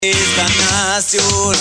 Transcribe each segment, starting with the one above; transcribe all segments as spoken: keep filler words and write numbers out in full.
Esta nación.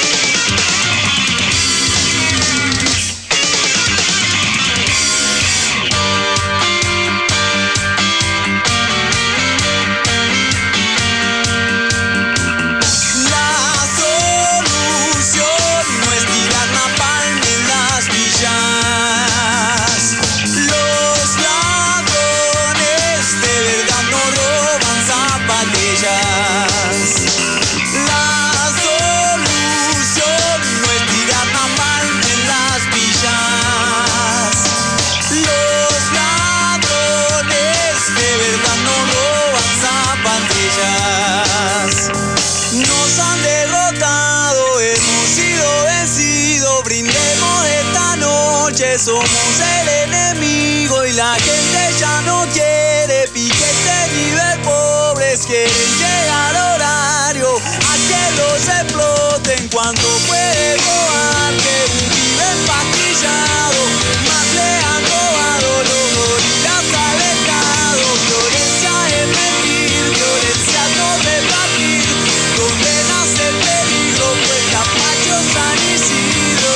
Somos el enemigo y la gente ya no quiere piquete ni ver pobres. Quieren llegar a horario a que los exploten cuando pueden robar. Que viven pastillados, más le han robado los gorilas alejados. Violencia es mentir, violencia no repartir. Donde nace el peligro, pues Capacho, San Isidro.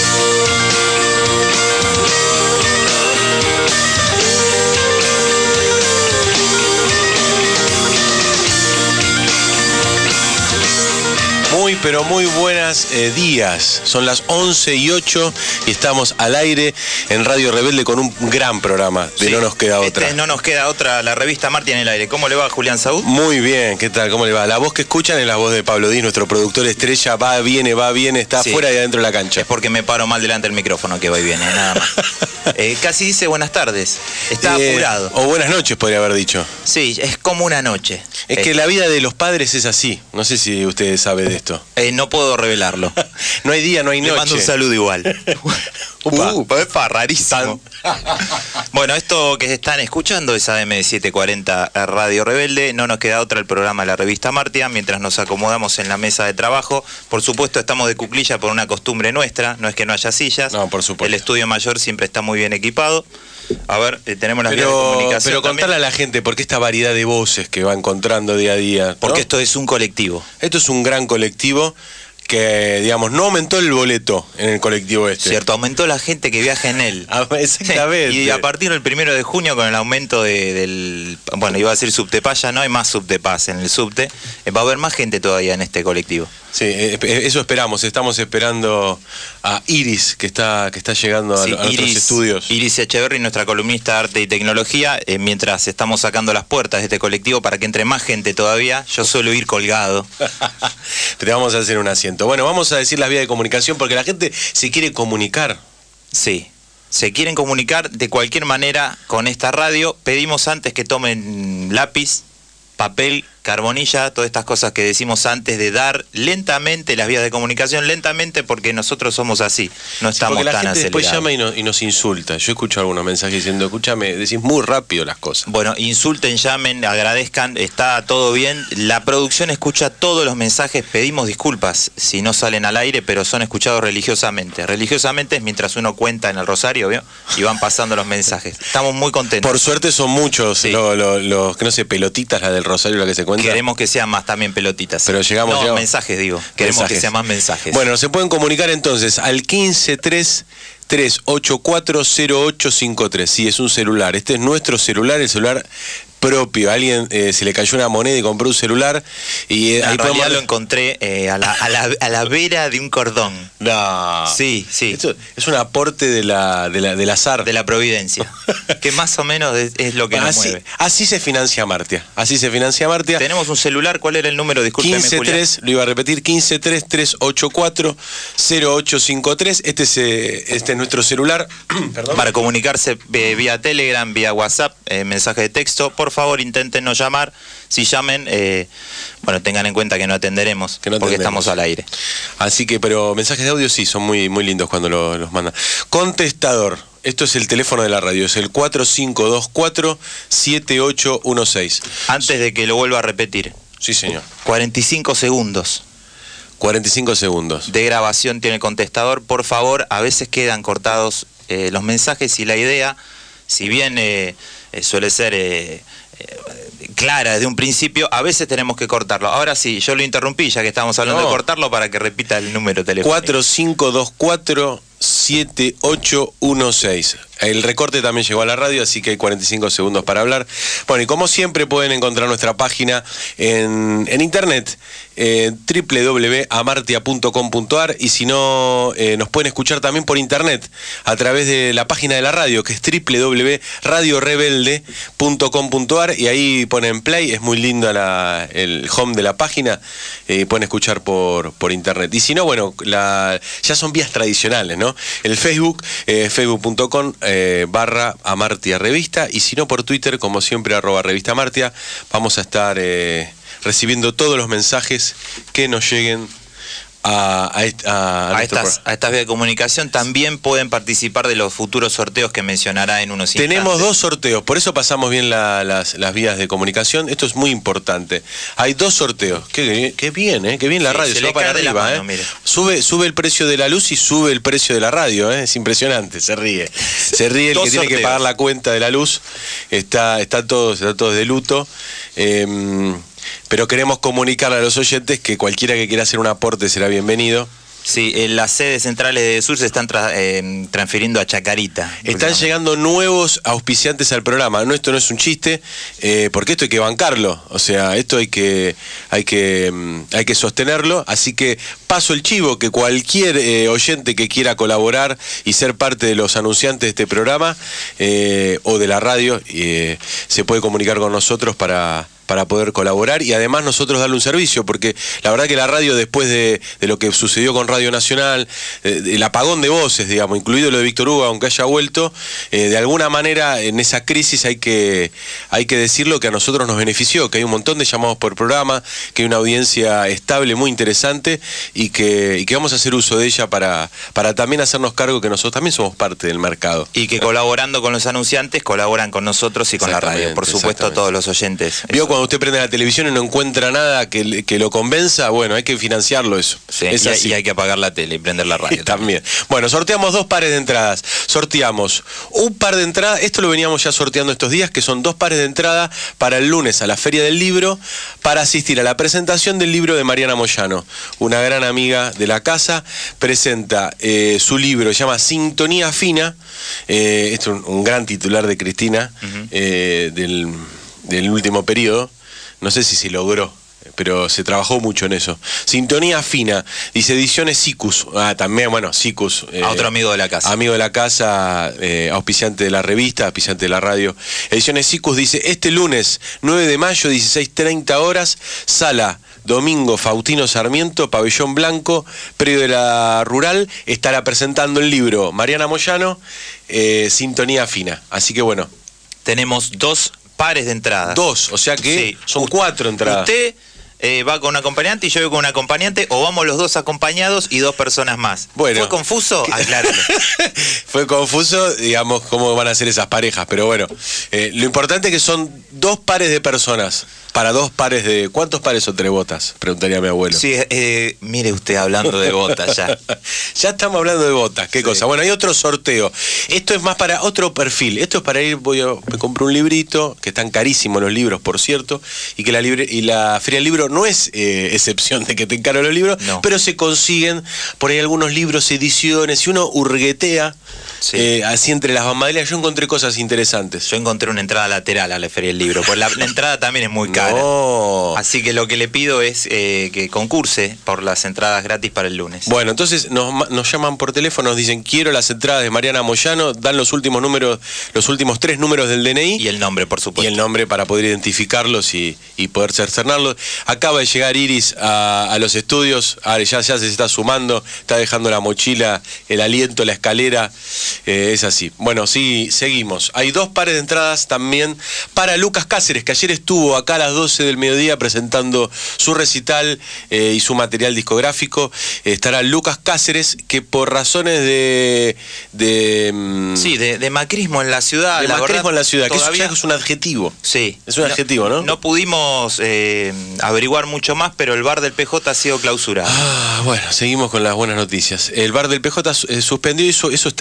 Muy, pero muy buenas eh, días. Son las once y ocho y estamos al aire en Radio Rebelde con un gran programa de sí, No Nos Queda Otra. Este No Nos Queda Otra, la revista Marti en el aire. ¿Cómo le va, Julián Saúl? Muy bien, ¿qué tal? ¿Cómo le va? La voz que escuchan es la voz de Pablo Díaz, nuestro productor estrella. Va, viene, va, viene, está sí. afuera y adentro de la cancha. Es porque me paro mal delante del micrófono que va y viene, nada más. eh, casi dice buenas tardes. Está eh, apurado. O buenas noches, podría haber dicho. Sí, es como una noche. Es eh. que la vida de los padres es así. No sé si ustedes saben de esto. Eh, no puedo revelarlo. No hay día, no hay noche. Le mando un saludo igual. Upa. Uh, epa, rarísimo. Bueno, esto que están escuchando es A M setecientos cuarenta Radio Rebelde. No nos queda otra, el programa de la revista Martia. Mientras nos acomodamos en la mesa de trabajo, por supuesto estamos de cuclilla por una costumbre nuestra. No es que no haya sillas. No, por supuesto. El estudio mayor siempre está muy bien equipado. A ver, eh, tenemos las vías de comunicación. Pero contarle a la gente por qué esta variedad de voces que va encontrando día a día, ¿no? Porque esto es un colectivo. Esto es un gran colectivo que, digamos, no aumentó el boleto en el colectivo este. Cierto, aumentó la gente que viaja en él. Exactamente. Y a partir del primero de junio, con el aumento de, del... Bueno, iba a decir subtepaz, ya no hay más subtepaz en el subte. Eh, va a haber más gente todavía en este colectivo. Sí, eh, eso esperamos. Estamos esperando a Iris, que está, que está llegando a, sí, a Iris, nuestros estudios. Iris Echeverry, nuestra columnista de Arte y Tecnología, eh, mientras estamos sacando las puertas de este colectivo para que entre más gente todavía. Yo suelo ir colgado. Te vamos a hacer un asiento. Bueno, vamos a decir las vías de comunicación porque la gente se quiere comunicar. Sí, se quieren comunicar de cualquier manera con esta radio. Pedimos antes que tomen lápiz, papel, carbonilla, todas estas cosas que decimos antes de dar lentamente las vías de comunicación, lentamente porque nosotros somos así, no estamos sí, tan acelerados. Porque la gente después llama y, no, y nos insulta. Yo escucho algunos mensajes diciendo, escúchame, decís muy rápido las cosas. Bueno, insulten, llamen, agradezcan, está todo bien. La producción escucha todos los mensajes, pedimos disculpas si no salen al aire, pero son escuchados religiosamente. Religiosamente es mientras uno cuenta en el rosario, ¿vio? Y van pasando los mensajes. Estamos muy contentos. Por suerte son muchos sí. los, los, los, que no sé, pelotitas, la del rosario, la que se cuenta. Queremos que sean más también pelotitas. Pero llegamos, no, llegamos. mensajes digo. Queremos mensajes. que sean más mensajes. Bueno, se pueden comunicar entonces al quince tres tres ocho cuatro cero ocho cinco tres. Sí, es un celular. Este es nuestro celular, el celular propio. A alguien eh, se le cayó una moneda y compró un celular y eh, en ahí realidad podemos... lo encontré eh, a, la, a, la, a la vera de un cordón. No. Sí, sí. Esto es un aporte de la, de la, del azar. De la providencia. Que más o menos es, es lo que nos así, mueve. Así se financia Martia. Así se financia Martia. Tenemos un celular. ¿Cuál era el número? Discúlpeme, quince tres, lo iba a repetir, quince tres tres ocho cuatro cero ocho cinco tres. Este es, eh, este es nuestro celular. Perdón. Para comunicarse eh, vía Telegram, vía WhatsApp, eh, mensaje de texto. Por favor, inténtenos llamar. Si llamen, eh, bueno, tengan en cuenta que no atenderemos, que no porque atendemos. Estamos al aire. Así que, pero mensajes de audio sí, son muy, muy lindos cuando lo, los mandan. Contestador. Esto es el teléfono de la radio, es el cuatro cinco dos cuatro siete ocho uno seis. Antes de que lo vuelva a repetir. Sí, señor. cuarenta y cinco segundos. cuarenta y cinco segundos. De grabación tiene el contestador. Por favor, a veces quedan cortados eh, los mensajes y la idea, si bien eh, eh, suele ser... Eh, clara desde un principio, a veces tenemos que cortarlo. Ahora sí, yo lo interrumpí ya que estábamos hablando No. de cortarlo para que repita el número telefónico. cuatro cinco dos cuatro siete ocho uno seis. El recorte también llegó a la radio, así que hay cuarenta y cinco segundos para hablar. Bueno, y como siempre pueden encontrar nuestra página en, en internet, eh, doble u doble u doble u punto amartia punto com punto a r, y si no, eh, nos pueden escuchar también por internet a través de la página de la radio, que es doble u doble u doble u punto radio rebelde punto com punto a r, y ahí ponen play, es muy lindo la, el home de la página, eh, pueden escuchar por, por internet. Y si no, bueno, la, ya son vías tradicionales, ¿no? El Facebook, eh, facebook punto com eh, barra Amartia Revista, y si no por Twitter, como siempre, arroba Revista Amartia. Vamos a estar eh, recibiendo todos los mensajes que nos lleguen a, a, est- a, A nuestro estas, programa. a estas vías de comunicación también pueden participar de los futuros sorteos que mencionará en unos instantes. Tenemos dos sorteos, por eso pasamos bien la- las, las vías de comunicación. Esto es muy importante. Hay dos sorteos. Qué, qué bien, ¿eh? Qué bien la Sí, radio, se se, le va para cae de la arriba. mano, ¿eh? mire. Sube, sube el precio de la luz y sube el precio de la radio. ¿eh? Es impresionante, se ríe. Se ríe el Dos que tiene que sorteos. pagar la cuenta de la luz. Está, está todos, está todos de luto. Eh, pero queremos comunicarle a los oyentes que cualquiera que quiera hacer un aporte será bienvenido. Sí, eh, las sedes centrales de Sur se están tra- eh, transfiriendo a Chacarita. Están llegando nuevos auspiciantes al programa. No, esto no es un chiste, eh, porque esto hay que bancarlo. O sea, esto hay que, hay que, mm, hay que sostenerlo. Así que paso el chivo, que cualquier eh, oyente que quiera colaborar y ser parte de los anunciantes de este programa eh, o de la radio, eh, se puede comunicar con nosotros para... para poder colaborar y además nosotros darle un servicio, porque la verdad que la radio, después de, de lo que sucedió con Radio Nacional, eh, el apagón de voces, digamos, incluido lo de Víctor Hugo, aunque haya vuelto, eh, de alguna manera en esa crisis hay que, hay que decirlo, que a nosotros nos benefició, que hay un montón de llamados por programa, que hay una audiencia estable, muy interesante, y que, y que vamos a hacer uso de ella para, para también hacernos cargo que nosotros también somos parte del mercado. Y que colaborando con los anunciantes, colaboran con nosotros y con la radio. Por supuesto, a todos los oyentes. Vio Eso. cuando usted prende la televisión y no encuentra nada que, le- que lo convenza, bueno, hay que financiarlo eso. Sí, es y, así. y hay que apagar la tele y prender la radio. También. Bueno, sorteamos dos pares de entradas. Sorteamos un par de entradas, esto lo veníamos ya sorteando estos días, que son dos pares de entradas para el lunes a la Feria del Libro, para asistir a la presentación del libro de Mariana Moyano, una gran amiga de la casa. Presenta eh, su libro, se llama Sintonía Fina, eh, esto es un, un gran titular de Cristina, Ujú. eh, del, del último periodo. No sé si se logró, pero se trabajó mucho en eso. Sintonía Fina, dice Ediciones Sicus. Ah, también, bueno, Sicus. eh, A otro amigo de la casa. Amigo de la casa, eh, auspiciante de la revista, auspiciante de la radio. Ediciones Sicus dice, este lunes, nueve de mayo, dieciséis treinta horas, sala Domingo Faustino Sarmiento, Pabellón Blanco, predio de la Rural, estará presentando el libro Mariana Moyano, eh, Sintonía Fina. Así que bueno, Tenemos dos pares de entradas. dos, o sea que Sí. son cuatro entradas. Usted eh, va con un acompañante y yo voy con un acompañante, o vamos los dos acompañados y dos personas más. Bueno. ¿Fue confuso? Acláralo. Fue confuso, digamos, cómo van a ser esas parejas, pero bueno, eh, lo importante es que son dos pares de personas, para dos pares de... ¿Cuántos pares son tres botas? Preguntaría mi abuelo. Sí, eh, mire usted hablando de botas ya. Ya estamos hablando de botas, qué Sí. cosa. Bueno, hay otro sorteo. Esto es más para otro perfil. Esto es para ir, voy a, me compré un librito, que están carísimos los libros, por cierto, y que la libre, y la Feria del Libro no es eh, excepción de que te encaron los libros, No. pero se consiguen por ahí algunos libros, ediciones, y uno hurguetea Sí. eh, así entre las bambalinas. Yo encontré cosas interesantes. Yo encontré una entrada lateral a la Feria del Libro, pues la, la entrada también es muy cara. No. Así que lo que le pido es eh, que concurse por las entradas gratis para el lunes. Bueno, entonces nos, ma- nos llaman por teléfono, nos dicen quiero las entradas de Mariana Moyano, dan los últimos números, los últimos tres números del D N I Y el nombre, por y supuesto. el nombre para poder identificarlos y, y poder cercenarlos. Acaba de llegar Iris a, a los estudios, ah, ya, ya se está sumando, está dejando la mochila, el aliento, la escalera, eh, es así. Bueno, sí, seguimos. Hay dos pares de entradas también para Lucas Cáceres, que ayer estuvo acá a las doce del mediodía presentando su recital eh, y su material discográfico. Eh, estará Lucas Cáceres, que por razones de... de mm, Sí, de, de macrismo en la ciudad. de la macrismo verdad, en la ciudad, que eso todavía- ya es un adjetivo. Sí. Es un adjetivo, ¿no? No pudimos eh, averiguar mucho más, pero el bar del P J ha sido clausurado. Ah, bueno, seguimos con las buenas noticias. El bar del P J eh, suspendió eso, eso es terrible.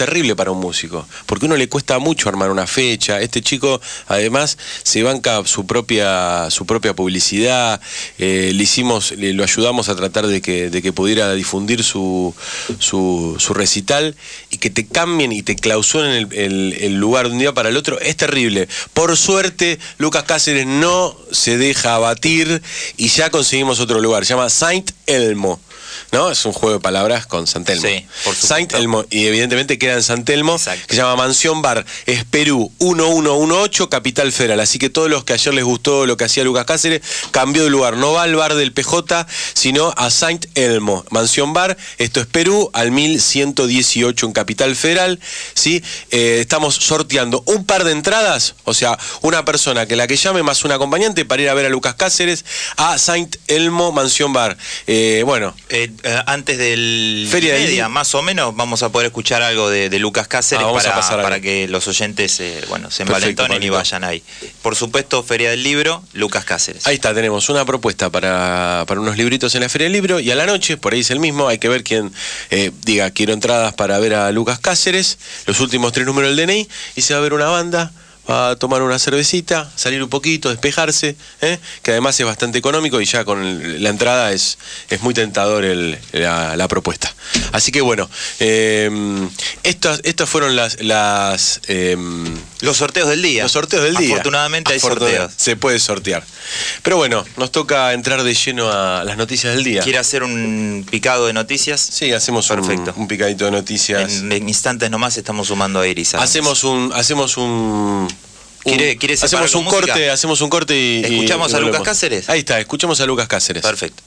terrible para un músico, porque a uno le cuesta mucho armar una fecha. Este chico, además, se banca su propia, su propia publicidad. Eh, le hicimos, le, lo ayudamos a tratar de que, de que pudiera difundir su, su, su recital, y que te cambien y te clausuren el, el, el lugar de un día para el otro. Es terrible. Por suerte, Lucas Cáceres no se deja abatir y ya conseguimos otro lugar. Se llama Saint Elmo, ¿no? Es un juego de palabras con San Telmo. Sí, por supuesto. Saint Elmo, y evidentemente queda en San Telmo. Exacto. Que se llama Mansión Bar. Es Perú uno uno uno ocho, Capital Federal. Así que todos los que ayer les gustó lo que hacía Lucas Cáceres, cambió de lugar. No va al bar del P J, sino a Saint Elmo. Mansión Bar, esto es Perú, al mil ciento dieciocho en Capital Federal. ¿Sí? Eh, estamos sorteando un par de entradas, o sea, una persona que la que llame más un acompañante para ir a ver a Lucas Cáceres a Saint Elmo Mansión Bar. Eh, bueno. Eh, eh, antes del Feria del media, Día. más o menos, vamos a poder escuchar algo de, de Lucas Cáceres Ah, vamos a para, pasar para algo. que los oyentes eh, bueno, se Perfecto, envalentonen y Pablito. vayan ahí. Por supuesto, Feria del Libro, Lucas Cáceres. Ahí está, tenemos una propuesta para, para unos libritos en la Feria del Libro, y a la noche, por ahí es el mismo, hay que ver quién eh, diga, quiero entradas para ver a Lucas Cáceres, los últimos tres números del D N I, y se va a ver una banda, va a tomar una cervecita, salir un poquito, despejarse, ¿eh? Que además es bastante económico, y ya con el- la entrada es, es muy tentador el- la, la propuesta. Así que bueno, eh, estas, estas fueron las... las eh, Los sorteos del día. Los sorteos del día. Afortunadamente hay Afortunadamente, sorteos. se puede sortear. Pero bueno, nos toca entrar de lleno a las noticias del día. ¿Quiere hacer un picado de noticias? Sí, hacemos un, Perfecto. un picadito de noticias. En, en instantes nomás estamos sumando a Iris. además. Hacemos un, hacemos un, un- ¿Quiere- quiere separar hacemos un con música? corte, hacemos un corte y y- ¿Escuchamos y a Lucas volvemos. Cáceres? Ahí está, escuchamos a Lucas Cáceres. Perfecto.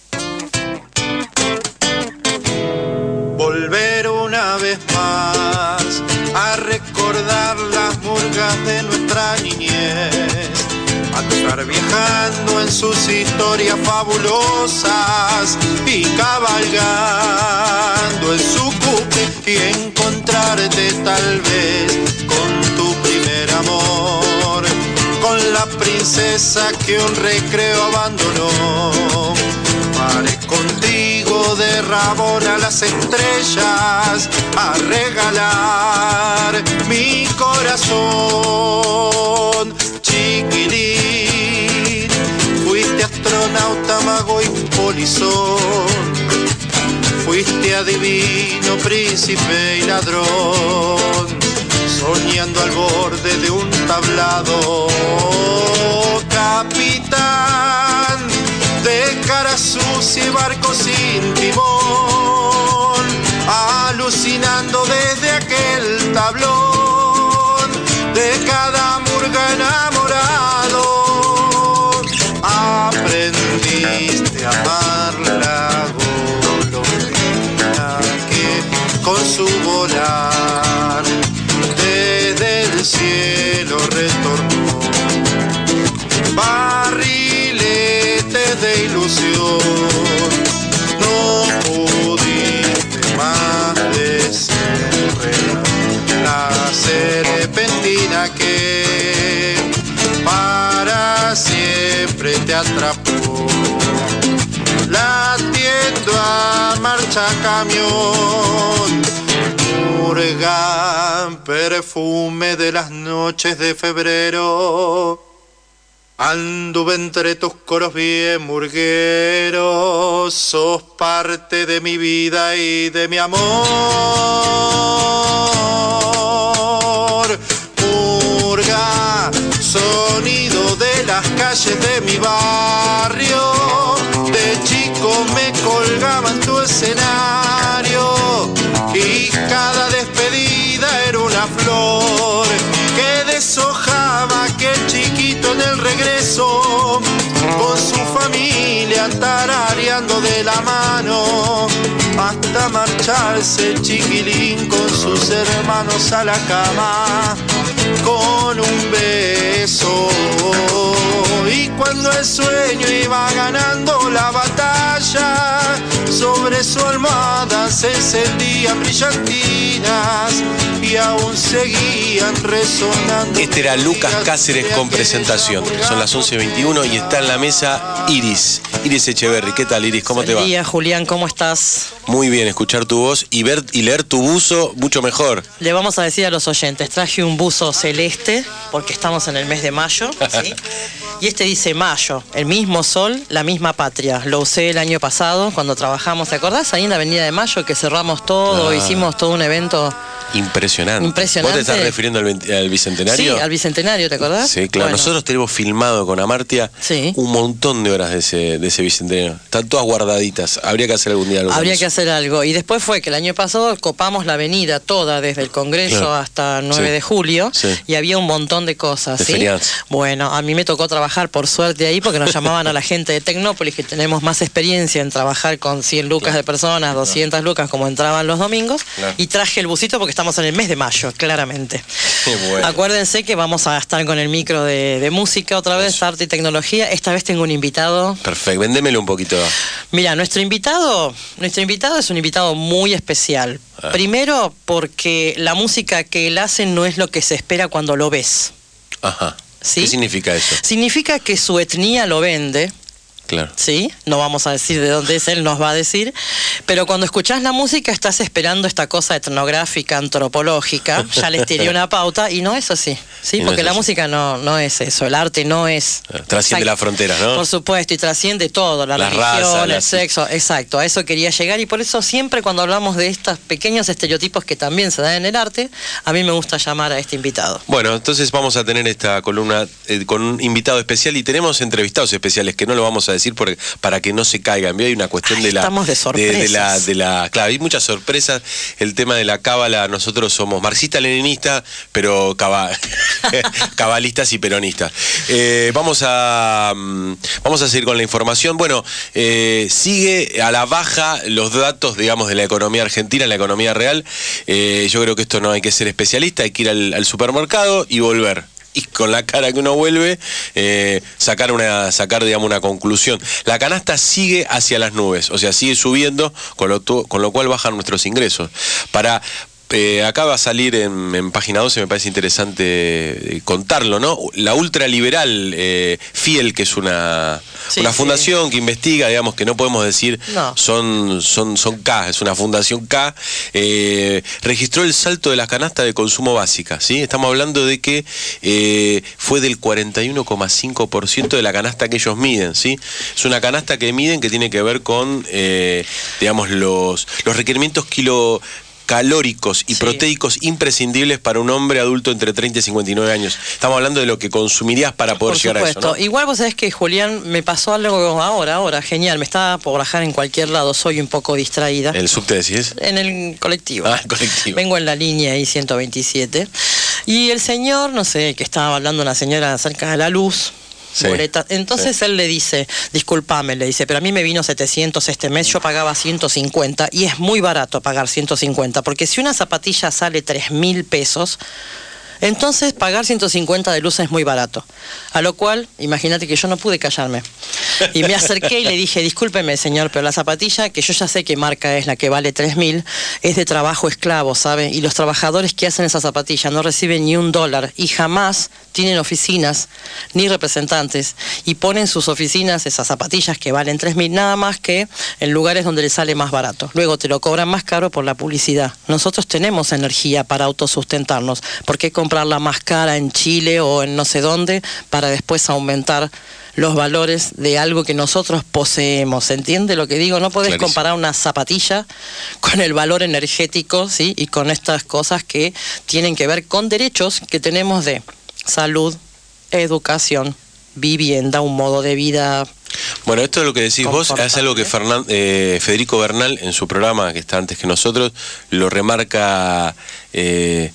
Volver una vez más a recordar las murgas de nuestra niñez, a estar viajando en sus historias fabulosas y cabalgando en su coupe y encontrarte tal vez con tu primer amor, con la princesa que un recreo abandonó. Paré contigo de Rabón a las estrellas a regalar mi corazón, chiquilín. Fuiste astronauta, mago y polizón, fuiste adivino, príncipe y ladrón, soñando al borde de un tablado, capitán de cara sucia y barco sin timón, alucinando desde aquel tablón de cada murga enamorado. Aprendiste a amar la golondrina que con su volar desde el cielo retornó. Barriletes de ilusión, no pudiste más desenredar la serpentina que para siempre te atrapó, latiendo a marcha camión. Murga, perfume de las noches de febrero, anduve entre tus coros bien murgueros, sos parte de mi vida y de mi amor. Murga, sonido de las calles de mi barrio, de chico me colgaba en tu escenario y cada despedida era una flor que deshojaba aquel chiquito en el regreso, con su familia tarareando de la mano, hasta marcharse el chiquilín con sus hermanos a la cama, con un beso. Y cuando el sueño iba ganando la batalla, sobre su almohada se encendían brillantinas y y aún seguían resonando. Este era Lucas Cáceres con Presentación. Son las once veintiuno y está en la mesa Iris. Iris Echeverry. ¿Qué tal, Iris? ¿Cómo te va? Buen día, Julián. ¿Cómo estás? Muy bien, escuchar tu voz y ver y leer tu buzo, mucho mejor. Le vamos a decir a los oyentes, traje un buzo celeste, porque estamos en el mes de mayo, ¿sí? Y este dice mayo, el mismo sol, la misma patria. Lo usé el año pasado cuando trabajamos, ¿te acordás? Ahí en la Avenida de Mayo, que cerramos todo, ah, hicimos todo un evento impresionante. impresionante. ¿Vos te estás refiriendo al, al Bicentenario? Sí, al Bicentenario, ¿te acordás? Sí, claro. Bueno. Nosotros tenemos filmado con Amartya sí. un montón de horas de ese, de ese Bicentenario. Están todas guardaditas. Habría que hacer algún día algo. Habría que hacer algo. Y después fue que el año pasado copamos la avenida toda, desde el Congreso claro. hasta nueve sí. de julio, sí. y había un montón de cosas. De ¿sí? feriados. Bueno, a mí me tocó trabajar por suerte ahí, porque nos llamaban a la gente de Tecnópolis, que tenemos más experiencia en trabajar con cien lucas claro. de personas, doscientas claro. lucas, como entraban los domingos, claro. y traje el busito porque estamos en el mes de mayo, claramente. Qué bueno. Acuérdense que vamos a estar con el micro de, de música otra vez, Eso. arte y tecnología. Esta vez tengo un invitado. Perfecto, vendémelo un poquito. Mira, nuestro invitado, nuestro invitado es un invitado muy especial. Ah. Primero porque la música que él hace no es lo que se espera cuando lo ves. Ajá. ¿Sí? ¿Qué significa eso? Significa que su etnia lo vende. Claro. ¿Sí? No vamos a decir de dónde es él, nos va a decir. Pero cuando escuchás la música estás esperando esta cosa etnográfica, antropológica. Ya les tiré una pauta y no es así. ¿Sí? No Porque es la así. música no, no es eso. El arte no es... Trasciende las fronteras, ¿no? Por supuesto, y trasciende todo. La Las religión, razas, el las... sexo. Exacto, a eso quería llegar. Y por eso siempre cuando hablamos de estos pequeños estereotipos que también se dan en el arte, a mí me gusta llamar a este invitado. Bueno, entonces vamos a tener esta columna eh, con un invitado especial y tenemos entrevistados especiales que no lo vamos a decir porque, para que no se caigan. Hay una cuestión Ay, de la... Estamos de sorpresas. De, de la, de la, claro, hay muchas sorpresas. El tema de la cábala, nosotros somos marxistas-leninistas, pero caba, cabalistas y peronistas. Eh, vamos a mm, vamos a seguir con la información. Bueno, eh, sigue a la baja los datos, digamos, de la economía argentina, la economía real. Eh, yo creo que esto no hay que ser especialista, hay que ir al, al supermercado y volver. Y con la cara que uno vuelve, eh, sacar una, sacar digamos una conclusión. La canasta sigue hacia las nubes, o sea, sigue subiendo, con lo, con lo cual bajan nuestros ingresos. Para eh, acá va a salir en, en página doce, me parece interesante eh, contarlo, ¿no? La ultraliberal eh, Fiel, que es una, sí, una fundación sí. que investiga, digamos, que no podemos decir no. son, son, son K, es una fundación K, eh, registró el salto de la canasta de consumo básica, ¿sí? Estamos hablando de que eh, fue del cuarenta y uno coma cinco por ciento de la canasta que ellos miden, ¿sí? Es una canasta que miden que tiene que ver con, eh, digamos, los, los requerimientos kilo... calóricos y sí. proteicos imprescindibles para un hombre adulto entre treinta y cincuenta y nueve años. Estamos hablando de lo que consumirías para poder por llegar supuesto. a eso, ¿no? Igual vos sabés que, Julián, me pasó algo ahora, ahora, genial. Me estaba por bajar en cualquier lado, soy un poco distraída. ¿El subte decís? En el colectivo. Ah, el colectivo. Vengo en la línea ahí ciento veintisiete. Y el señor, no sé, que estaba hablando una señora acerca de la luz. Sí, entonces sí. él le dice, discúlpame, le dice, pero a mí me vino setecientos este mes, yo pagaba ciento cincuenta y es muy barato pagar ciento cincuenta, porque si una zapatilla sale tres mil pesos, entonces pagar ciento cincuenta de luz es muy barato. A lo cual, imagínate que yo no pude callarme. Y me acerqué y le dije, discúlpeme señor, pero la zapatilla, que yo ya sé qué marca es la que vale tres mil, es de trabajo esclavo, ¿sabe? Y los trabajadores que hacen esa zapatilla no reciben ni un dólar y jamás tienen oficinas ni representantes y ponen sus oficinas, esas zapatillas que valen tres mil, nada más que en lugares donde les sale más barato. Luego te lo cobran más caro por la publicidad. Nosotros tenemos energía para autosustentarnos. ¿Por qué comprarla más cara en Chile o en no sé dónde para después aumentar los valores de algo que nosotros poseemos? ¿Se entiende lo que digo? No podés Clarísimo. comparar una zapatilla con el valor energético, ¿sí? Y con estas cosas que tienen que ver con derechos que tenemos de salud, educación, vivienda, un modo de vida. Bueno, esto es lo que decís vos, es algo que Fernand, eh, Federico Bernal en su programa, que está antes que nosotros, lo remarca... Eh,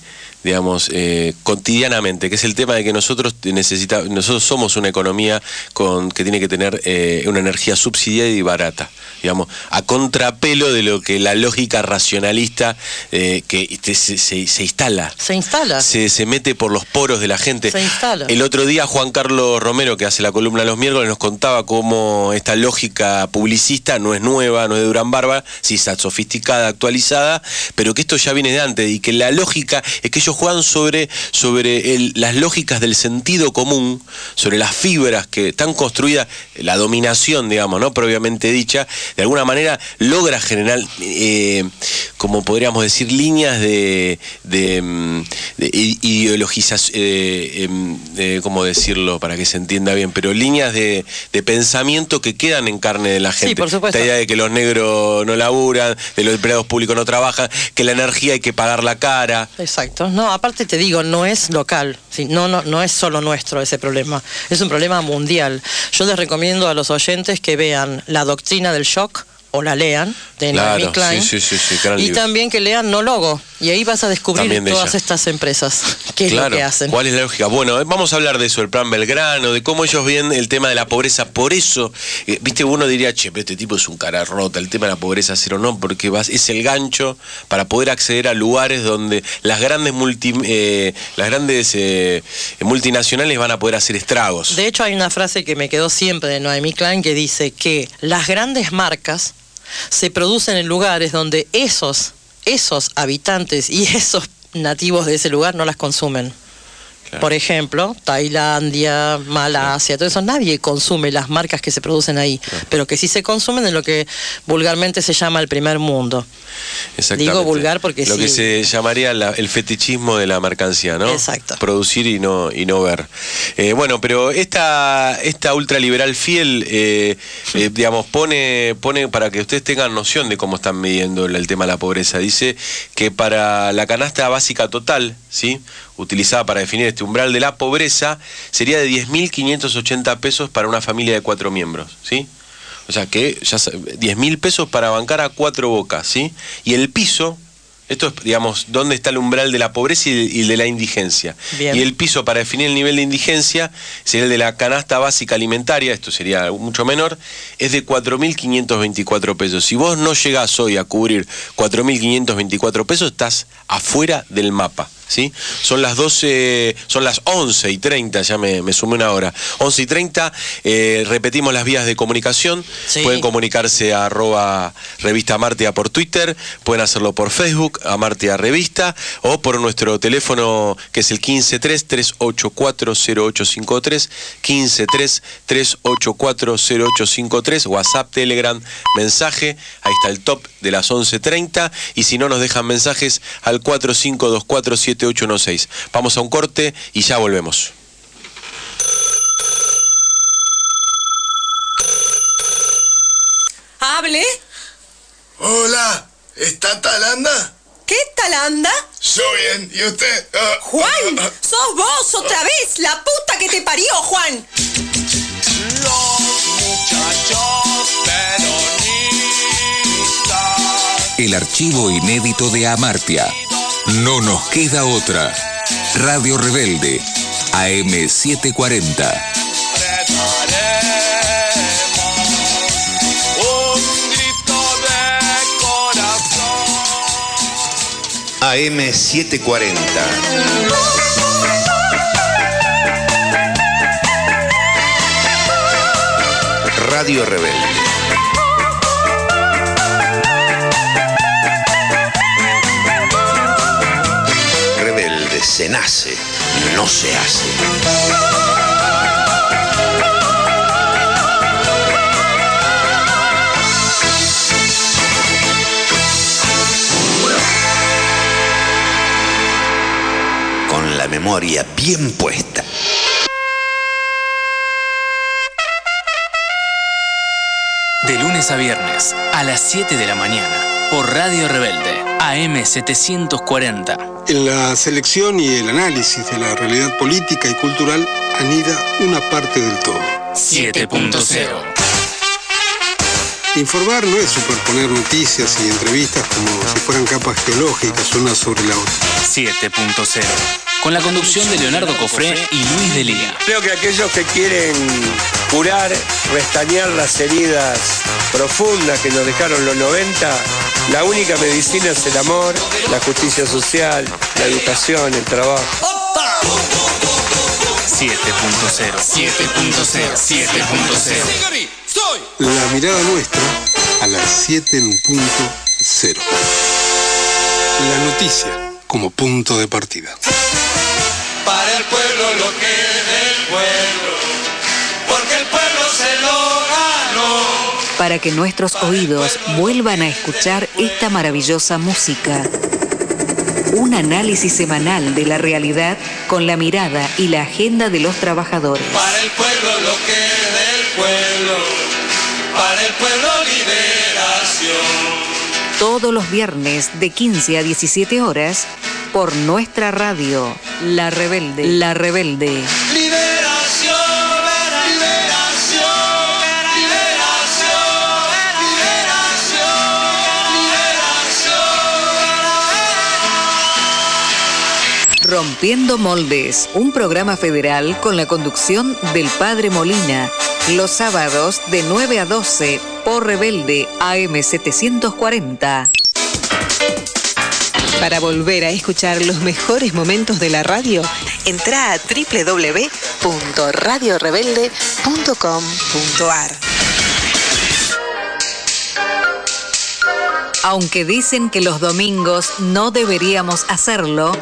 digamos, eh, cotidianamente, que es el tema de que nosotros necesitamos, nosotros somos una economía con que tiene que tener eh, una energía subsidiada y barata, digamos, a contrapelo de lo que la lógica racionalista eh, que se, se, se instala. Se instala. Se, se mete por los poros de la gente. Se instala. El otro día Juan Carlos Romero, que hace la columna los miércoles, nos contaba cómo esta lógica publicista no es nueva, no es de Durán Barba, sí está sofisticada, actualizada, pero que esto ya viene de antes y que la lógica es que ellos juegan sobre, sobre el, las lógicas del sentido común, sobre las fibras que están construidas, la dominación, digamos, ¿no? Propiamente dicha, de alguna manera logra generar, eh, como podríamos decir, líneas de, de, de ideologización, eh, eh, ¿cómo decirlo para que se entienda bien? Pero líneas de, de pensamiento que quedan en carne de la gente. Sí, por supuesto. Esta idea de que los negros no laburan, de los empleados públicos no trabajan, que la energía hay que pagar la cara. Exacto. No, aparte te digo, no es local, ¿sí? no, no, no es solo nuestro ese problema, es un problema mundial. Yo les recomiendo a los oyentes que vean La doctrina del shock, o la lean, de Claro, Naomi Klein, sí, sí, sí, sí, gran y libro. también que lean No Logo, y ahí vas a descubrir También de todas ella. estas empresas, qué Claro, es lo que hacen. ¿cuál es la lógica? Bueno, vamos a hablar de eso, el plan Belgrano, de cómo ellos ven el tema de la pobreza. Por eso, eh, viste, uno diría, che, pero este tipo es un cara rota, el tema de la pobreza cero no, porque vas, es el gancho para poder acceder a lugares donde las grandes multi, eh, las grandes eh, multinacionales van a poder hacer estragos. De hecho, hay una frase que me quedó siempre de Naomi Klein que dice que las grandes marcas se producen en lugares donde esos, esos habitantes y esos nativos de ese lugar no las consumen. Claro. Por ejemplo, Tailandia, Malasia, claro. Todo eso, nadie consume las marcas que se producen ahí, claro. Pero que sí se consumen en lo que vulgarmente se llama el primer mundo. Exactamente. Digo vulgar porque lo sí. que se llamaría la, el fetichismo de la mercancía, ¿no? Exacto. Producir y no y no ver. Eh, bueno, pero esta esta ultraliberal fiel, eh, eh, digamos, pone pone para que ustedes tengan noción de cómo están midiendo el, el tema de la pobreza. Dice que para la canasta básica total, ¿sí?, utilizada para definir este umbral de la pobreza, sería de diez mil quinientos ochenta pesos para una familia de cuatro miembros, ¿sí? O sea que ya diez mil pesos para bancar a cuatro bocas, ¿sí? Y el piso, esto es, digamos, dónde está el umbral de la pobreza y, y de la indigencia. Bien. Y el piso para definir el nivel de indigencia sería el de la canasta básica alimentaria, esto sería mucho menor, es de cuatro mil quinientos veinticuatro pesos. Si vos no llegás hoy a cubrir cuatro mil quinientos veinticuatro pesos, estás afuera del mapa. ¿Sí? Son las doce, son las once y treinta, ya me, me sumé una hora. once y treinta, eh, repetimos las vías de comunicación. Sí. Pueden comunicarse a arroba revista Amartya por Twitter, pueden hacerlo por Facebook, Amartya Revista, o por nuestro teléfono que es el quince tres, tres ocho cuatro, cero ocho cinco tres, quince tres, tres ocho cuatro, cero ocho cinco tres, WhatsApp, Telegram, mensaje, ahí está el top de las once treinta, y si no nos dejan mensajes al cuatro cinco dos cuatro siete ocho uno seis. Vamos a un corte y ya volvemos. ¿Hable? Hola, ¿está Talanda? ¿Qué Talanda? Yo bien, ¿y usted? Uh, Juan, uh, uh, sos vos otra vez, la puta que te parió, Juan. Los muchachos peronistas. El archivo inédito de Amartya. No nos queda otra. Radio Rebelde, A M setecientos cuarenta. Un grito de corazón. A M setecientos cuarenta. Radio Rebelde. Rebelde se nace, no se hace. Con la memoria bien puesta. De lunes a viernes, a las siete de la mañana, por Radio Rebelde, A M setecientos cuarenta. En la selección y el análisis de la realidad política y cultural anida una parte del todo. siete punto cero. Informar no es superponer noticias y entrevistas como si fueran capas geológicas una sobre la otra. siete punto cero. Con la conducción de Leonardo Cofré y Luis Delía. Creo que aquellos que quieren curar, restañar las heridas profundas que nos dejaron los noventa, la única medicina es el amor, la justicia social, la educación, el trabajo. siete punto cero. siete punto cero. siete punto cero. La mirada nuestra a las siete en punto cero. La noticia como punto de partida. Para el pueblo lo que es del pueblo, porque el pueblo se lo ganó. Para que nuestros oídos vuelvan a escuchar esta maravillosa música. Un análisis semanal de la realidad con la mirada y la agenda de los trabajadores. Para el pueblo lo que es del pueblo, para el pueblo liberación. Todos los viernes de quince a diecisiete horas por nuestra radio, La Rebelde. La Rebelde. Liberación, liberación, liberación, liberación, liberación. Rompiendo Moldes, un programa federal con la conducción del Padre Molina, los sábados de nueve a doce por Rebelde A M setecientos cuarenta. Para volver a escuchar los mejores momentos de la radio, entra a doble u doble u doble u punto radio rebelde punto com punto a r. Aunque dicen que los domingos no deberíamos hacerlo,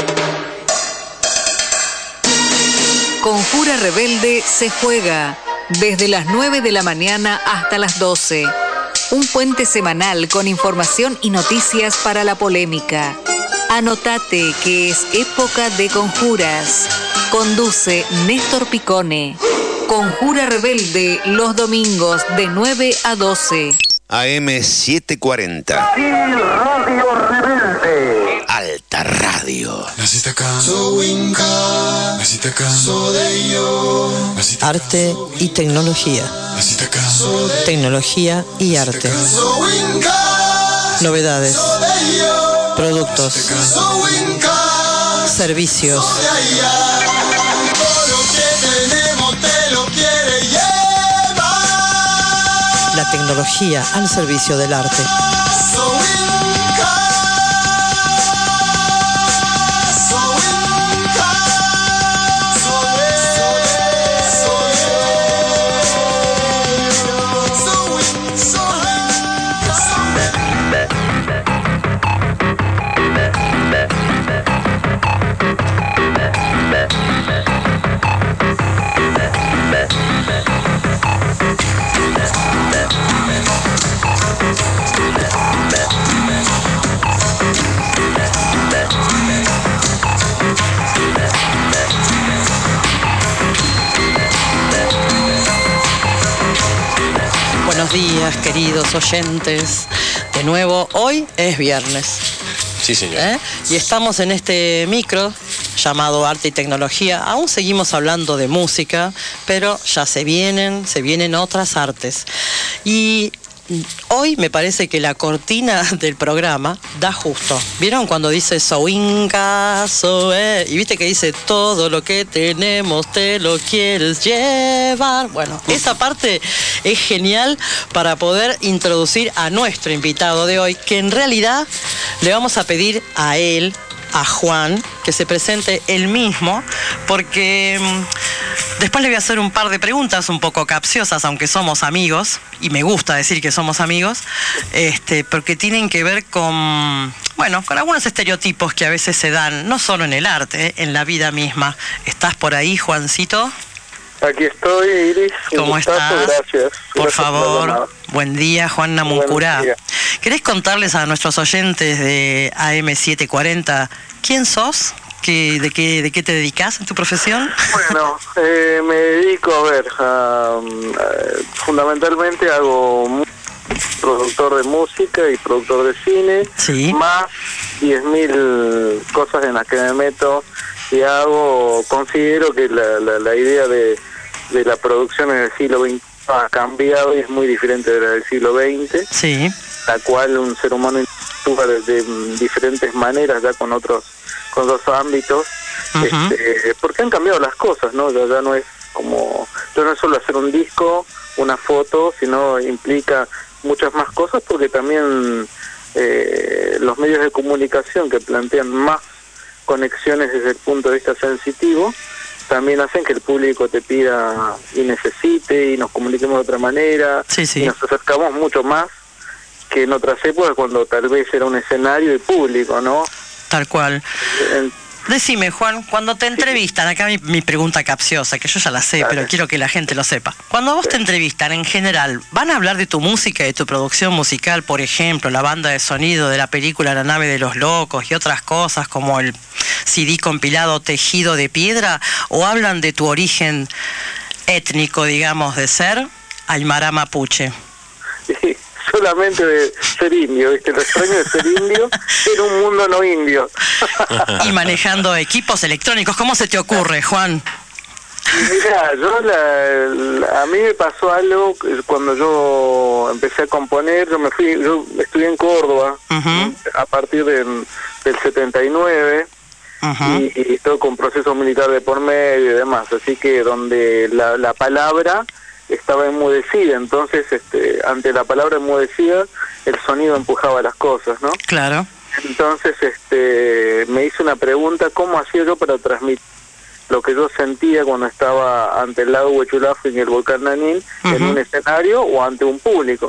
Conjura Rebelde se juega desde las nueve de la mañana hasta las doce. Un puente semanal con información y noticias para la polémica. Anotate que es época de conjuras. Conduce Néstor Picone. Conjura Rebelde los domingos de nueve a doce. A M setecientos cuarenta. Radio Rebelde. Alta Radio. Arte y tecnología. Tecnología y arte. Novedades. Productos. Servicios. La tecnología al servicio del arte. Buenos días, queridos oyentes. De nuevo, hoy es viernes. Sí, señor. ¿Eh? Y estamos en este micro llamado Arte y Tecnología. Aún seguimos hablando de música, pero ya se vienen, se vienen otras artes. Y hoy me parece que la cortina del programa da justo. ¿Vieron cuando dice Soinka, Soe? Y viste que dice todo lo que tenemos te lo quieres llevar. Bueno, esa parte es genial para poder introducir a nuestro invitado de hoy, que en realidad le vamos a pedir a él, a Juan, que se presente él mismo, porque mmm, después le voy a hacer un par de preguntas un poco capciosas, aunque somos amigos, y me gusta decir que somos amigos, este, porque tienen que ver con, bueno, con algunos estereotipos que a veces se dan, no solo en el arte, eh, en la vida misma. ¿Estás por ahí, Juancito? Aquí estoy, Iris. ¿Cómo estás? Gracias. Por Gracias favor, buen día, Juan Namuncurá. Buen día. ¿Querés contarles a nuestros oyentes de A M setecientos cuarenta quién sos? ¿Qué, de, qué, ¿De qué te dedicas en tu profesión? Bueno, eh, me dedico, a ver, a, a, fundamentalmente hago productor de música y productor de cine, sí, más diez mil cosas en las que me meto y hago, considero que la, la, la idea de, de la producción en el siglo ha cambiado y es muy diferente de la del siglo veinte, sí. la cual un ser humano actúa de, de diferentes maneras, ya con otros con otros ámbitos, uh-huh. este, porque han cambiado las cosas, ¿no? Ya, ya no es como, ya no es solo hacer un disco, una foto, sino implica muchas más cosas, porque también eh, los medios de comunicación que plantean más conexiones desde el punto de vista sensitivo, también hacen que el público te pida y necesite y nos comuniquemos de otra manera, sí, sí. y nos acercamos mucho más que en otras épocas cuando tal vez era un escenario y público, ¿no? Tal cual. En, Decime, Juan, cuando te entrevistan, acá mi, mi pregunta capciosa, que yo ya la sé, Dale. pero quiero que la gente lo sepa. Cuando vos te entrevistan, en general, ¿van a hablar de tu música, de tu producción musical, por ejemplo, la banda de sonido de la película La nave de los locos y otras cosas como el C D compilado Tejido de Piedra? ¿O hablan de tu origen étnico, digamos, de ser aymara mapuche? Sí, solamente de ser indio, ¿viste? Lo extraño de ser indio en un mundo no indio. Y manejando equipos electrónicos, ¿cómo se te ocurre, Juan? Mirá, yo la, la, a mí me pasó algo cuando yo empecé a componer. Yo me fui, yo estudié en Córdoba, uh-huh. a partir de, del setenta y nueve, uh-huh. y, y todo con proceso militar de por medio y demás, así que donde la, la palabra estaba enmudecida, entonces este, ante la palabra enmudecida el sonido empujaba las cosas, ¿no? Claro. Entonces este, me hice una pregunta: ¿cómo hacía yo para transmitir lo que yo sentía cuando estaba ante el lago Huechulafqui y el volcán Nanín, uh-huh. en un escenario o ante un público?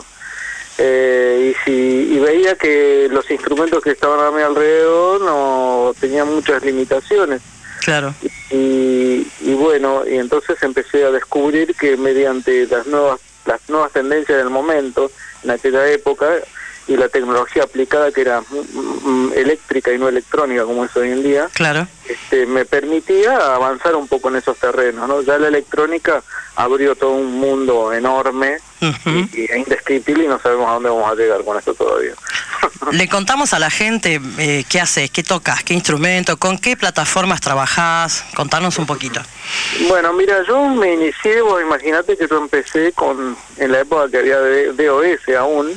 Eh, y, si, y veía que los instrumentos que estaban a mi alrededor no tenían muchas limitaciones. Claro. Y, y bueno, y entonces empecé a descubrir que mediante las nuevas las nuevas tendencias del momento, en aquella época, y la tecnología aplicada, que era mm, eléctrica y no electrónica como es hoy en día, claro. este, me permitía avanzar un poco en esos terrenos, ¿no? Ya la electrónica abrió todo un mundo enorme, uh-huh. y, y indescriptible, y no sabemos a dónde vamos a llegar con esto todavía. Le contamos a la gente eh, qué haces, qué tocas, qué instrumento, con qué plataformas trabajás. Contanos un poquito. Bueno, mira, yo me inicié, vos imaginate que yo empecé con en la época que había D O S aún.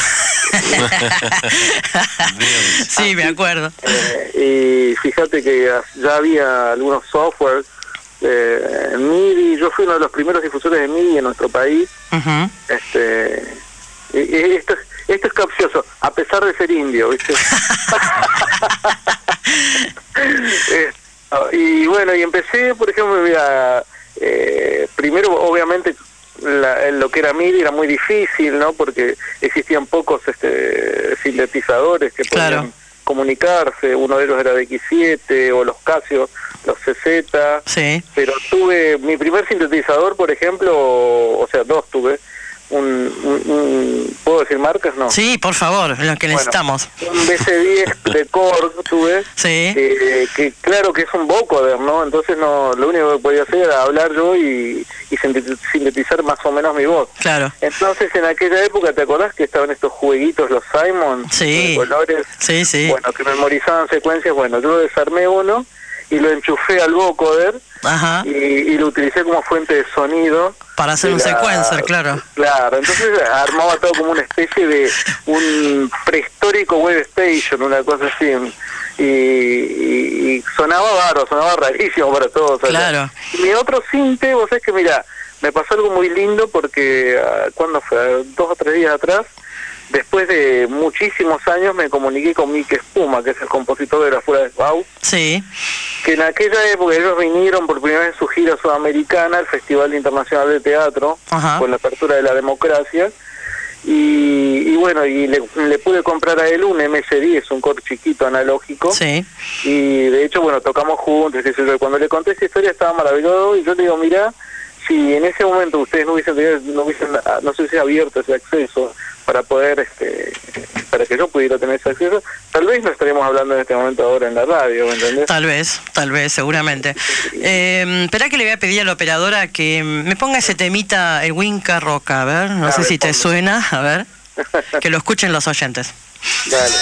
Sí, me acuerdo. Eh, y fíjate que ya había algunos softwares eh, en M I D I. Yo fui uno de los primeros difusores de M I D I en nuestro país. Uh-huh. Este, y, y esto, esto es capcioso, a pesar de ser indio, ¿viste? eh, y bueno, y empecé, por ejemplo, mira, eh, primero, obviamente, La, lo que era M I D I era muy difícil, ¿no? Porque existían pocos este, sintetizadores que podían claro. comunicarse. Uno de ellos era de X siete o los Casio, los C Z. Sí. Pero tuve mi primer sintetizador, por ejemplo, o sea, dos tuve. Un, un, un ¿puedo decir marcas? No. Sí, por favor, lo que bueno, necesitamos. Un B C diez de Korg tuve, sí. eh, que claro que es un vocoder, ¿no? Entonces no, lo único que podía hacer era hablar yo y, y sintetizar más o menos mi voz. Claro. Entonces en aquella época, ¿te acordás que estaban estos jueguitos, los Simon? Sí. De colores. Sí, sí. Bueno, que memorizaban secuencias. Bueno, yo desarmé uno y lo enchufé al vocoder. Ajá. Y, y lo utilicé como fuente de sonido. Para hacer un la, sequencer, claro. Claro, entonces armaba todo como una especie de un prehistórico web station, una cosa así. Y, y, y sonaba bárbaro, sonaba rarísimo para todos. Claro. Y mi otro sinte, vos sabés que, mira, me pasó algo muy lindo porque, ¿cuándo fue? Dos o tres días atrás, después de muchísimos años, me comuniqué con Mike Espuma, que es el compositor de La Fuera de Bau. Sí. Que en aquella época ellos vinieron por primera vez en su gira sudamericana al Festival Internacional de Teatro, ajá. con la apertura de la democracia, y, y bueno, y le, le pude comprar a él un M S diez, un Korg chiquito analógico, sí. Y de hecho, bueno, tocamos juntos, y cuando le conté esa historia estaba maravilloso, y yo le digo, mira, si en ese momento ustedes no hubiesen tenido, no hubiesen, no se hubiese abierto ese acceso para poder, este, para que yo pudiera tener ese acceso, tal vez no estaríamos hablando en este momento ahora en la radio, ¿me entendés? Tal vez, tal vez, seguramente. Eh, espera que le voy a pedir a la operadora que me ponga ese temita, el Winca Roca, a ver, no ah, sé si te suena, a ver, que lo escuchen los oyentes. Dale.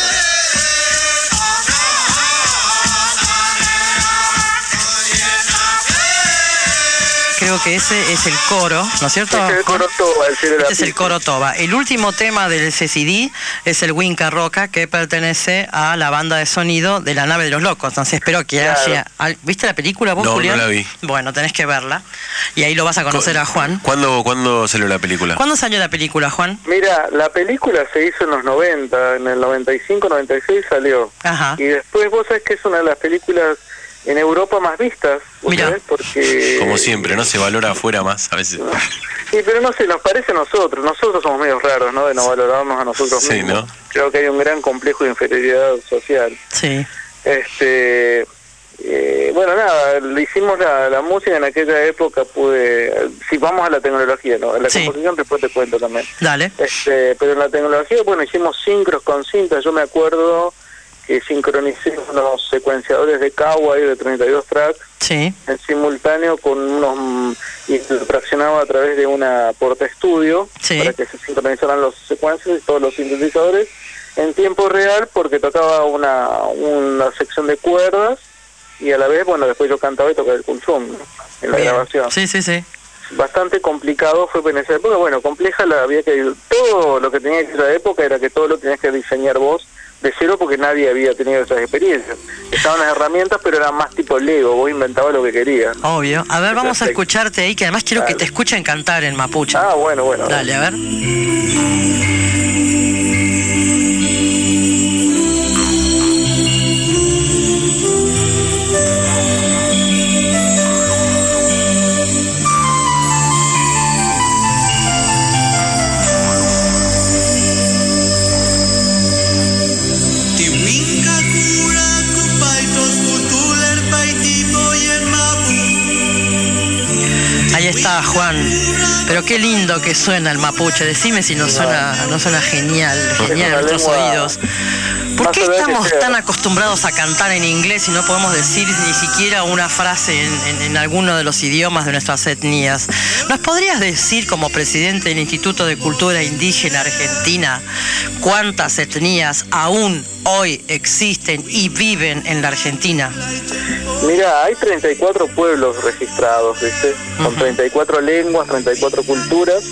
Creo creo que ese es el coro, ¿no es cierto? Este es el coro Toba, el cielo de la Este es el coro Toba. El último tema del ese C D es el Winca Roca, que pertenece a la banda de sonido de La Nave de los Locos. Entonces espero que Claro. haya... ¿Viste la película vos, No, Julián? no la vi. Bueno, tenés que verla. Y ahí lo vas a conocer a Juan. ¿Cuándo, ¿Cuándo salió la película? ¿Cuándo salió la película, Juan? Mira, la película se hizo en los noventa, en el noventa y cinco, noventa y seis salió. Ajá. Y después vos sabés que es una de las películas en Europa más vistas, ¿vos Mirá. sabés? Porque... Como siempre, no se valora afuera más a veces. Sí, pero no sé, nos parece a nosotros, nosotros somos medio raros, ¿no? De no valorarnos a nosotros Sí, mismos. ¿no? Creo que hay un gran complejo de inferioridad social. Sí. Este... Eh, bueno, nada, le hicimos la, la música en aquella época, pude... Si vamos a la tecnología, ¿no? En la Sí. composición después te cuento también. Dale. Este, pero en la tecnología, bueno, hicimos sincros con cintas. Yo me acuerdo que sincronicé unos secuenciadores de Kawai de treinta y dos tracks Sí. en simultáneo con unos... mm, y lo fraccionaba a través de una porta estudio Sí. para que se sincronizaran los secuencias y todos los sintetizadores en tiempo real, porque tocaba una, una sección de cuerdas y a la vez, bueno, después yo cantaba y tocaba el pulsón, ¿no? En la Bien. grabación. Sí, sí, sí. Bastante complicado fue en esa época, bueno, compleja la había que todo lo que tenía que esa época era que todo lo tenías que diseñar vos de cero porque nadie había tenido esas experiencias. Estaban las herramientas, pero eran más tipo Lego, vos inventabas lo que querías. Obvio. A ver, vamos a Perfecto. escucharte ahí, que además quiero que te escuchen cantar en mapuche. Ah, bueno, bueno. Dale, a ver. Ahí está, Juan. Pero qué lindo que suena el mapuche. Decime si no suena, no suena genial, genial a nuestros oídos. ¿Por qué estamos tan acostumbrados a cantar en inglés y no podemos decir ni siquiera una frase en, en, en alguno de los idiomas de nuestras etnias? ¿Nos podrías decir, como presidente del Instituto de Cultura Indígena Argentina, cuántas etnias aún hoy existen y viven en la Argentina? Mira, hay treinta y cuatro pueblos registrados, ¿viste? Con treinta y cuatro lenguas, treinta y cuatro culturas.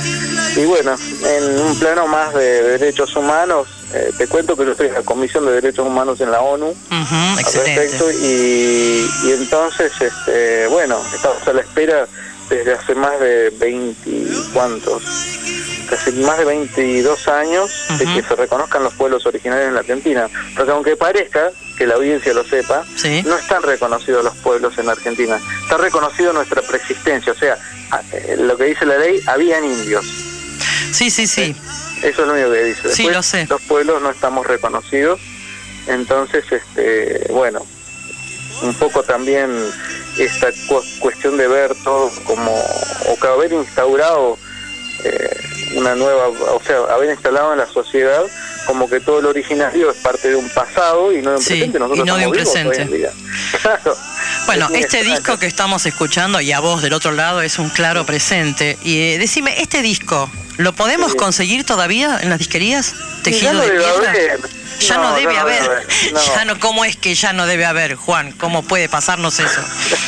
Y bueno, en un plano más de derechos humanos, eh, te cuento que yo estoy en la Comisión de Derechos Humanos en la ONU. Uh-huh, excelente. Perfecto, y, y entonces, este, bueno, estamos a la espera desde hace más de veinte, ¿cuántos? Casi más de veintidós años uh-huh. de que se reconozcan los pueblos originarios en la Argentina. Porque aunque parezca, que la audiencia lo sepa, ¿Sí? no están reconocidos los pueblos en Argentina. Está reconocido nuestra preexistencia, o sea, lo que dice la ley, habían indios. Sí, sí, sí. Eso es lo único que dice. Después, sí, lo sé. Los pueblos no estamos reconocidos, entonces, este, bueno, un poco también esta cu- cuestión de ver todo como, o que haber instaurado eh, una nueva, o sea, haber instalado en la sociedad como que todo lo originario es parte de un pasado y no de un sí, presente. Nosotros y no de un estamos vivos presente. hoy en día. Claro. Bueno, Es muy este extraño. disco que estamos escuchando, y a vos del otro lado, es un claro presente. Y eh, decime, ¿este disco lo podemos Sí. conseguir todavía en las disquerías? Tejido Ya no de debe piedra. haber. Ya No, no debe ya no haber. debe haber. No. Ya no, ¿cómo es que ya no debe haber, Juan? ¿Cómo puede pasarnos eso?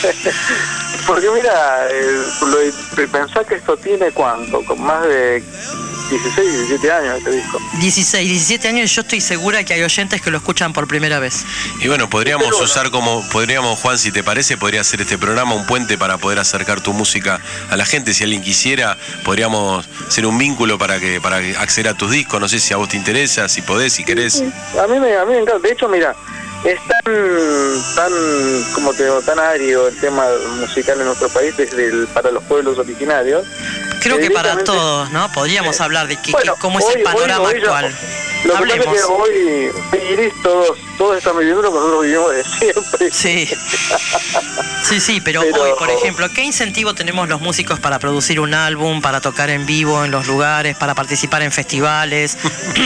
Porque mira, eh, lo, pensá que esto tiene cuánto, con más de dieciséis, diecisiete años este disco. dieciséis, diecisiete años, y yo estoy segura que hay oyentes que lo escuchan por primera vez. Y bueno, podríamos usar como, podríamos, Juan, si te parece, podría hacer este programa un puente para poder acercar tu música a la gente. Si alguien quisiera, podríamos ser un vínculo para que para acceder a tus discos. No sé si a vos te interesa, si podés, si querés. A mí me, a mí me encanta. De hecho, mira, es tan, tan, como te digo, tan árido el tema musical en nuestro país desde el, para los pueblos originarios. Creo que para directamente- todos, ¿no? Podríamos Eh, hablar de que, bueno, que cómo es hoy- el panorama hoy- hoy ya- actual. Lo que pasa Hablemos. es que hoy iris todos, todos están viviendo lo que nosotros vivimos de siempre. Sí. Sí, sí, pero, Pero- hoy, por ejemplo, ¿qué incentivo tenemos los músicos para producir un álbum, para tocar en vivo en los lugares, para participar en festivales,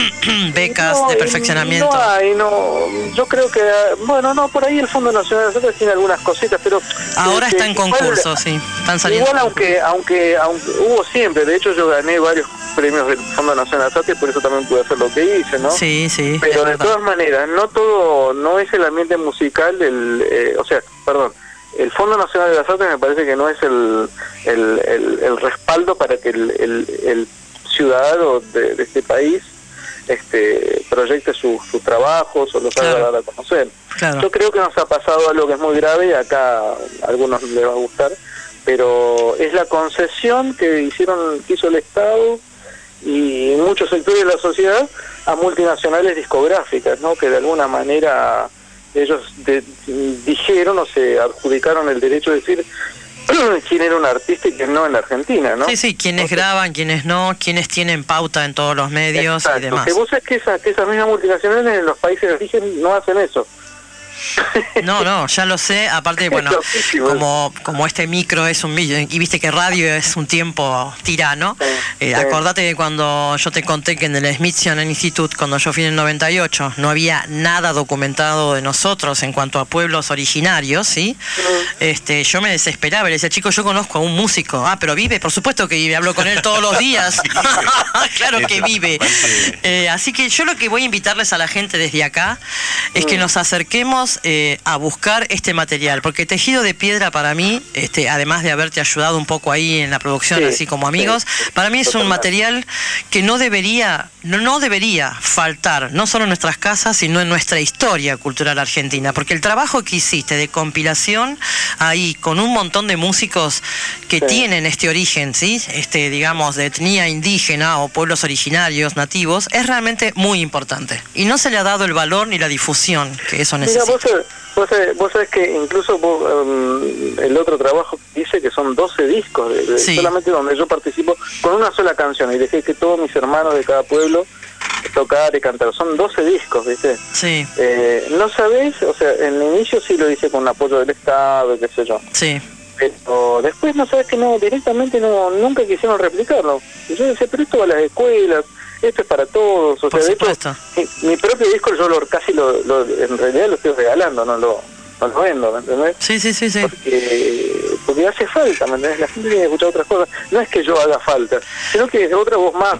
becas No, de y perfeccionamiento? No hay, no. Yo creo que, bueno, no, por ahí el Fondo Nacional de Artes tiene algunas cositas, pero... Ahora eh, está en igual- concurso, sí. Están saliendo. Igual aunque, aunque, aunque hubo siempre, de hecho yo gané varios premios del Fondo Nacional de Artes, por eso también pude hacer lo que hice, ¿no? Sí, sí. Pero es de verdad. todas maneras, no todo, no es el ambiente musical del, eh, o sea, perdón, el Fondo Nacional de las Artes me parece que no es el, el, el, el respaldo para que el, el, el ciudadano de, de este país este proyecte su, sus trabajos o los haga Claro. dar a conocer. Claro. Yo creo que nos ha pasado algo que es muy grave y acá a algunos les va a gustar, pero es la concesión que hicieron, que hizo el Estado y muchos sectores de la sociedad a multinacionales discográficas, ¿no? Que de alguna manera ellos de, dijeron o se adjudicaron el derecho de decir quién era un artista y quién no en la Argentina, ¿no? Sí, sí, quienes graban, quienes no, quienes tienen pauta en todos los medios Exacto, y demás. que vos sabés que, esa, que esas mismas multinacionales en los países de origen no hacen eso. No, no, ya lo sé. Aparte, bueno, como, como este micro es un micro, y viste que radio es un tiempo tirano, eh, acordate que cuando yo te conté que en el Smithsonian Institute, cuando yo fui en el noventa y ocho, no había nada documentado de nosotros en cuanto a pueblos originarios, ¿sí? Este, yo me desesperaba, le decía, chico, yo conozco a un músico. Ah, pero vive, por supuesto que vive, hablo con él todos los días. Claro que vive. Eh, así que yo lo que voy a invitarles a la gente desde acá es que nos acerquemos eh, a buscar este material, porque Tejido de Piedra para mí, este, además de haberte ayudado un poco ahí en la producción, Sí, así como amigos, sí, para mí es un totalmente. material que no debería, no, no debería faltar, no solo en nuestras casas, sino en nuestra historia cultural argentina, porque el trabajo que hiciste de compilación ahí con un montón de músicos que Sí. tienen este origen, ¿sí? Este, digamos, de etnia indígena o pueblos originarios, nativos, es realmente muy importante. Y no se le ha dado el valor ni la difusión que eso Mira, necesita. vos, sabés- vos, sabés, vos sabés que incluso vos, um, el otro trabajo dice que son doce discos, de, de- Sí. solamente donde yo participo con una sola canción y dejé que todos mis hermanos de cada pueblo tocar y cantar. Son doce discos, ¿viste? Sí, Eh, no sabés, o sea, en el inicio sí lo hice con apoyo del Estado, qué sé yo. sí. Pero después no sabes que no, directamente no, nunca quisieron replicarlo. Y yo decía, pero esto va a las escuelas, esto es para todos. O Por sea, de hecho, supuesto. mi, mi propio disco yo lo, casi lo, lo- en realidad lo estoy regalando, no lo, no lo vendo, ¿me entendés? Sí, sí, sí, sí. Porque, porque hace falta, ¿me entendés? La gente tiene que escuchar otras cosas. No es que yo haga falta, sino que es otra voz más.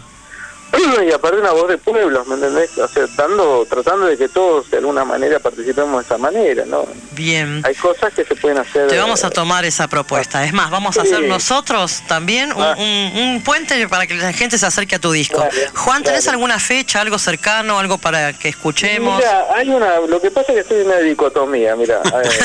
Y aparte una voz de pueblos, ¿me entendés? O sea, dando, tratando de que todos de alguna manera participemos de esa manera, ¿no? Bien. Hay cosas que se pueden hacer. Te vamos a tomar esa propuesta. Es más, vamos a Sí. hacer nosotros también un, Ah. un- un puente para que la gente se acerque a tu disco. Dale, Juan, ¿tenés dale. alguna fecha, algo cercano, algo para que escuchemos? Mira, hay una, lo que pasa es que estoy en una dicotomía, mira,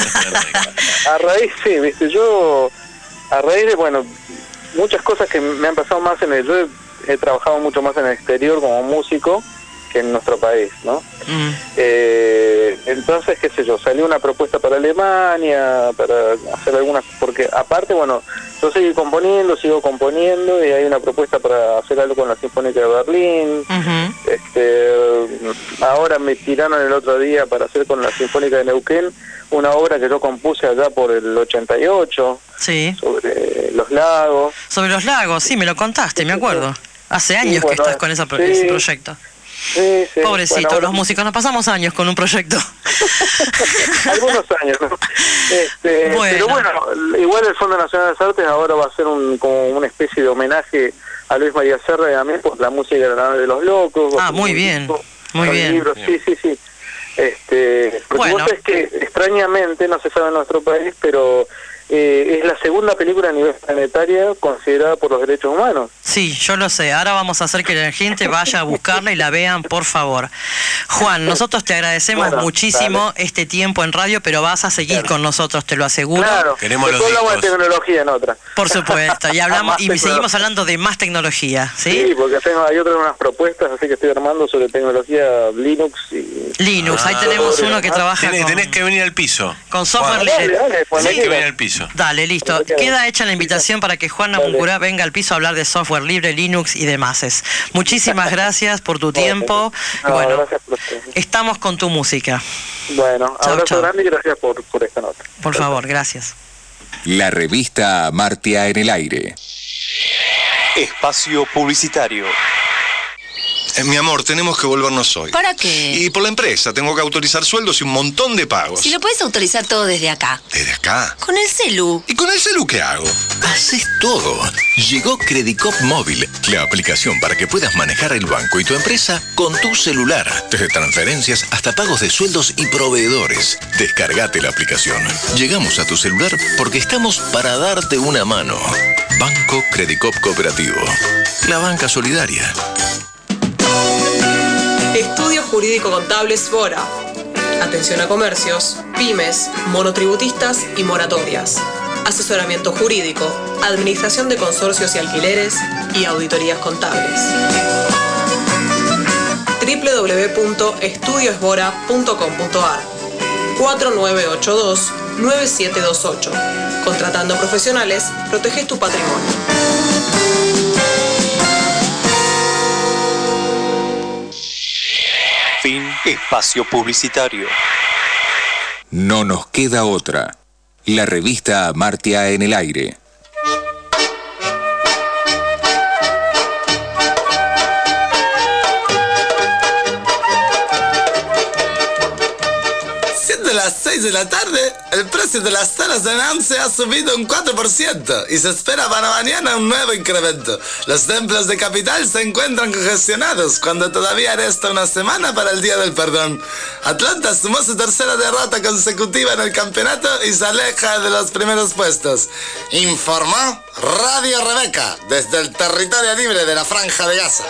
a, a raíz, sí, viste, yo, a raíz de, bueno, muchas cosas que me han pasado más en el, yo he, he trabajado mucho más en el exterior como músico que en nuestro país, ¿no? Mm, Eh, entonces, qué sé yo, salió una propuesta para Alemania, para hacer algunas, porque aparte, bueno, yo seguí componiendo, sigo componiendo y hay una propuesta para hacer algo con la Sinfónica de Berlín. ujú. Este, ahora me tiraron el otro día para hacer con la Sinfónica de Neuquén una obra que yo compuse allá por el ochenta y ocho Sí. sobre los lagos. Sobre los lagos, sí, me lo contaste, me acuerdo. Hace años que bueno, estás con esa pro- sí. ese proyecto. Sí, sí. Pobrecito, Bueno, ahora- los músicos, nos pasamos años con un proyecto. algunos años, ¿no? Este, Bueno. Pero bueno, igual el Fondo Nacional de las Artes ahora va a ser un, como una especie de homenaje a Luis María Serra y a mí por la música de la de los locos. Ah, muy bien, muy Con bien. libros, sí, sí, sí. Este, porque Bueno. vos sabés que extrañamente, no se sabe en nuestro país, pero eh, es la segunda película a nivel planetaria considerada por los derechos humanos. Sí, yo lo sé. Ahora vamos a hacer que la gente vaya a buscarla y la vean, por favor. Juan, nosotros te agradecemos Bueno, muchísimo dale. este tiempo en radio, pero vas a seguir con nosotros, te lo aseguro. Claro, Queremos los después hablamos de discos. tecnología en otra. Por supuesto. Y hablamos Más y tecnología. seguimos hablando de más tecnología, ¿sí? Sí, porque tengo, hay otras unas propuestas, así que estoy armando sobre tecnología Linux y... Linux, ahí Ah. tenemos uno que trabaja Tenés, con, tenés que venir al piso. con software Juan, libre. Dale, dale, cuando tenés que quieras. venir al piso. Dale, listo. Queda hecha la invitación para que Juan Namuncurá venga al piso a hablar de software libre, Linux y demás. Muchísimas gracias por tu tiempo. Y No, bueno, gracias por ustedes. estamos con tu música. Bueno, Chau, abrazo chau. grande y gracias por, por esta nota. Por favor, gracias. La revista Amartya en el aire. Espacio publicitario. Eh, mi amor, tenemos que volvernos hoy. ¿Para qué? Y por la empresa, tengo que autorizar sueldos y un montón de pagos. Si lo puedes autorizar todo desde acá. ¿Desde acá? Con el celu. ¿Y con el celu qué hago? Haces todo. Llegó Credicop Móvil, la aplicación para que puedas manejar el banco y tu empresa con tu celular. Desde transferencias hasta pagos de sueldos y proveedores. Descargate la aplicación. Llegamos a tu celular porque estamos para darte una mano. Banco Credicop Cooperativo. La banca solidaria. Estudio Jurídico Contable Svora. Atención a comercios, pymes, monotributistas y moratorias. Asesoramiento jurídico, administración de consorcios y alquileres y auditorías contables. doble u doble u doble u punto estudio esbora punto com punto a r cuatro nueve ocho dos nueve siete dos ocho. Contratando profesionales, proteges tu patrimonio. Fin espacio publicitario. No nos queda otra. La revista Amartya en el aire. Siendo las seis de la tarde, el precio de las cenas de Nancy ha subido un cuatro por ciento y se espera para mañana un nuevo incremento. Los templos de Capital se encuentran congestionados cuando todavía resta una semana para el Día del Perdón. Atlanta sumó su tercera derrota consecutiva en el campeonato y se aleja de los primeros puestos. Informó Radio Rebeca desde el territorio libre de la Franja de Gaza.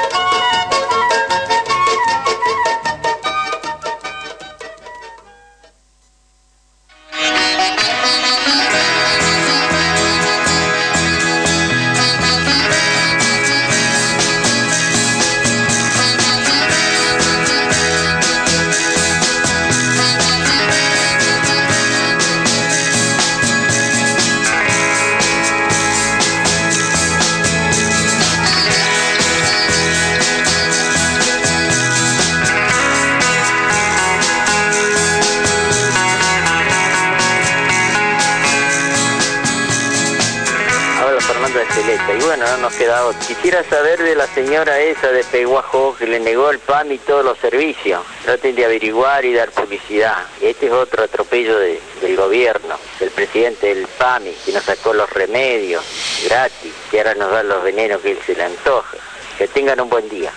Y bueno, no nos queda otra. Quisiera saber de la señora esa de Peguajo que le negó el P A M y todos los servicios. Traten de averiguar y dar publicidad. Este es otro atropello de, del gobierno, del presidente del P A M I, que nos sacó los remedios gratis, que ahora nos da los venenos que él se le antoja. Que tengan un buen día.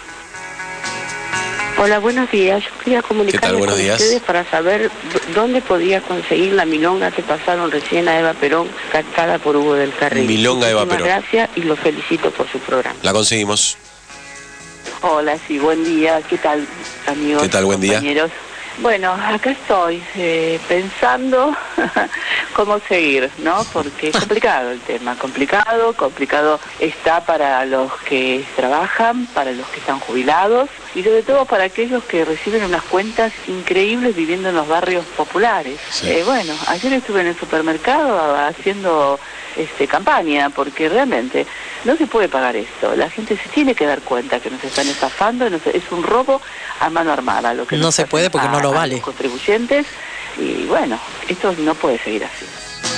Hola, buenos días. Yo quería comunicarme con días? ustedes para saber dónde podía conseguir la milonga que pasaron recién a Eva Perón, cantada por Hugo del Carril. Milonga Eva Perón. Gracias y lo felicito por su programa. La conseguimos. Hola, sí, buen día. ¿Qué tal, amigos? ¿Qué tal, buen compañeros? día? Bueno, acá estoy eh, pensando cómo seguir, ¿no? Porque es complicado el tema, complicado, complicado está para los que trabajan, para los que están jubilados y sobre todo para aquellos que reciben unas cuentas increíbles viviendo en los barrios populares. Sí. Eh, bueno, ayer estuve en el supermercado haciendo este, campaña porque realmente no se puede pagar esto. La gente se tiene que dar cuenta que nos están estafando, es un robo a mano armada. Lo que no se puede porque no lo vale. Los contribuyentes y bueno, esto no puede seguir así.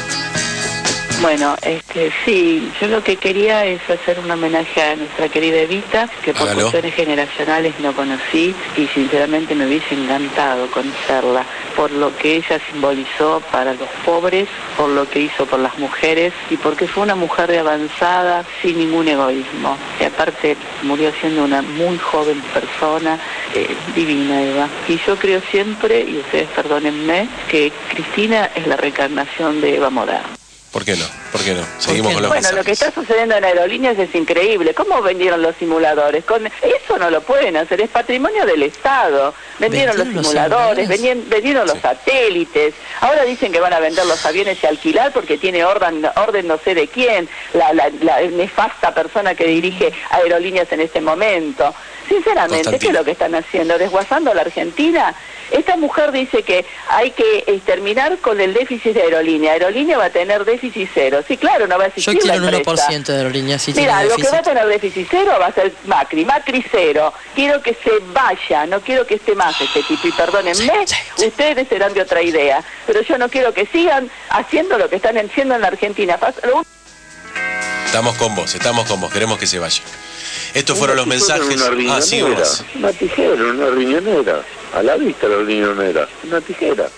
Bueno, este, sí, yo lo que quería es hacer un homenaje a nuestra querida Evita, que por Hágalo. cuestiones generacionales no conocí y sinceramente me hubiese encantado conocerla, por lo que ella simbolizó para los pobres, por lo que hizo por las mujeres y porque fue una mujer de avanzada sin ningún egoísmo. Y aparte murió siendo una muy joven persona, eh, divina Eva. Y yo creo siempre, y ustedes perdónenme, que Cristina es la reencarnación de Eva moderna. ¿Por qué no? ¿Por qué no? Seguimos con los Bueno, mensajes. Lo que está sucediendo en aerolíneas es increíble. ¿Cómo vendieron los simuladores? Con eso no lo pueden hacer, es patrimonio del Estado. Vendieron, ¿Vendieron los simuladores, los vendieron, vendieron los sí. satélites. Ahora dicen que van a vender los aviones y alquilar porque tiene orden, orden no sé de quién, la, la, la nefasta persona que dirige aerolíneas en este momento. Sinceramente, ¿qué es lo que están haciendo? ¿Desguazando a la Argentina? Esta mujer dice que hay que eh, terminar con el déficit de aerolínea. Aerolínea va a tener déficit cero. Sí, claro, no va a existir Yo quiero la un uno por ciento de aerolínea. Si Mira, tiene lo que va a tener déficit cero va a ser Macri. Macri cero. Quiero que se vaya, no quiero que esté más este tipo. Y perdónenme, sí, sí, sí. ustedes serán de otra idea. Pero yo no quiero que sigan haciendo lo que están haciendo en la Argentina. Estamos con vos, estamos con vos. Queremos que se vaya. Estos fueron los mensajes. Una ah, sí, vamos. Una tijera, una riñonera. A la vista la riñonera. Una tijera.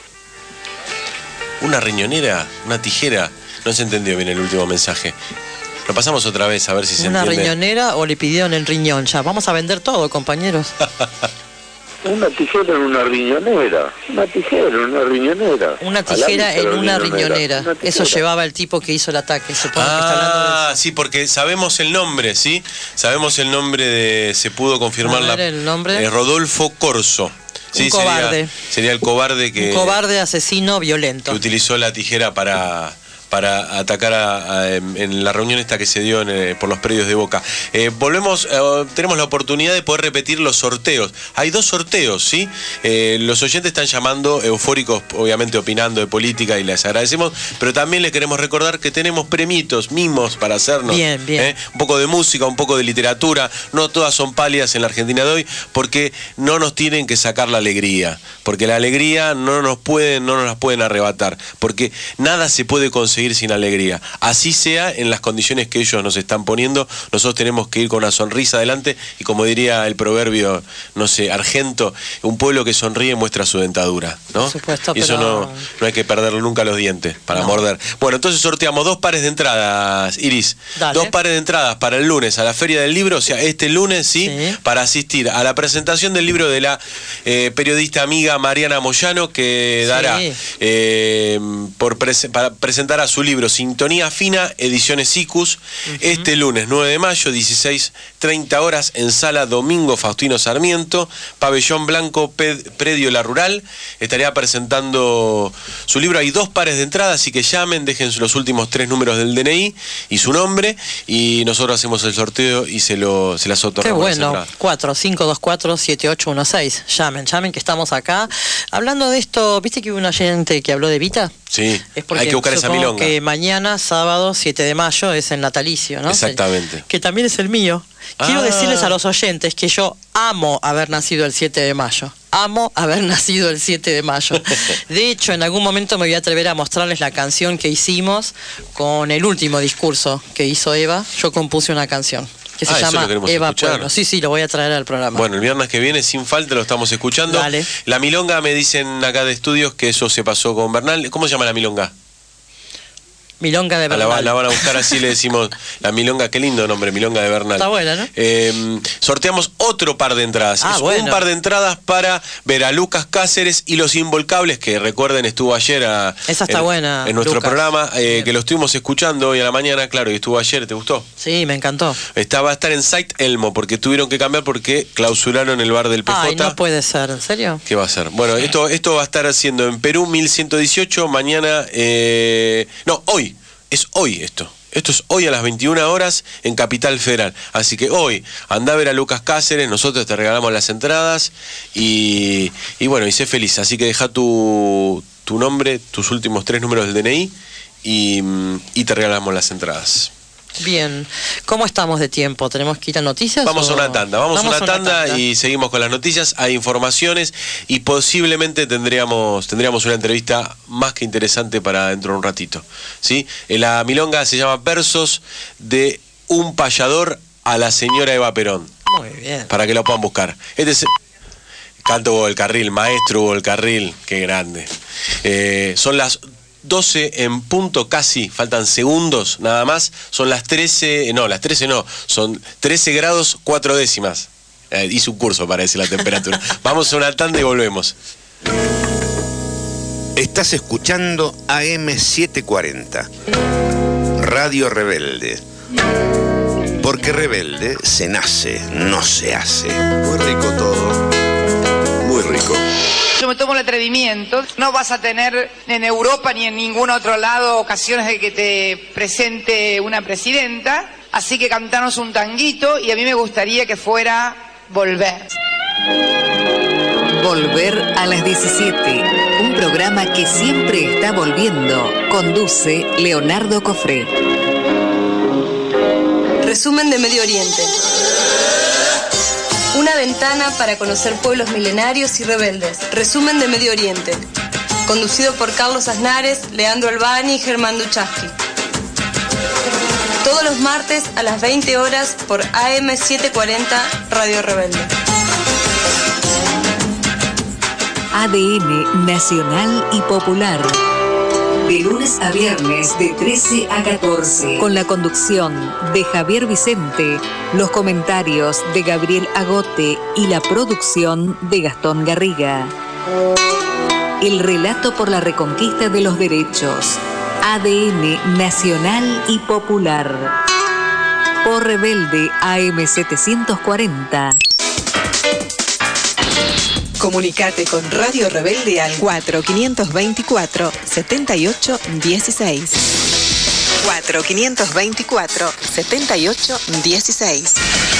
Una riñonera, una tijera. No se entendió bien el último mensaje. Lo pasamos otra vez a ver si se ¿Una entiende. ¿Una riñonera o le pidieron el riñón? Ya, vamos a vender todo, compañeros. Una tijera en una riñonera. Una tijera en una riñonera. Una tijera en una riñonera. Una Eso llevaba el tipo que hizo el ataque. Supongo ah, que está hablando de eso. Sí, porque sabemos el nombre, ¿sí? Sabemos el nombre de... Se pudo confirmar a ver, la... el nombre. Eh, Rodolfo Corso. Sí, un cobarde. Sería, sería el cobarde que... Un cobarde asesino violento. Que utilizó la tijera para... para atacar a, a, en la reunión esta que se dio en, eh, por los predios de Boca. Eh, volvemos, eh, tenemos la oportunidad de poder repetir los sorteos. Hay dos sorteos, ¿sí? Eh, los oyentes están llamando, eufóricos, obviamente opinando de política y les agradecemos, pero también les queremos recordar que tenemos premitos, mimos para hacernos. Bien, bien. ¿eh? Un poco de música, un poco de literatura. No todas son pálidas en la Argentina de hoy, porque no nos tienen que sacar la alegría. Porque la alegría no nos pueden, no nos las pueden arrebatar. Porque nada se puede conseguir sin alegría. Así sea en las condiciones que ellos nos están poniendo, nosotros tenemos que ir con una sonrisa adelante y como diría el proverbio, no sé, argento, un pueblo que sonríe muestra su dentadura, ¿no? Por supuesto, y eso pero... no, no hay que perderle nunca los dientes para no. morder. Bueno, entonces sorteamos dos pares de entradas, Iris. Dale. Dos pares de entradas para el lunes a la Feria del Libro, o sea, este lunes, ¿sí? sí. Para asistir a la presentación del libro de la eh, periodista amiga Mariana Moyano, que dará sí. eh, por prese para presentar a su libro Sintonía Fina, Ediciones Icus, uh-huh. este lunes nueve de mayo, dieciséis treinta horas, en Sala Domingo Faustino Sarmiento, Pabellón Blanco, Predio La Rural. Estaría presentando su libro. Hay dos pares de entradas, así que llamen, dejen los últimos tres números del D N I y su nombre, y nosotros hacemos el sorteo y se, lo, se las otorgamos. Qué bueno, cuatro cinco dos cuatro siete ocho uno seis. Llamen, llamen, que estamos acá. Hablando de esto, ¿viste que hubo un oyente que habló de Vita? Sí, es porque hay que buscar esa milonga. Que mañana, sábado, siete de mayo, es el natalicio, ¿no? Exactamente. Que también es el mío. Quiero ah. decirles a los oyentes que yo amo haber nacido el siete de mayo. Amo haber nacido el siete de mayo. De hecho, en algún momento me voy a atrever a mostrarles la canción que hicimos con el último discurso que hizo Eva. Yo compuse una canción que se ah, llama Eva escuchar. Pueblo. Sí, sí, lo voy a traer al programa. Bueno, el viernes que viene, sin falta, lo estamos escuchando. Dale. La milonga, me dicen acá de estudios que eso se pasó con Bernal. ¿Cómo se llama la milonga? Milonga de Bernal. La, la van a buscar así, le decimos la milonga, qué lindo nombre, Milonga de Bernal. Está buena, ¿no? Eh, sorteamos otro par de entradas. Ah, es bueno. Un par de entradas para ver a Lucas Cáceres y Los Involcables, que recuerden estuvo ayer a, Esa está en, buena, en nuestro Lucas. programa, eh, que lo estuvimos escuchando hoy a la mañana, claro, y estuvo ayer, ¿te gustó? Sí, me encantó. Está, va a estar en Site Elmo, porque tuvieron que cambiar porque clausuraron el bar del P J. Ay, no puede ser, ¿en serio? ¿Qué va a ser? Bueno, esto, esto va a estar haciendo en Perú mil ciento dieciocho, mañana, eh, no, hoy. Es hoy esto. Esto es hoy a las veintiuna horas en Capital Federal. Así que hoy andá a ver a Lucas Cáceres, nosotros te regalamos las entradas y, y bueno, y sé feliz. Así que deja tu, tu nombre, tus últimos tres números del D N I y, y te regalamos las entradas. Bien, ¿cómo estamos de tiempo? ¿Tenemos que ir a noticias? Vamos o... a una tanda, vamos, vamos a una, una tanda, tanda y seguimos con las noticias, hay informaciones y posiblemente tendríamos, tendríamos una entrevista más que interesante para dentro de un ratito, ¿sí? La milonga se llama Versos de un payador a la señora Eva Perón. Muy bien. Para que lo puedan buscar. Este es canto Hugo del Carril, maestro Hugo del Carril, qué grande. Eh, son las doce en punto casi, faltan segundos nada más, son las trece, no, las trece no, son trece grados cuatro décimas. Eh, hice un curso para decir la temperatura. Vamos a una tanda y volvemos. Estás escuchando A M setecientos cuarenta, Radio Rebelde. Porque rebelde se nace, no se hace. Muy rico todo, muy rico. Yo me tomo el atrevimiento, no vas a tener en Europa ni en ningún otro lado ocasiones de que te presente una presidenta, así que cantanos un tanguito y a mí me gustaría que fuera Volver. Volver a las diecisiete, un programa que siempre está volviendo, conduce Leonardo Cofré. Resumen de Medio Oriente. Una ventana para conocer pueblos milenarios y rebeldes. Resumen de Medio Oriente. Conducido por Carlos Aznares, Leandro Albani y Germán Duchaski. Todos los martes a las veinte horas por A M setecientos cuarenta Radio Rebelde. A D N Nacional y Popular. De lunes a viernes de trece a catorce. Con la conducción de Javier Vicente, los comentarios de Gabriel Agote y la producción de Gastón Garriga. El relato por la reconquista de los derechos. A D N Nacional y Popular. Por Rebelde A M setecientos cuarenta. Comunicate con Radio Rebelde al cuatro quinientos veinticuatro, setenta y ocho dieciséis. cuatro quinientos veinticuatro, setenta y ocho dieciséis.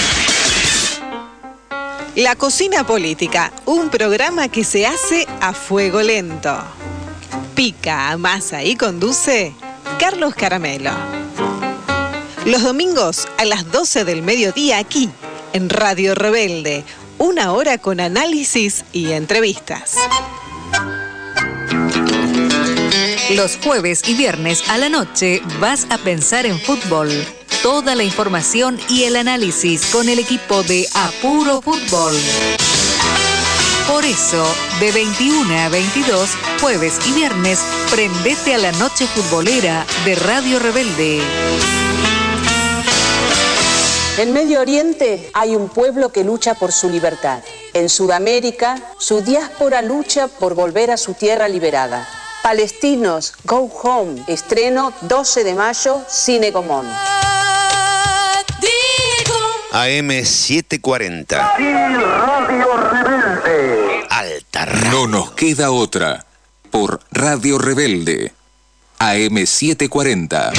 La Cocina Política, un programa que se hace a fuego lento. Pica, amasa y conduce Carlos Caramelo. Los domingos a las doce del mediodía aquí, en Radio Rebelde. Una hora con análisis y entrevistas. Los jueves y viernes a la noche vas a pensar en fútbol. Toda la información y el análisis con el equipo de Apuro Fútbol. Por eso, de veintiuna a veintidós, jueves y viernes, prendete a la noche futbolera de Radio Rebelde. En Medio Oriente hay un pueblo que lucha por su libertad. En Sudamérica, su diáspora lucha por volver a su tierra liberada. Palestinos, Go Home. Estreno doce de mayo, Cine Común. A M setecientos cuarenta. Radio Rebelde. Alta radio. No nos queda otra. Por Radio Rebelde. A M setecientos cuarenta.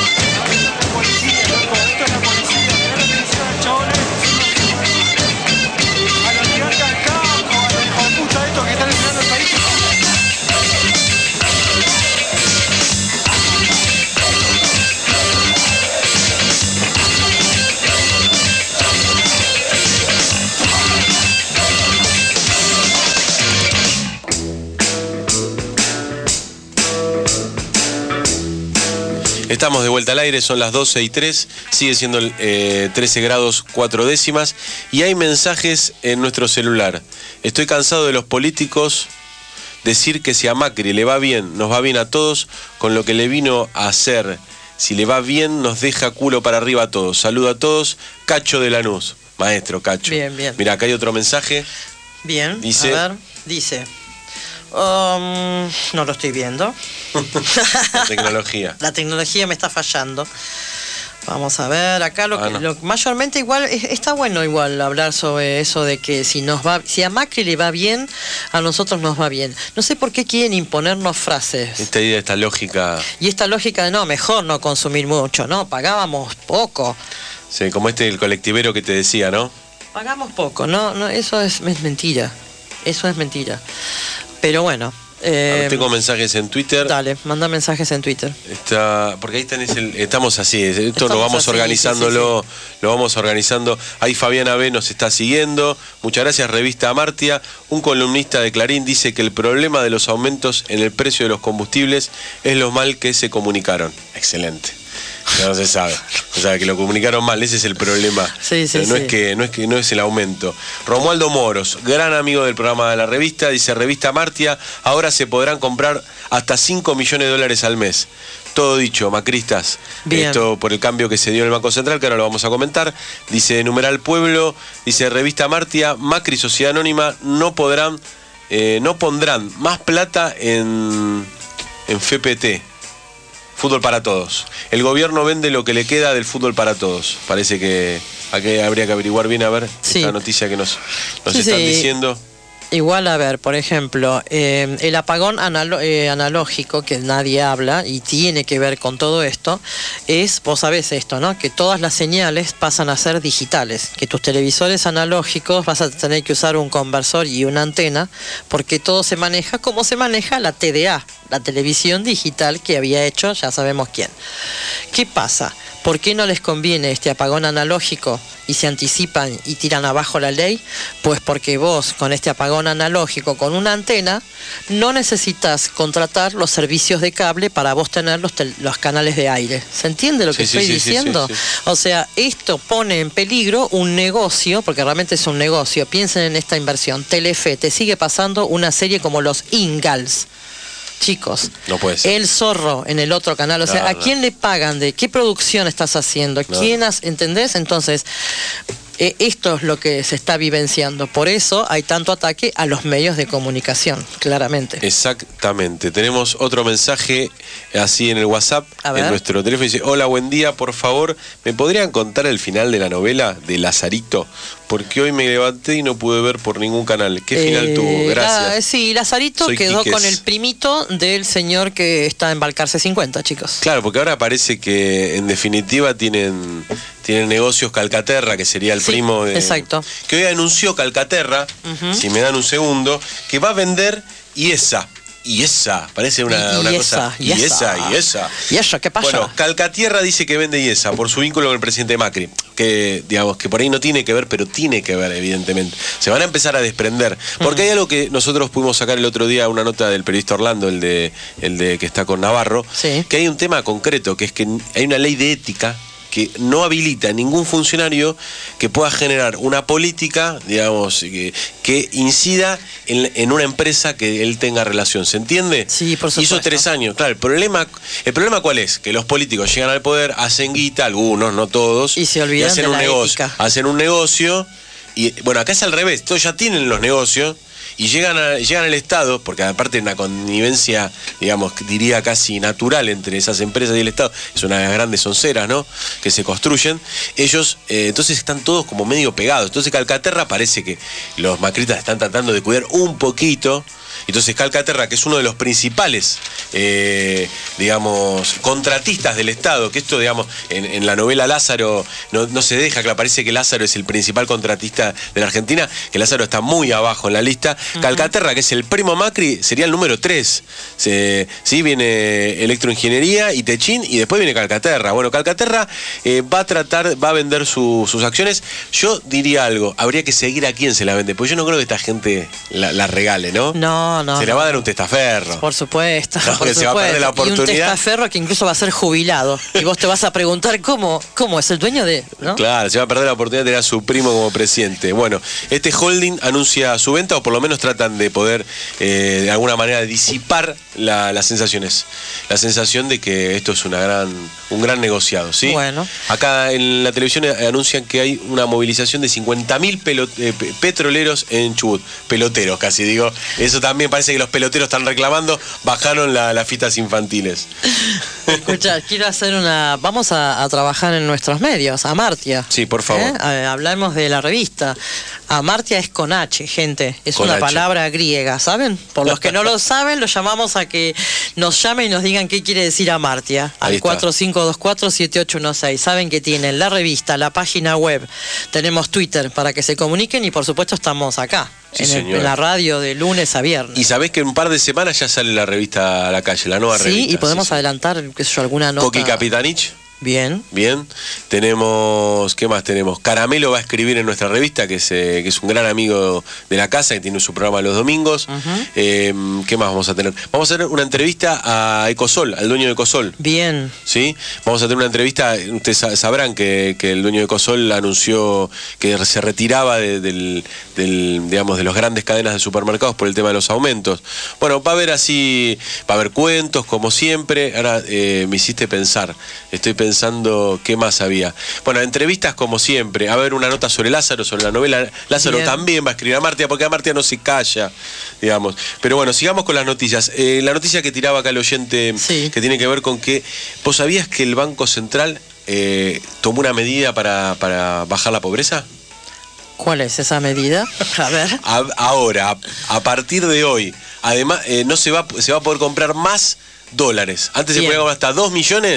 Estamos de vuelta al aire, son las doce y tres, sigue siendo eh, trece grados cuatro décimas y hay mensajes en nuestro celular. Estoy cansado de los políticos decir que si a Macri le va bien, nos va bien a todos, con lo que le vino a hacer. Si le va bien, nos deja culo para arriba a todos. Saludo a todos, Cacho de Lanús. Maestro Cacho. Bien, bien. Mira, acá hay otro mensaje. Bien, dice, a ver, dice... Um, no lo estoy viendo. La tecnología. La tecnología me está fallando. Vamos a ver, acá lo ah, que no. lo, mayormente igual es, está bueno igual hablar sobre eso de que si nos va, si a Macri le va bien, a nosotros nos va bien. No sé por qué quieren imponernos frases. Esta idea, esta lógica. Y esta lógica de no, mejor no consumir mucho, no, pagábamos poco. Sí, como este el colectivero que te decía, ¿no? Pagamos poco, no, no, eso es, es mentira. Eso es mentira. Pero bueno. Eh, tengo mensajes en Twitter. Dale, manda mensajes en Twitter. Está, porque ahí tenés el, estamos así, esto estamos lo vamos así, organizándolo, sí, sí, sí. lo vamos organizando. Ahí Fabiana B nos está siguiendo. Muchas gracias, Revista Amartya. Un columnista de Clarín dice que el problema de los aumentos en el precio de los combustibles es lo mal que se comunicaron. Excelente. No se sabe. O sea, que lo comunicaron mal, ese es el problema. Sí, sí, no sí. es que no es que no es el aumento. Romualdo Moros, gran amigo del programa de la revista, dice Revista Amartya, ahora se podrán comprar hasta cinco millones de dólares al mes. Todo dicho, macristas. Bien. Esto por el cambio que se dio en el Banco Central, que ahora lo vamos a comentar. Dice Numeral Pueblo, dice Revista Amartya, Macri Sociedad Anónima no podrán, eh, no pondrán más plata en, en F P T. Fútbol para todos. El gobierno vende lo que le queda del fútbol para todos. Parece que aquí habría que averiguar bien a ver sí. esta noticia que nos, nos sí, están sí. diciendo. Igual, a ver, por ejemplo, eh, el apagón analo eh, analógico, que nadie habla y tiene que ver con todo esto, es, vos sabés esto, ¿no? Que todas las señales pasan a ser digitales, que tus televisores analógicos vas a tener que usar un conversor y una antena, porque todo se maneja como se maneja la T D A, la televisión digital que había hecho ya sabemos quién. ¿Qué pasa? ¿Por qué no les conviene este apagón analógico y se anticipan y tiran abajo la ley? Pues porque vos con este apagón analógico, con una antena, no necesitas contratar los servicios de cable para vos tener los, los canales de aire. ¿Se entiende lo que sí, estoy sí, diciendo? Sí, sí, sí. O sea, esto pone en peligro un negocio, porque realmente es un negocio. Piensen en esta inversión. Telefe te sigue pasando una serie como los Ingalls. Chicos, no puede ser. El Zorro en el otro canal, o sea, no, ¿a no. quién le pagan? ¿De qué producción estás haciendo? No. ¿Quién has, entendés? Entonces, eh, esto es lo que se está vivenciando. Por eso hay tanto ataque a los medios de comunicación, claramente. Exactamente. Tenemos otro mensaje así en el WhatsApp, A ver. en nuestro teléfono. Dice, hola, buen día, por favor, ¿me podrían contar el final de la novela de Lazarito? Porque hoy me levanté y no pude ver por ningún canal. ¿Qué final Eh, tuvo? Gracias. la- sí, Lazarito Soy quedó Quiques. con el primito del señor que está en Balcarce cincuenta, chicos. Claro, porque ahora parece que en definitiva tienen, tienen negocios Calcaterra, que sería el Sí, primo de... exacto. Que hoy anunció Calcaterra, Ujú. si me dan un segundo, que va a vender IESA. IESA, parece una, Y- una IESA, cosa... IESA. IESA, IESA. ¿Y eso qué pasa? Bueno, Calcatierra dice que vende IESA por su vínculo con el presidente Macri, que digamos que por ahí no tiene que ver, pero tiene que ver, evidentemente. Se van a empezar a desprender, porque hay algo que nosotros pudimos sacar el otro día, una nota del periodista Orlando, el de, el de que está con Navarro, Sí. que hay un tema concreto, que es que hay una ley de ética que no habilita a ningún funcionario que pueda generar una política, digamos, que, que incida en, en una empresa que él tenga relación. ¿Se entiende? Sí, por supuesto. Hizo tres años. Claro, el problema, el problema ¿cuál es? Que los políticos llegan al poder, hacen guita, algunos, no todos, Y se olvidan hacen de un la negocio. ética. Hacen un negocio y, bueno, acá es al revés. Todos ya tienen los negocios y llegan, a- llegan al Estado, porque aparte de una connivencia, digamos, diría casi natural entre esas empresas y el Estado, es una de las grandes onceras, ¿no?, que se construyen, ellos, eh, entonces están todos como medio pegados. Entonces Calcaterra parece que los macristas están tratando de cuidar un poquito. Entonces Calcaterra, que es uno de los principales, eh, digamos, contratistas del Estado, que esto, digamos, en, en la novela Lázaro no, no se deja, que parece que Lázaro es el principal contratista de la Argentina, que Lázaro está muy abajo en la lista. Calcaterra, que es el primo Macri, sería el número tres. Se, sí, viene Electroingeniería y Techín, y después viene Calcaterra. Bueno, Calcaterra eh, va a tratar, va a vender su- sus acciones. Yo diría algo, habría que seguir a quién se la vende, porque yo no creo que esta gente la, la regale, ¿no? No, no. Se la no. va a dar un testaferro. Por supuesto, No, por que se va a perder la supuesto. Y un oportunidad. testaferro que incluso va a ser jubilado. Y vos te vas a preguntar cómo, cómo es el dueño de, ¿no? Claro, se va a perder la oportunidad de tener a su primo como presidente. Bueno, este holding anuncia su venta, o por lo menos tratan de poder eh, de alguna manera disipar la- las sensaciones. La sensación de que esto es una gran, un gran negociado, ¿sí? Bueno. Acá en la televisión eh, anuncian que hay una movilización de cincuenta mil petroleros en Chubut. Peloteros, casi digo. Eso también parece que los peloteros están reclamando, bajaron la- las fiestas infantiles. Escucha, quiero hacer una... Vamos a, a trabajar en nuestros medios, Amartya. Sí, por favor. ¿Eh? A- Hablamos de la revista. Amartya es con H, gente. Es Con una H. palabra griega, ¿saben? Por los que no lo saben, los llamamos a que nos llamen y nos digan qué quiere decir Amartya. Ahí Al está. cuatro cinco dos cuatro siete ocho uno seis. Saben que tienen la revista, la página web. Tenemos Twitter para que se comuniquen y por supuesto estamos acá. Sí, en, el- señor. en la radio de lunes a viernes. Y sabés que en un par de semanas ya sale la revista a la calle, la nueva Sí, revista. y podemos sí, sí. adelantar, qué sé yo, alguna nota. Coqui Capitanich. Bien. Bien, tenemos, ¿qué más tenemos? Caramelo va a escribir en nuestra revista, que es, eh, que es un gran amigo de la casa, que tiene su programa los domingos. Eh, ¿Qué más vamos a tener? Vamos a tener una entrevista a Ecosol, al dueño de Ecosol. Bien. ¿Sí? Vamos a tener una entrevista, ustedes sa- sabrán que, que el dueño de Ecosol anunció que se retiraba de, del, del, digamos, de las grandes cadenas de supermercados por el tema de los aumentos. Bueno, va a haber así, va a haber cuentos, como siempre. Ahora eh, me hiciste pensar, estoy pensando qué más había. Bueno, entrevistas como siempre. Va a haber una nota sobre Lázaro, sobre la novela. Lázaro Bien. también va a escribir a Amartya, porque Amartya no se calla, digamos. Pero bueno, sigamos con las noticias. Eh, la noticia que tiraba acá el oyente, que tiene que ver con que, ¿vos sabías que el Banco Central eh, tomó una medida para, para bajar la pobreza? ¿Cuál es esa medida? A ver. A- ahora, a, a partir de hoy, además, eh, no se va, se va a poder comprar más dólares. Antes se Bien. podía comprar hasta dos millones.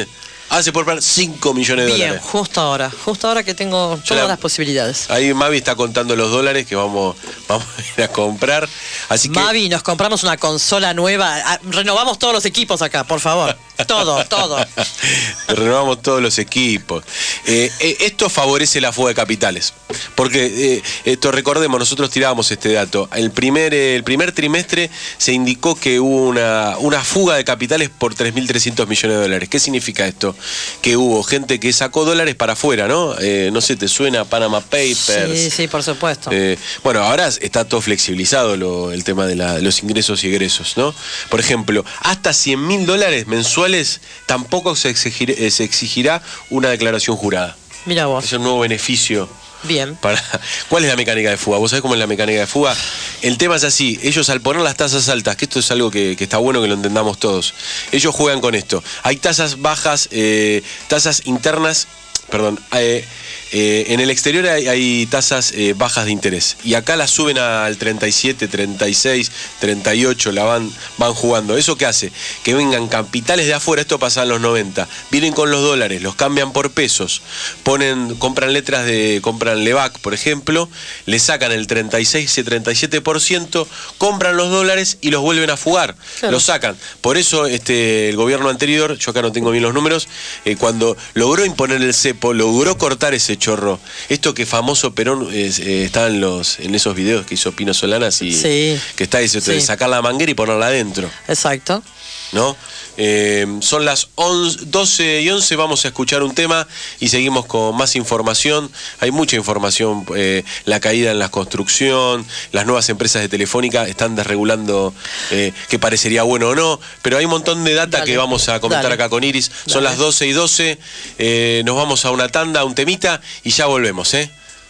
hace por plan cinco millones de Bien, dólares. justo ahora, justo ahora que tengo todas la, las posibilidades. Ahí Mavi está contando los dólares que vamos, vamos a ir a comprar. Así que... Mavi, nos compramos una consola nueva. Renovamos todos los equipos acá, por favor. Todo, todo. Renovamos todos los equipos. Eh, eh, esto favorece la fuga de capitales. Porque, eh, esto recordemos, nosotros tirábamos este dato. El primer, eh, el primer trimestre se indicó que hubo una, una fuga de capitales por tres mil trescientos millones de dólares. ¿Qué significa esto? Que hubo gente que sacó dólares para afuera, ¿no? Eh, no sé, ¿te suena Panama Papers? Sí, sí, por supuesto. Eh, bueno, ahora está todo flexibilizado lo, el tema de la, los ingresos y egresos, ¿no? Por ejemplo, hasta cien mil dólares mensuales tampoco se exigirá, se exigirá una declaración jurada. Mira vos. Es un nuevo beneficio. Bien. Para, ¿cuál es la mecánica de fuga? ¿Vos sabés cómo es la mecánica de fuga? El tema es así, ellos al poner las tasas altas, que esto es algo que, que está bueno que lo entendamos todos, ellos juegan con esto. Hay tasas bajas, eh, tasas internas, perdón, eh, eh, en el exterior hay, hay tasas eh, bajas de interés y acá las suben al treinta y siete, treinta y seis, treinta y ocho, la van, van jugando. ¿Eso qué hace? Que vengan capitales de afuera, esto pasa en los noventa, vienen con los dólares, los cambian por pesos, ponen, compran letras de, compran Levac, por ejemplo, le sacan el treinta y seis, treinta y siete por ciento, compran los dólares y los vuelven a fugar, claro. Los sacan. Por eso este, el gobierno anterior, yo acá no tengo bien los números, eh, cuando logró imponer el cepo, logró cortar ese chorro. Esto que famoso Perón eh, eh, está en, los, en esos videos que hizo Pino Solanas y sí, que está diciendo sí. de sacar la manguera y ponerla adentro. Exacto. ¿No? Eh, son las once, doce y once, vamos a escuchar un tema y seguimos con más información. Hay mucha información, eh, la caída en la construcción, las nuevas empresas de Telefónica están desregulando, eh, que parecería bueno o no, pero hay un montón de data Dale. que vamos a comentar Dale. acá con Iris. Son Dale. las doce y doce, eh, nos vamos a una tanda, a un temita y ya volvemos, ¿eh?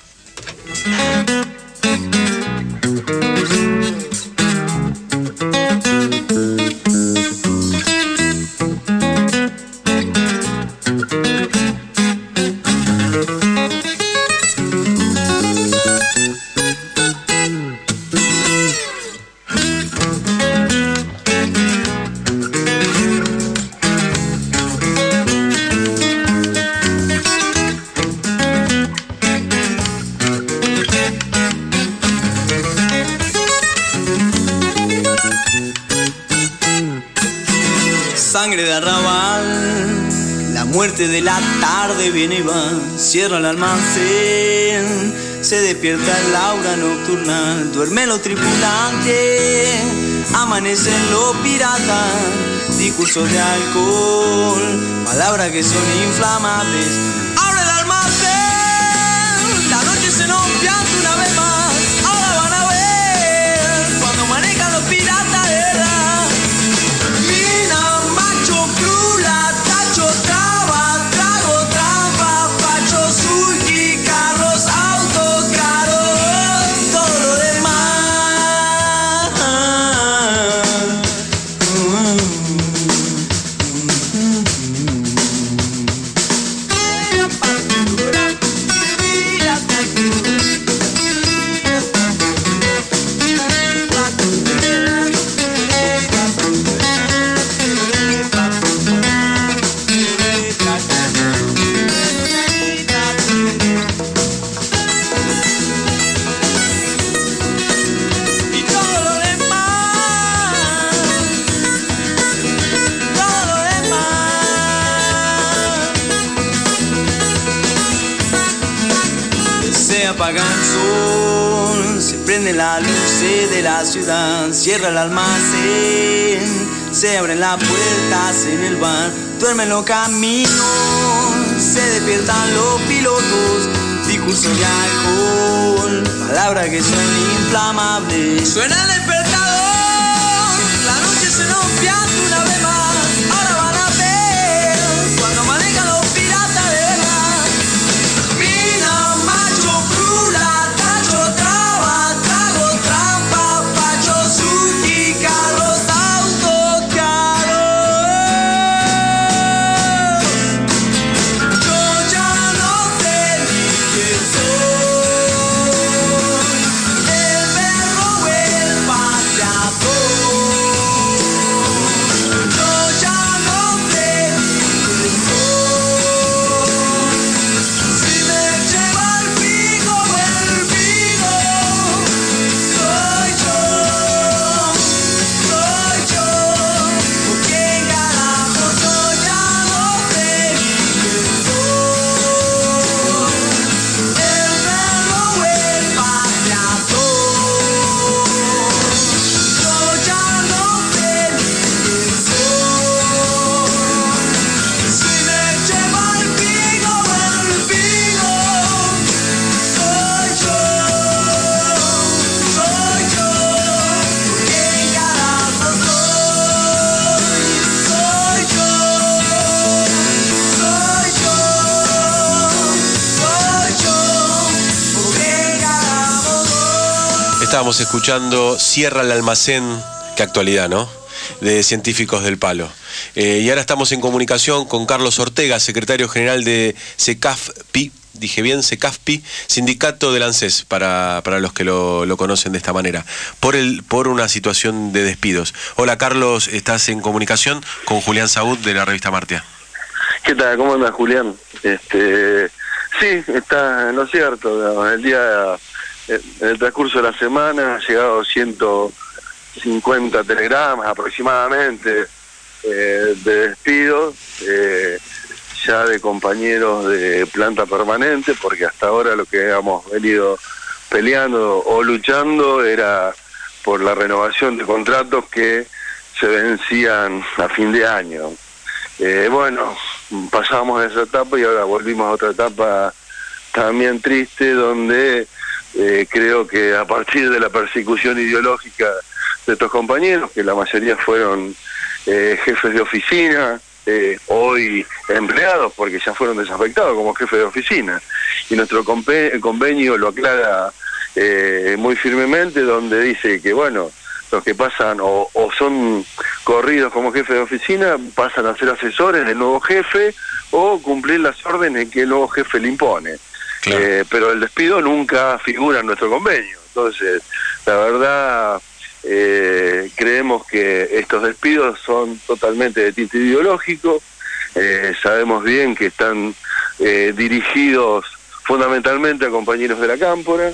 Sangre de arrabal, la muerte de la tarde viene y va, cierra el almacén, se despierta el aura nocturnal, duermen los tripulantes, amanecen los piratas, discursos de alcohol, palabras que son inflamables. Abre el almacén, la noche se nos pianta una vez más, ahora van a ver cuando manejan los piratas de verdad. Apaga el sol, se prenden las luces de la ciudad, cierra el almacén, se abren las puertas en el bar, duermen los caminos, se despiertan los pilotos, discursos de alcohol, palabras que son inflamables. Suena el despertador, la noche se nos pianta una vez más, ahora van a ver cuando manejan los piratas de verdad. Mina, macho, crula, tacho, traba, trago, trampa, pacho, suki, carros, autos, caros. Yo ya no sé ni quién soy, el perro o el pato. Estábamos escuchando Cierra el almacén, qué actualidad, ¿no? De Científicos del Palo. Eh, y ahora estamos en comunicación con Carlos Ortega, secretario general de CECAFPI, dije bien, CECAFPI, sindicato del ANSES, para, para los que lo, lo conocen de esta manera, por, el, por una situación de despidos. Hola Carlos, estás en comunicación con Julián Saúd de la revista Martia. ¿Qué tal? ¿Cómo andas, Julián? Este, sí, está en lo cierto, digamos, el día... En el transcurso de la semana han llegado ciento cincuenta telegramas aproximadamente eh, de despidos, eh, ya de compañeros de planta permanente, porque hasta ahora lo que hemos venido peleando o luchando era por la renovación de contratos que se vencían a fin de año. Eh, bueno, pasamos esa etapa y ahora volvimos a otra etapa también triste, donde Eh, creo que a partir de la persecución ideológica de estos compañeros, que la mayoría fueron eh, jefes de oficina, eh, hoy empleados, porque ya fueron desafectados como jefes de oficina, y nuestro convenio lo aclara eh, muy firmemente, donde dice que, bueno, los que pasan o, o son corridos como jefes de oficina pasan a ser asesores del nuevo jefe o cumplir las órdenes que el nuevo jefe le impone. Claro. Eh, pero el despido nunca figura en nuestro convenio. Entonces, la verdad, eh, creemos que estos despidos son totalmente de tinte ideológico. Eh, sabemos bien que están eh, dirigidos fundamentalmente a compañeros de la Cámpora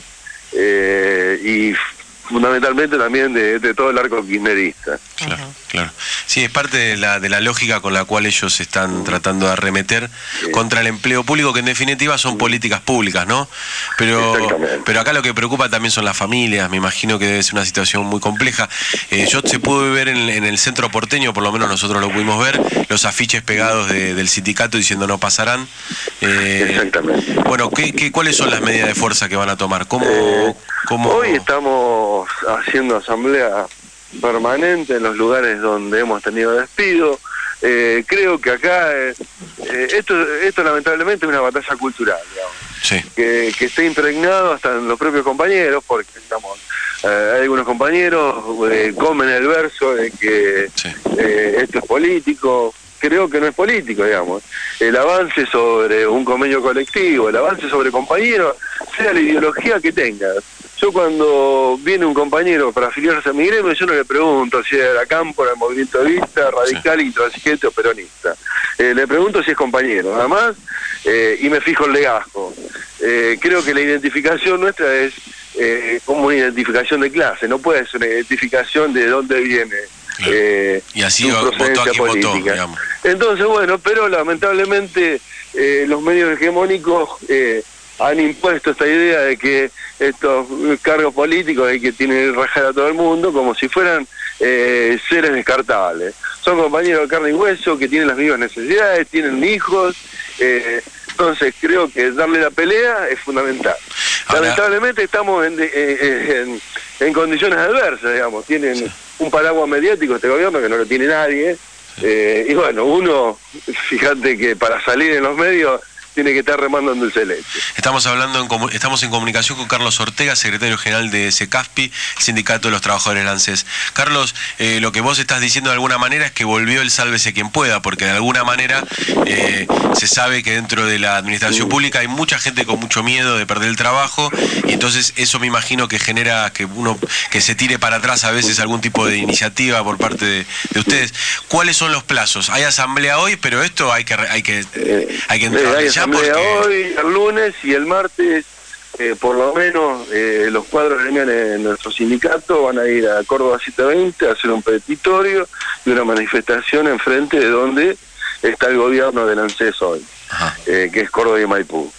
eh, y fundamentalmente también de, de todo el arco kirchnerista. Claro, claro. Sí, es parte de la, de la lógica con la cual ellos están tratando de arremeter sí. contra el empleo público, que en definitiva son políticas públicas, ¿no? Pero, pero acá lo que preocupa también son las familias, me imagino que debe ser una situación muy compleja. Eh, yo se pude ver en, en el centro porteño, por lo menos nosotros lo pudimos ver, los afiches pegados de, del sindicato diciendo no pasarán. Eh, Exactamente. Bueno, ¿qué, qué, ¿cuáles son las medidas de fuerza que van a tomar? ¿Cómo, eh, cómo... Hoy estamos haciendo asamblea permanente en los lugares donde hemos tenido despido. Eh, creo que acá eh, eh, esto esto lamentablemente es una batalla cultural, digamos, sí. que, que está impregnado hasta en los propios compañeros, porque digamos, eh, hay algunos compañeros eh, comen el verso de que sí. eh, esto es político. Creo que no es político, digamos. El avance sobre un convenio colectivo, el avance sobre compañeros, sea la ideología que tenga. Yo cuando viene un compañero para afiliarse a mi gremio, yo no le pregunto si es de la Cámpora, del Movimiento Vista, radical, sí. intransigente o peronista. Eh, le pregunto si es compañero, nada más, eh, y me fijo el legajo. Eh, creo que la identificación nuestra es eh, como una identificación de clase, no puede ser una identificación de dónde viene. Claro. Eh, y así votó a quien votó, digamos. Entonces, bueno, pero lamentablemente eh, los medios hegemónicos eh, han impuesto esta idea de que estos cargos políticos hay que tienen que rajar a todo el mundo como si fueran eh, seres descartables. Son compañeros de carne y hueso que tienen las mismas necesidades, tienen hijos, eh, entonces creo que darle la pelea es fundamental. Ahora... Lamentablemente estamos en, en, en condiciones adversas, digamos, tienen sí. un paraguas mediático este gobierno que no lo tiene nadie, sí. eh, y bueno, uno, fíjate que para salir en los medios tiene que estar remando en dulce leche. Estamos hablando, en, estamos en comunicación con Carlos Ortega, secretario general de CECAFPI, Sindicato de los Trabajadores del ANSES. Carlos, eh, lo que vos estás diciendo de alguna manera es que volvió el sálvese quien pueda, porque de alguna manera eh, se sabe que dentro de la administración pública hay mucha gente con mucho miedo de perder el trabajo, y entonces eso me imagino que genera que uno que se tire para atrás a veces algún tipo de iniciativa por parte de, de ustedes. ¿Cuáles son los plazos? Hay asamblea hoy, pero esto hay que hay que hay que entrar ya. Porque... hoy, el lunes y el martes, eh, por lo menos eh, los cuadros gremiales de nuestro sindicato van a ir a Córdoba setecientos veinte a hacer un petitorio y una manifestación enfrente de donde está el gobierno del ANSES hoy, eh, que es Córdoba y Maipú.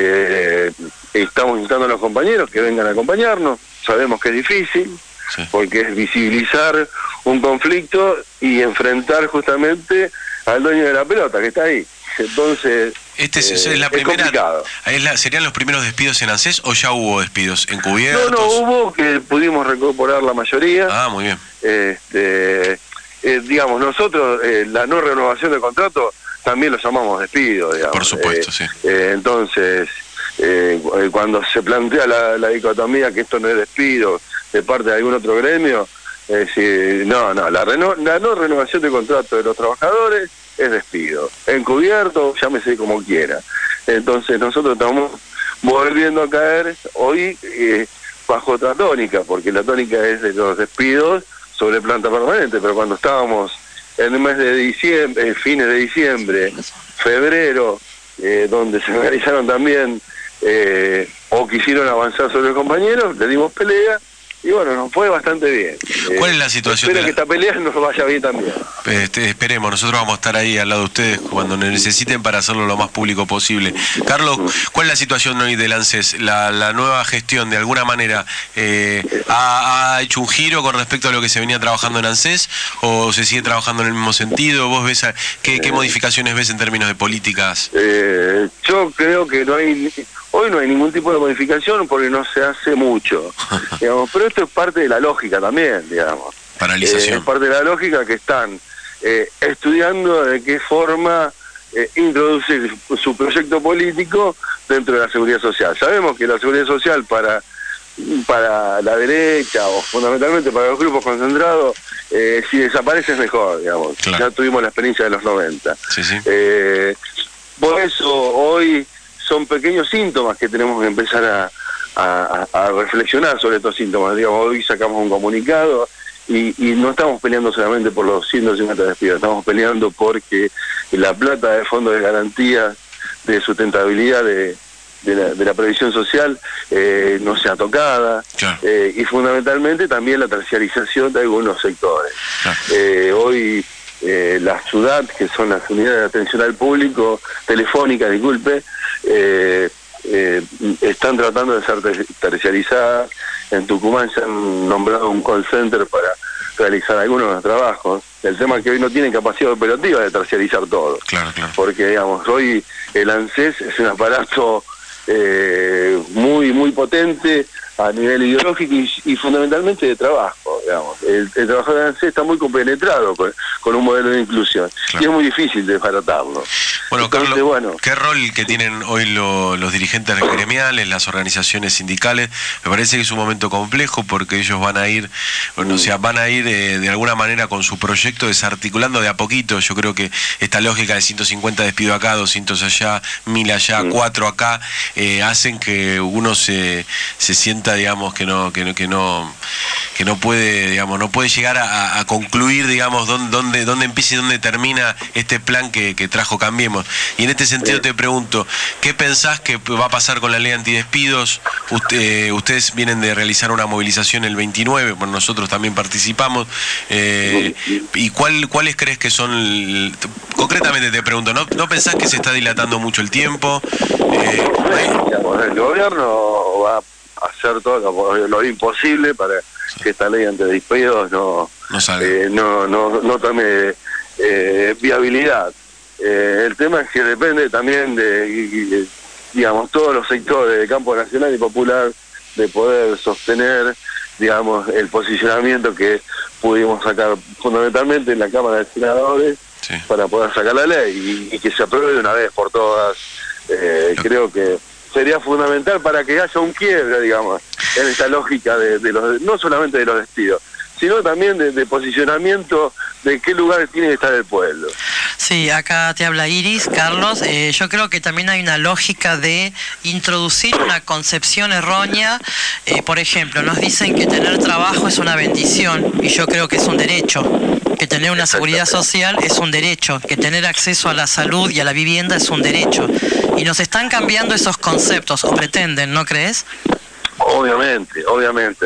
Eh, estamos invitando a los compañeros que vengan a acompañarnos, sabemos que es difícil, sí. porque es visibilizar un conflicto y enfrentar justamente al dueño de la pelota que está ahí. Entonces, este es, eh, es la primera, es la, ¿serían los primeros despidos en ANSES o ya hubo despidos encubiertos? No, no, hubo que pudimos recuperar la mayoría. Ah, muy bien. Este, eh, digamos, nosotros, eh, la no renovación del contrato también lo llamamos despido, digamos. Por supuesto, eh, sí. Eh, entonces, eh, cuando se plantea la, la dicotomía que esto no es despido, de parte de algún otro gremio, es decir, no, no, la, reno, la no renovación de contrato de los trabajadores es despido, encubierto, llámese como quiera. Entonces nosotros estamos volviendo a caer hoy eh, bajo otra tónica, porque la tónica es de los despidos sobre planta permanente, pero cuando estábamos en el mes de diciembre, eh, fines de diciembre, febrero, eh, donde se realizaron también eh, o quisieron avanzar sobre los compañeros, le dimos pelea, y bueno, nos fue bastante bien. ¿Cuál eh, es la situación? Espero de la... que esta pelea nos vaya bien también. Este, esperemos, nosotros vamos a estar ahí al lado de ustedes cuando necesiten para hacerlo lo más público posible. Carlos, ¿cuál es la situación hoy del ANSES? La, la nueva gestión, de alguna manera, eh, ha, ¿ha hecho un giro con respecto a lo que se venía trabajando en ANSES o se sigue trabajando en el mismo sentido? ¿Vos ves a, qué, qué modificaciones ves en términos de políticas? Eh, yo creo que no hay... Hoy no hay ningún tipo de modificación porque no se hace mucho, digamos, pero esto es parte de la lógica también, digamos. Paralización. Eh, es parte de la lógica que están eh, estudiando de qué forma eh, introducir su proyecto político dentro de la seguridad social. Sabemos que la seguridad social para para la derecha o fundamentalmente para los grupos concentrados, eh, si desaparece es mejor, digamos. Claro. Ya tuvimos la experiencia de los noventa. Sí, sí. Eh, por eso hoy son pequeños síntomas que tenemos que empezar a, a, a reflexionar sobre estos síntomas. Digamos, hoy sacamos un comunicado y, y no estamos peleando solamente por los ciento cincuenta despidos, estamos peleando porque la plata de fondos de garantía de sustentabilidad de, de, la, de la previsión social eh, no sea tocada, claro. eh, y fundamentalmente también la terciarización de algunos sectores. Claro. Eh, hoy Eh, la SUDAT, que son las unidades de atención al público, telefónicas, disculpe, eh, eh, están tratando de ser terciarizadas. En Tucumán se han nombrado un call center para realizar algunos de los trabajos. El tema es que hoy no tienen capacidad operativa de terciarizar todo. Claro, claro. Porque, digamos, hoy el ANSES es un aparato eh, muy, muy potente a nivel ideológico y, y fundamentalmente de trabajo, digamos. El, el trabajador de ANSES está muy compenetrado con, con un modelo de inclusión, claro. Y es muy difícil desbaratarlo. Bueno, Entonces, Carlos, bueno, ¿qué rol que tienen hoy lo, los dirigentes gremiales, las organizaciones sindicales? Me parece que es un momento complejo porque ellos van a ir, bueno, o sea, van a ir eh, de alguna manera con su proyecto desarticulando de a poquito. Yo creo que esta lógica de ciento cincuenta despido acá, doscientos allá, mil allá, cuatro acá, eh, hacen que uno se, se sienta, digamos, que no, que no, que no, que no puede, digamos, no puede llegar a, a concluir, digamos, dónde, dónde, dónde empieza y dónde termina este plan que, que trajo Cambiemos. Y en este sentido te pregunto, ¿qué pensás que va a pasar con la ley antidespidos? Usted, ustedes vienen de realizar una movilización el veintinueve, bueno, nosotros también participamos, eh, ¿y cuál, cuáles crees que son, concretamente te pregunto, ¿no, no pensás que se está dilatando mucho el tiempo? Eh, digamos, el gobierno va a hacer todo lo, lo imposible para que esta ley antidespidos no, no, eh, no, no, no tome eh, viabilidad. Eh, el tema es que depende también de, de, digamos, todos los sectores del campo nacional y popular de poder sostener, digamos, el posicionamiento que pudimos sacar fundamentalmente en la Cámara de Senadores, sí, para poder sacar la ley y, y que se apruebe de una vez por todas. Eh, no. Creo que sería fundamental para que haya un quiebre, digamos, en esta lógica de, de los, no solamente de los despidos, sino también de, de posicionamiento de qué lugar tiene que estar el pueblo. Sí, acá te habla Iris, Carlos. Eh, yo creo que también hay una lógica de introducir una concepción errónea. Eh, por ejemplo, nos dicen que tener trabajo es una bendición y yo creo que es un derecho. Que tener una seguridad social es un derecho. Que tener acceso a la salud y a la vivienda es un derecho. Y nos están cambiando esos conceptos, o pretenden, ¿no crees? Obviamente, obviamente.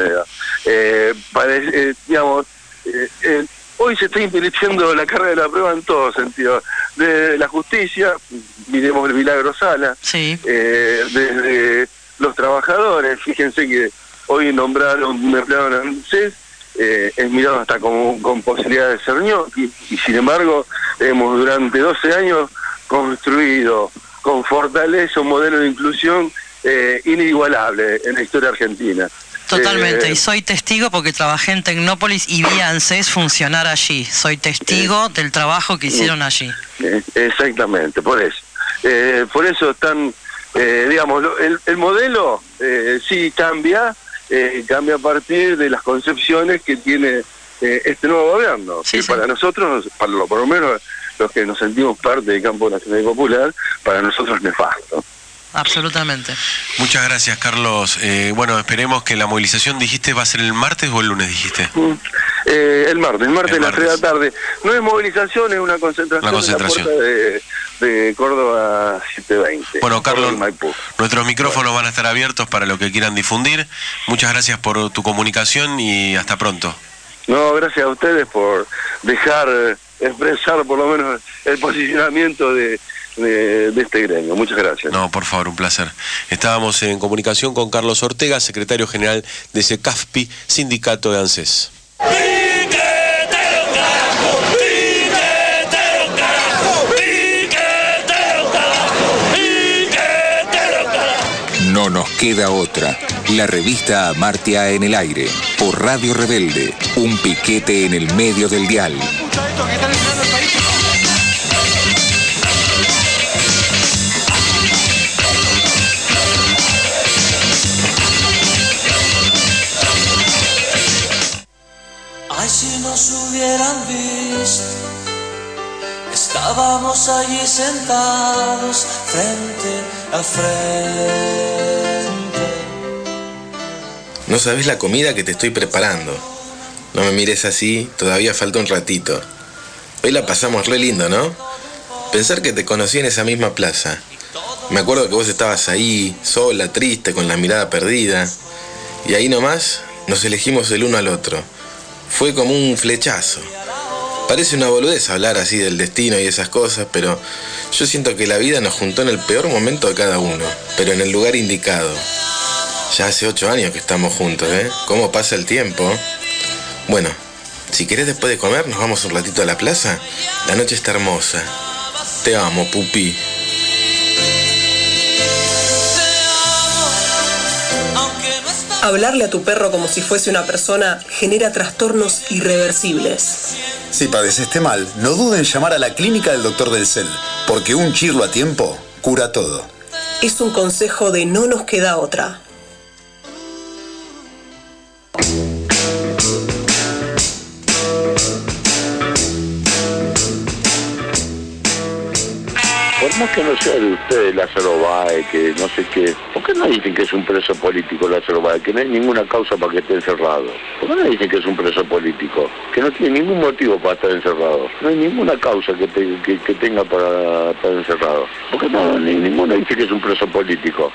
Eh, parece, eh, digamos, eh, eh, hoy se está invirtiendo la carga de la prueba en todo sentido. Desde la justicia, miremos el milagro Sala, sí, eh, desde los trabajadores, fíjense que hoy nombraron un empleado en ANSES, eh, es mirado hasta con, con posibilidad de ser ñoqui, y sin embargo hemos durante doce años construido con fortaleza un modelo de inclusión eh, inigualable en la historia argentina. Totalmente, eh, y soy testigo porque trabajé en Tecnópolis y vi a ANSES funcionar allí. Soy testigo eh, del trabajo que hicieron allí. Eh, exactamente, por eso. Eh, por eso están, eh, digamos, el, el modelo eh, sí cambia eh, cambia a partir de las concepciones que tiene eh, este nuevo gobierno, Sí, que sí. para nosotros, para lo, por lo menos los que nos sentimos parte del campo nacional y popular, para nosotros es nefasto. Absolutamente. Muchas gracias, Carlos. Eh, bueno, esperemos que la movilización, dijiste, va a ser el martes o el lunes, dijiste. Mm. Eh, el martes, el martes El a las tres de la tarde. No es movilización, es una concentración, Una concentración. en la puerta de, de Córdoba siete veinte. Bueno, Carlos, Córdoba y Maipú. nuestros micrófonos van a estar abiertos para lo que quieran difundir. Muchas gracias por tu comunicación y hasta pronto. No, gracias a ustedes por dejar eh, expresar por lo menos el posicionamiento de, de, de este gremio. Muchas gracias. No, por favor, un placer. Estábamos en comunicación con Carlos Ortega, secretario general de SECAFPI, Sindicato de ANSES. No nos queda otra. La revista Amartya en el aire. Por Radio Rebelde. Un piquete en el medio del dial. Ay, si nos hubieran visto, estábamos allí sentados frente a frente. No sabes la comida que te estoy preparando. No me mires así, todavía falta un ratito. Hoy la pasamos re lindo, ¿no? Pensar que te conocí en esa misma plaza. Me acuerdo que vos estabas ahí, sola, triste, con la mirada perdida. Y ahí nomás nos elegimos el uno al otro. Fue como un flechazo. Parece una boludez hablar así del destino y esas cosas, pero yo siento que la vida nos juntó en el peor momento de cada uno, pero en el lugar indicado. Ya hace ocho años que estamos juntos, ¿eh? ¿Cómo pasa el tiempo? Bueno, si querés después de comer nos vamos un ratito a la plaza. La noche está hermosa. Te amo, pupi. Hablarle a tu perro como si fuese una persona genera trastornos irreversibles. Si padece este mal, no duden en llamar a la clínica del doctor Del Cel, porque un chirlo a tiempo cura todo. Es un consejo de No nos queda otra. Por más que no sea de ustedes Lázaro Báez, que no sé qué, ¿por qué no dicen que es un preso político Lázaro Báez? Que no hay ninguna causa para que esté encerrado. ¿Por qué no dicen que es un preso político? Que no tiene ningún motivo para estar encerrado. No hay ninguna causa que, te, que, que tenga para estar encerrado. ¿Por qué no? Ni, ninguno dice que es un preso político.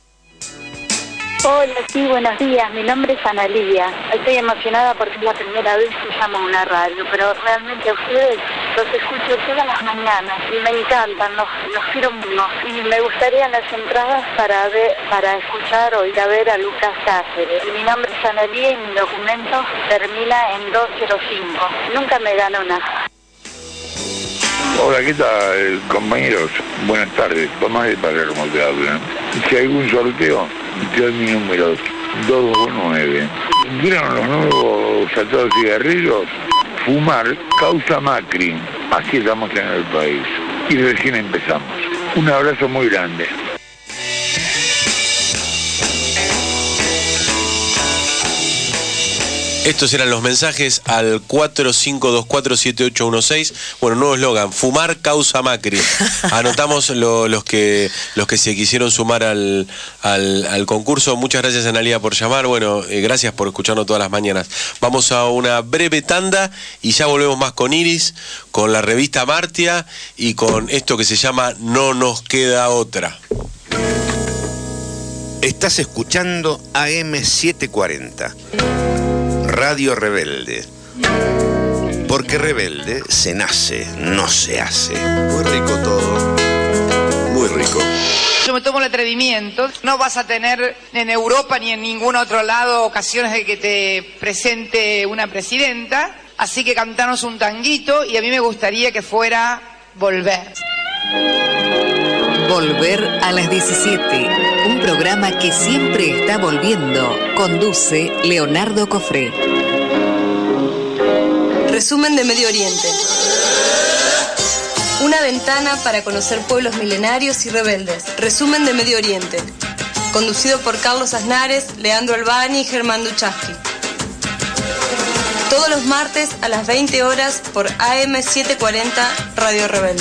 Hola, sí, buenos días. Mi nombre es Ana Lidia. Estoy emocionada porque es la primera vez que llamo a una radio, pero realmente a ustedes los escucho todas las mañanas y me encantan, los, los quiero mucho. Y me gustaría las entradas para ver, para escuchar o ir a ver a Lucas Cáceres. Mi nombre es Ana Lidia y mi documento termina en dos cero cinco. Nunca me gano nada. Hola, ¿qué tal, compañeros? Buenas tardes. Tomás de Palermo te hablan. Si hay algún sorteo, te doy mi número, dos dos nueve. ¿Vieron los nuevos saltados cigarrillos? Fumar causa Macri. Así estamos en el país. Y recién empezamos. Un abrazo muy grande. Estos eran los mensajes al cuatro cinco dos cuatro siete ocho uno seis. Bueno, nuevo eslogan, fumar causa Macri. Anotamos lo, los que los que se quisieron sumar al, al, al concurso. Muchas gracias, Analia, por llamar. Bueno, eh, gracias por escucharnos todas las mañanas. Vamos a una breve tanda y ya volvemos más con Iris, con la revista Amartya y con esto que se llama No nos queda otra. Estás escuchando A M setecientos cuarenta. Radio Rebelde. Porque rebelde se nace, no se hace. Muy rico todo. Muy rico. Yo me tomo el atrevimiento. No vas a tener en Europa ni en ningún otro lado ocasiones de que te presente una presidenta. Así que cantanos un tanguito y a mí me gustaría que fuera Volver. Volver a las diecisiete. Un programa que siempre está volviendo. Conduce Leonardo Cofré. Resumen de Medio Oriente. Una ventana para conocer pueblos milenarios y rebeldes. Resumen de Medio Oriente. conducido por Carlos Aznares, Leandro Albani y Germán Duchaski. Todos los martes a las veinte horas por A M setecientos cuarenta Radio Rebelde.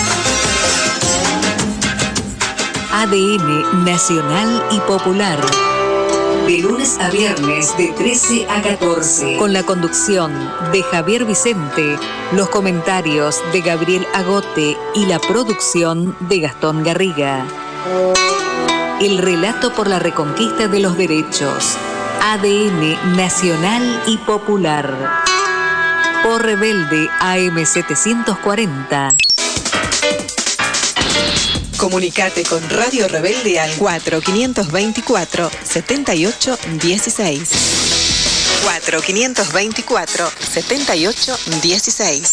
A D N Nacional y Popular. De lunes a viernes de trece a catorce. Con la conducción de Javier Vicente, los comentarios de Gabriel Agote y la producción de Gastón Garriga. El relato por la reconquista de los derechos. A D N Nacional y Popular. Por Rebelde A M setecientos cuarenta. Comunicate con Radio Rebelde al cuatro quinientos veinticuatro, setenta y ocho dieciséis. cuatro quinientos veinticuatro, setenta y ocho dieciséis.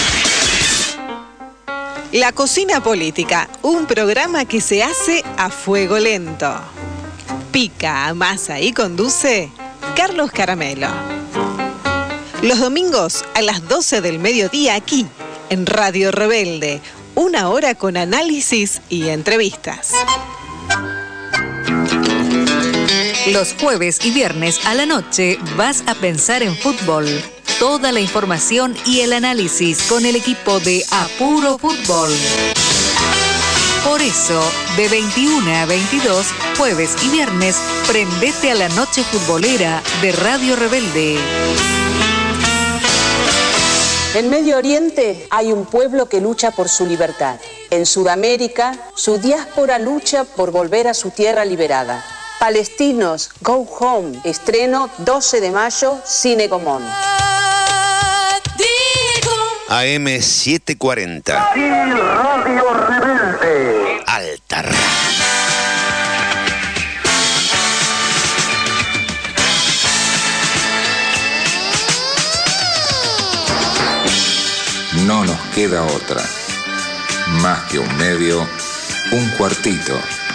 La Cocina Política, un programa que se hace a fuego lento. Pica, amasa y conduce Carlos Caramelo. Los domingos a las doce del mediodía aquí, en Radio Rebelde. Una hora con análisis y entrevistas. Los jueves y viernes a la noche vas a pensar en fútbol. Toda la información y el análisis con el equipo de Apuro Fútbol. Por eso, de veintiuna a veintidós, jueves y viernes, prendete a la noche futbolera de Radio Rebelde. En Medio Oriente hay un pueblo que lucha por su libertad. En Sudamérica, su diáspora lucha por volver a su tierra liberada. Palestinos, Go Home. Estreno doce de mayo, Cine Gomón. A M setecientos cuarenta. Radio Rebelde. Alta. No nos queda otra. Más que un medio, un cuartito.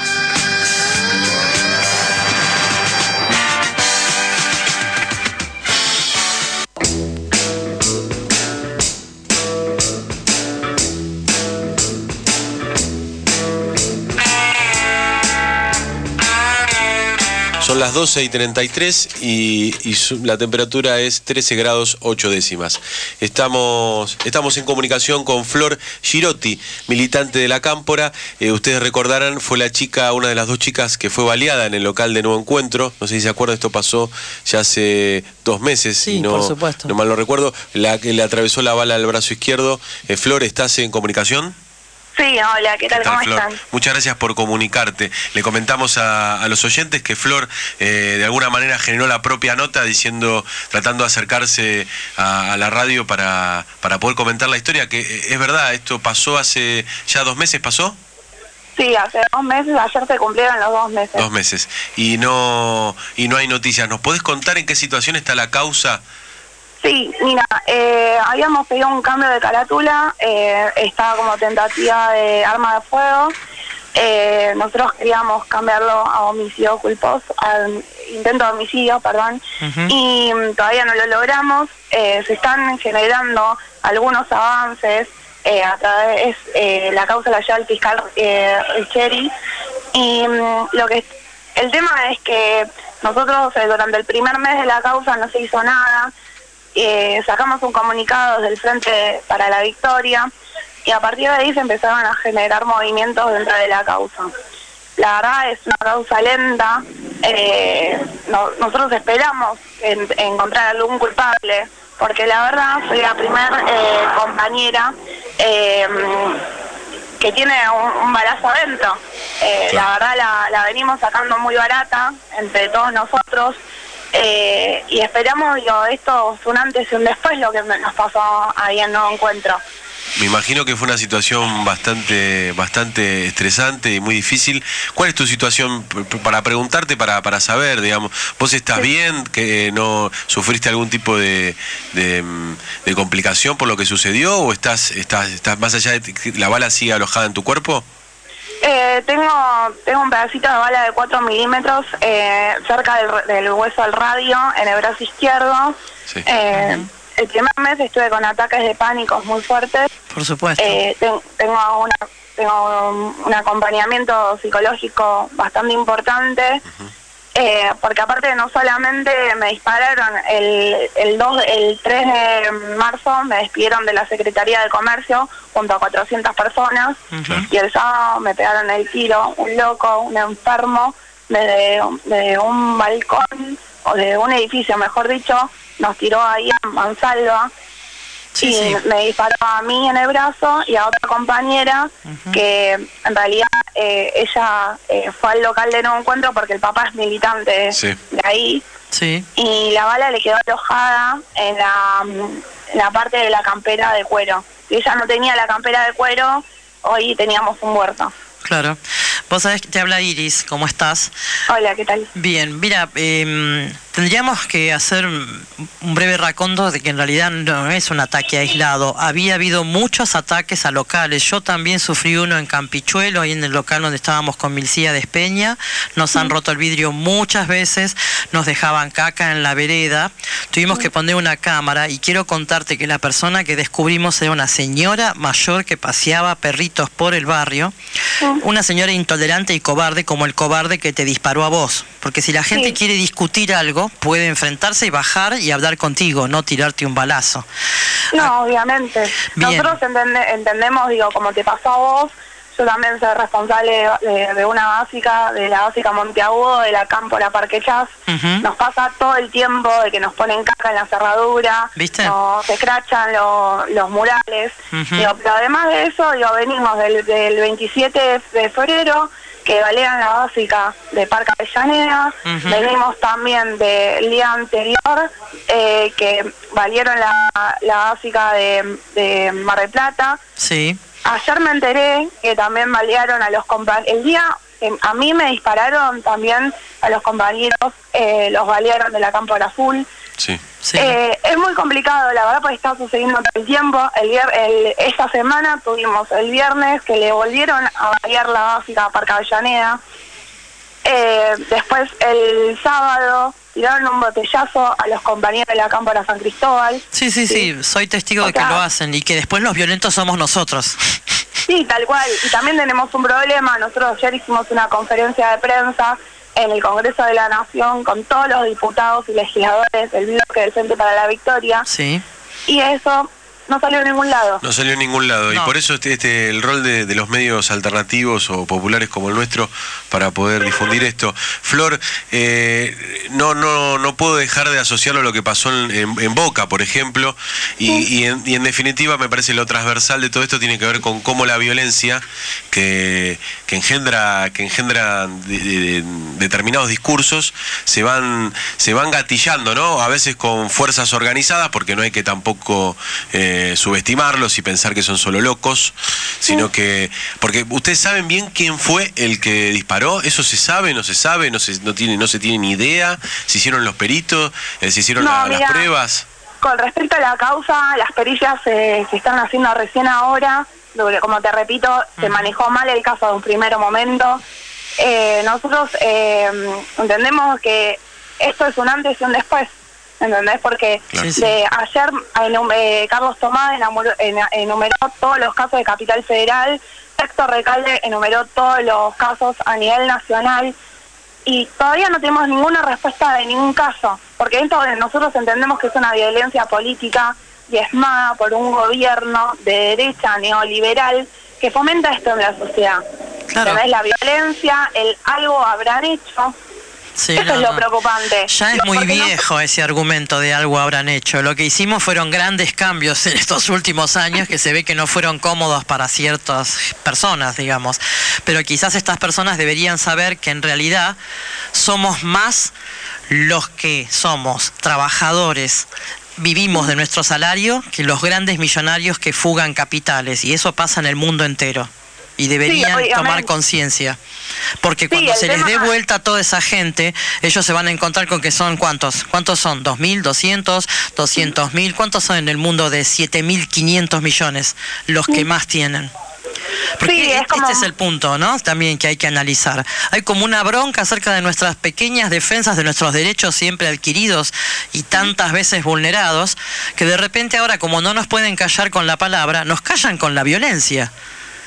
Son las doce y treinta y tres y, y su, la temperatura es trece grados ocho décimas. Estamos, estamos en comunicación con Flor Girotti, militante de la Cámpora. Eh, ustedes recordarán, fue la chica, una de las dos chicas que fue baleada en el local de Nuevo Encuentro. No sé si se acuerdan, esto pasó ya hace dos meses. Sí, y no, por supuesto. No mal lo recuerdo. La que le atravesó la bala al brazo izquierdo. Eh, Flor, ¿estás en comunicación? Sí, hola, ¿qué tal? ¿Qué tal, ¿Cómo Flor? están? Muchas gracias por comunicarte. Le comentamos a, a los oyentes que Flor eh, de alguna manera generó la propia nota diciendo, tratando de acercarse a, a la radio para, para poder comentar la historia, que eh, es verdad, esto pasó hace ya dos meses, ¿pasó? Sí, hace dos meses, ayer se cumplieron los dos meses. Dos meses. Y no, y no hay noticias. ¿Nos podés contar en qué situación está la causa? Sí, mira, eh, habíamos pedido un cambio de carátula, eh, estaba como tentativa de arma de fuego, eh, nosotros queríamos cambiarlo a homicidio culposo, a intento de homicidio, perdón, uh-huh. y um, todavía no lo logramos, eh, se están generando algunos avances, eh, a través, eh, la causa la lleva el fiscal eh, Richeri, y um, lo que el tema es que nosotros eh, durante el primer mes de la causa no se hizo nada. Eh, sacamos un comunicado del Frente para la Victoria y a partir de ahí se empezaron a generar movimientos dentro de la causa. La verdad es una causa lenta, eh, no, nosotros esperamos en, encontrar algún culpable, porque la verdad soy la primera eh, compañera eh, que tiene un, un balazo adentro. Eh, la verdad la, la venimos sacando muy barata entre todos nosotros. Eh, y esperamos, digo, esto es un antes y un después lo que nos pasó ahí en Nuevo Encuentro. Me imagino que fue una situación bastante bastante estresante y muy difícil. ¿Cuál es tu situación? Para preguntarte, para, para saber, digamos, ¿vos estás sí. bien? ¿Que no sufriste algún tipo de, de, de complicación por lo que sucedió? ¿O estás, estás, estás más allá de que la bala sigue alojada en tu cuerpo? Eh, tengo tengo un pedacito de bala de cuatro milímetros eh, cerca del, del hueso del radio, en el brazo izquierdo. Sí. Eh, uh-huh. El primer mes estuve con ataques de pánico muy fuertes. Por supuesto. Eh, ten, tengo una tengo un, un acompañamiento psicológico bastante importante, uh-huh. eh, porque aparte no solamente me dispararon, el, el, dos, el tres de marzo me despidieron de la Secretaría de Comercio junto a cuatrocientas personas, uh-huh. y el sábado me pegaron el tiro, un loco, un enfermo, de, de un balcón, o de un edificio, mejor dicho, nos tiró ahí a mansalva. Sí, y sí. me disparó a mí en el brazo y a otra compañera, uh-huh. que en realidad eh, ella eh, fue al local de nuevo encuentro porque el papá es militante sí. de ahí, sí. y la bala le quedó alojada en la, en la parte de la campera de cuero. Si ella no tenía la campera de cuero, hoy teníamos un muerto. Claro. Vos sabés que te habla Iris, ¿cómo estás? Hola, ¿qué tal? Bien, mira, eh, tendríamos que hacer un breve raconto de que en realidad no es un ataque aislado. Había habido muchos ataques a locales. Yo también sufrí uno en Campichuelo, ahí en el local donde estábamos con Milcía de Espeña. Nos han roto el vidrio muchas veces, nos dejaban caca en la vereda. Tuvimos que poner una cámara y quiero contarte que la persona que descubrimos era una señora mayor que paseaba perritos por el barrio. Una señora intolerante y cobarde, como el cobarde que te disparó a vos. Porque si la gente sí. quiere discutir algo, puede enfrentarse y bajar y hablar contigo, no tirarte un balazo. No, ah, obviamente. Bien. Nosotros entende, entendemos, digo, como te pasó a vos, yo también soy responsable de, de una básica, de la básica Monteagudo, de la Campo La Parque Chas. Uh-huh. Nos pasa todo el tiempo de que nos ponen caca en la cerradura, ¿viste? Nos escrachan lo, los murales. Uh-huh. Digo, pero además de eso, digo, venimos del, del veintisiete de febrero, que balean la básica de Parque Avellaneda. Uh-huh. Venimos también del día anterior, eh, que valieron la, la básica de, de Mar del Plata. Sí. Ayer me enteré que también balearon a los compañeros. El día eh, a mí me dispararon también a los compañeros, eh, los balearon de la Campo La Full. Sí. Sí. Eh, es muy complicado, la verdad, porque está sucediendo todo el tiempo. El, el, esta semana tuvimos el viernes que le volvieron a balear la básica a Parque Avellaneda. Eh, después el sábado tiraron un botellazo a los compañeros de la Cámpora San Cristóbal. Sí, sí, sí, sí, soy testigo o de sea, que lo hacen y que después los violentos somos nosotros. Sí, tal cual. Y también tenemos un problema. Nosotros ayer hicimos una conferencia de prensa en el Congreso de la Nación con todos los diputados y legisladores del bloque del Frente para la Victoria. Sí. Y eso no salió a ningún lado. No salió a ningún lado. No. Y por eso este, este el rol de, de los medios alternativos o populares como el nuestro para poder difundir esto. Flor, eh, no no no puedo dejar de asociarlo a lo que pasó en, en, en Boca, por ejemplo, y, sí. y, en, y en definitiva me parece lo transversal de todo esto tiene que ver con cómo la violencia que, que engendra que engendra de, de, de, determinados discursos se van se van gatillando, ¿no? A veces con fuerzas organizadas, porque no hay que tampoco eh, Eh, subestimarlos y pensar que son solo locos, sino que porque ustedes saben bien quién fue el que disparó. Eso se sabe, no se sabe, no se no tiene no se tiene ni idea. Se hicieron los peritos, eh, se hicieron no, la, mira, las pruebas. Con respecto a la causa, las perillas eh, se están haciendo recién ahora. Como te repito, uh-huh. se manejó mal el caso de un primer momento. Eh, nosotros eh, entendemos que esto es un antes y un después. ¿Entendés? Porque claro. de ayer eh, Carlos Tomás enumeró, enumeró todos los casos de Capital Federal, Héctor Recalde enumeró todos los casos a nivel nacional y todavía no tenemos ninguna respuesta de ningún caso, porque esto nosotros entendemos que es una violencia política diezmada por un gobierno de derecha neoliberal que fomenta esto en la sociedad. Claro. ¿Entendés? La violencia, el algo habrán hecho. Sí, Eso no, es lo no. preocupante. Ya es muy Porque viejo no... ese argumento de algo habrán hecho. Lo que hicimos fueron grandes cambios en estos últimos años que se ve que no fueron cómodos para ciertas personas, digamos. Pero quizás estas personas deberían saber que en realidad somos más los que somos trabajadores, vivimos de nuestro salario, que los grandes millonarios que fugan capitales. Y eso pasa en el mundo entero. Y deberían sí, tomar conciencia. Porque cuando sí, se les dé vuelta a toda esa gente, ellos se van a encontrar con que son, ¿cuántos? ¿Cuántos son? ¿dos mil? ¿doscientos? ¿doscientos mil? ¿Cuántos son en el mundo de siete mil quinientos millones los que más tienen? Porque sí, es este como... es el punto, ¿no? También que hay que analizar. Hay como una bronca acerca de nuestras pequeñas defensas de nuestros derechos siempre adquiridos y tantas veces vulnerados, que de repente ahora, como no nos pueden callar con la palabra, nos callan con la violencia.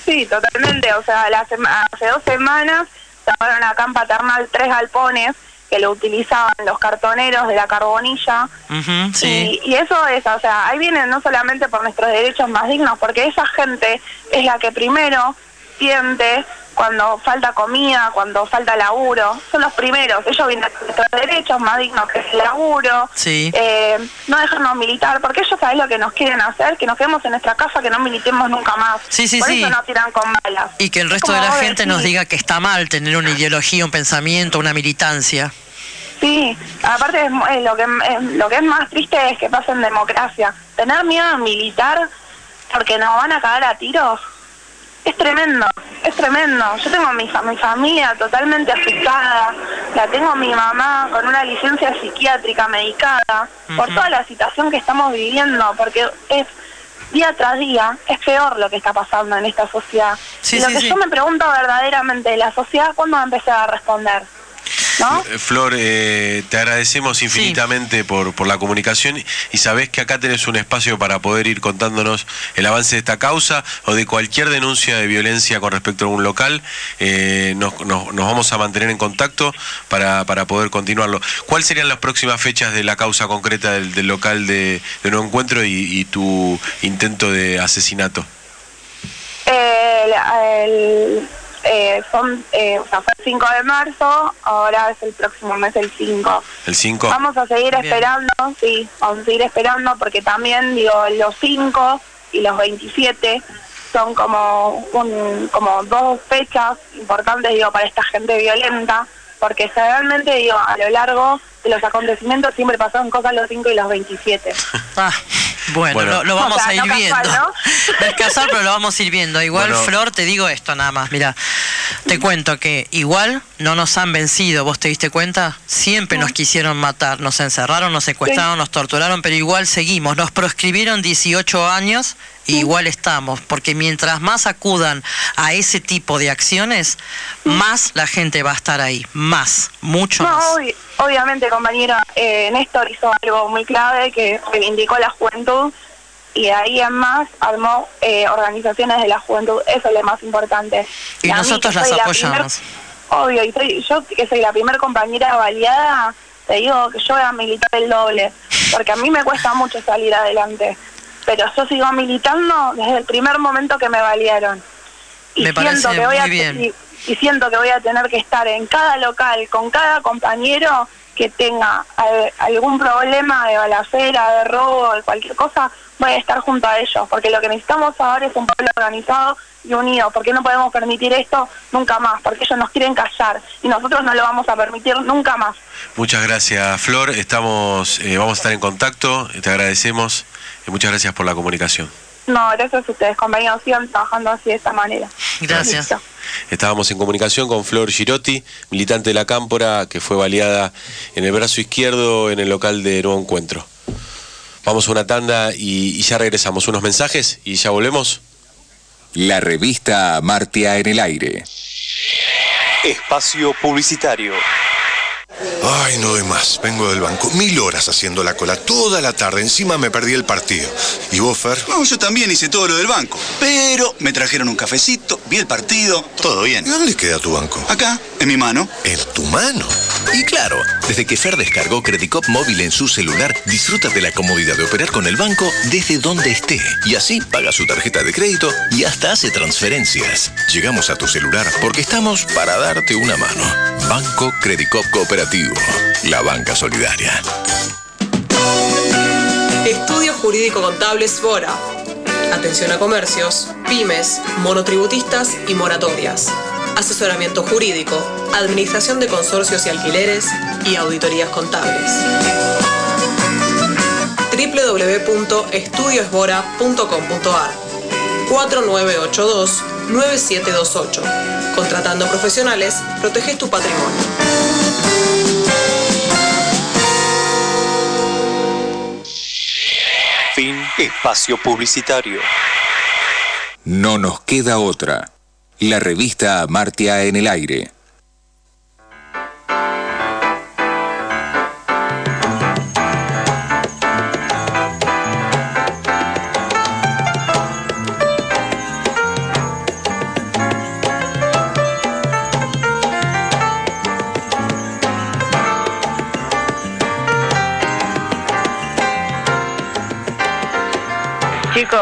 Sí, totalmente. O sea, la sema- hace dos semanas estaban acá en Paternal tres galpones que lo utilizaban los cartoneros de la Carbonilla. Uh-huh, sí. y, y eso es, o sea, ahí vienen no solamente por nuestros derechos más dignos, porque esa gente es la que primero siente cuando falta comida, cuando falta laburo, son los primeros, ellos vienen con nuestros derechos más dignos, que es el laburo, sí. eh, no dejarnos militar, porque ellos saben lo que nos quieren hacer, que nos quedemos en nuestra casa, que no militemos nunca más. Sí, sí, por sí. eso nos tiran con balas. Y que el resto Como de la vos gente decís. nos diga que está mal tener una ideología, un pensamiento, una militancia. Sí, aparte es, es lo que es, lo que es más triste es que pase en democracia. Tener miedo a militar porque nos van a cagar a tiros es tremendo, es tremendo. Yo tengo a mi, a mi familia totalmente asustada, la tengo a mi mamá con una licencia psiquiátrica medicada, uh-huh. por toda la situación que estamos viviendo, porque es día tras día, es peor lo que está pasando en esta sociedad. Sí, y lo sí, que sí. yo me pregunto verdaderamente, ¿la sociedad cuándo va a empezar a responder? ¿No? Flor, eh, te agradecemos infinitamente sí. por, por la comunicación y sabés que acá tenés un espacio para poder ir contándonos el avance de esta causa o de cualquier denuncia de violencia con respecto a un local. Eh, nos, nos, nos vamos a mantener en contacto para, para poder continuarlo. ¿Cuáles serían las próximas fechas de la causa concreta del, del local de, de Nuevo Encuentro y, y tu intento de asesinato? El... el... Eh, son, eh, o sea, fue el cinco de marzo, ahora es el próximo mes el cinco. ¿El cinco? Vamos a seguir Bien. esperando, sí, vamos a seguir esperando porque también, digo, los cinco y los veintisiete son como, un, como dos fechas importantes, digo, para esta gente violenta, porque generalmente, digo, a lo largo de los acontecimientos siempre pasaron cosas los cinco y los veintisiete. Ah, bueno, bueno. Lo, lo vamos o sea, a ir no viendo. Casual, ¿no? Descasar, pero lo vamos a ir viendo. Igual, bueno. Flor, te digo esto nada más. Mira, te cuento que igual no nos han vencido. ¿Vos te diste cuenta? Siempre sí. nos quisieron matar. Nos encerraron, nos secuestraron, sí. nos torturaron, pero igual seguimos. Nos proscribieron dieciocho años. Sí. Igual estamos, porque mientras más acudan a ese tipo de acciones, sí. más la gente va a estar ahí, más, mucho no, más. Obvi obviamente, compañera, eh, Néstor hizo algo muy clave que reivindicó la juventud y de ahí en más armó eh, organizaciones de la juventud, eso es lo más importante. Y, y nosotros las apoyamos. La primer, obvio, y soy, yo que soy la primer compañera baleada, te digo que yo voy a militar el doble, porque a mí me cuesta mucho salir adelante. Pero yo sigo militando desde el primer momento que me balearon. Y me siento que voy a bien. Y, y siento que voy a tener que estar en cada local con cada compañero que tenga eh, algún problema de balacera, de robo, de cualquier cosa, voy a estar junto a ellos, porque lo que necesitamos ahora es un pueblo organizado y unido, porque no podemos permitir esto nunca más, porque ellos nos quieren callar y nosotros no lo vamos a permitir nunca más. Muchas gracias, Flor, estamos eh, vamos a estar en contacto, te agradecemos. Muchas gracias por la comunicación. No, gracias a ustedes, compañeros, sigan trabajando así de esta manera. Gracias. Listo. Estábamos en comunicación con Flor Girotti, militante de la Cámpora, que fue baleada en el brazo izquierdo en el local de Nuevo Encuentro. Vamos a una tanda y, y ya regresamos. Unos mensajes y ya volvemos. La revista Amartya en el aire. Espacio publicitario. Ay, no doy más. Vengo del banco. Mil horas haciendo la cola. Toda la tarde. Encima me perdí el partido. ¿Y vos, Fer? No, yo también hice todo lo del banco. Pero me trajeron un cafecito, vi el partido, todo bien. ¿Y dónde queda tu banco? Acá, en mi mano. ¿En tu mano? Y claro, desde que Fer descargó Credicop móvil en su celular, disfruta de la comodidad de operar con el banco desde donde esté. Y así paga su tarjeta de crédito y hasta hace transferencias. Llegamos a tu celular porque estamos para darte una mano. Banco Credicop Cooperativo. La banca solidaria. Estudio Jurídico Contable Svora. Atención a comercios, pymes, monotributistas y moratorias. Asesoramiento jurídico, administración de consorcios y alquileres y auditorías contables. doble u doble u doble u punto estudio svora punto com punto a r cuatro nueve ocho dos nueve siete dos ocho. Contratando profesionales, proteges tu patrimonio. Fin. Espacio publicitario. No nos queda otra. La revista Amartya en el aire.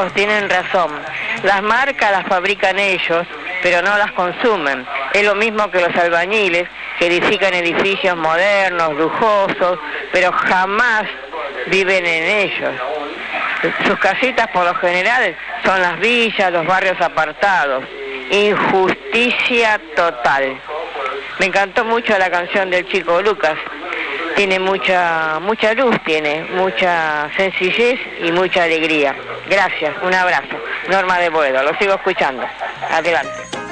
chicos, tienen razón. Las marcas las fabrican ellos, pero no las consumen. Es lo mismo que los albañiles, que edifican edificios modernos, lujosos, pero jamás viven en ellos. Sus casitas por lo general son las villas, los barrios apartados. Injusticia total. Me encantó mucho la canción del Chico Lucas. Tiene mucha mucha luz, tiene mucha sencillez y mucha alegría. Gracias, un abrazo. Norma de Boedo, lo sigo escuchando. Adelante.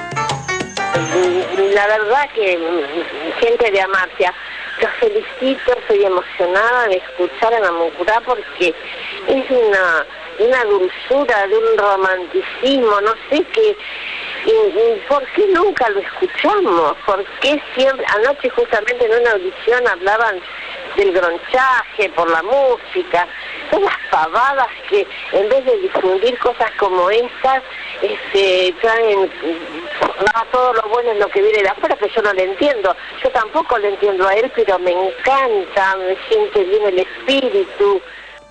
La verdad que, gente de Amartya, los felicito, soy emocionada de escuchar a Namuncurá porque es una, una dulzura, de un romanticismo, no sé qué. Y, y ¿por qué nunca lo escuchamos? ¿Por qué siempre? Anoche justamente en una audición hablaban del gronchaje, por la música, todas pavadas que en vez de difundir cosas como estas, este, traen, no, todo lo bueno es lo que viene de afuera, que yo no le entiendo. Yo tampoco le entiendo a él, pero me encanta, me siente bien el espíritu.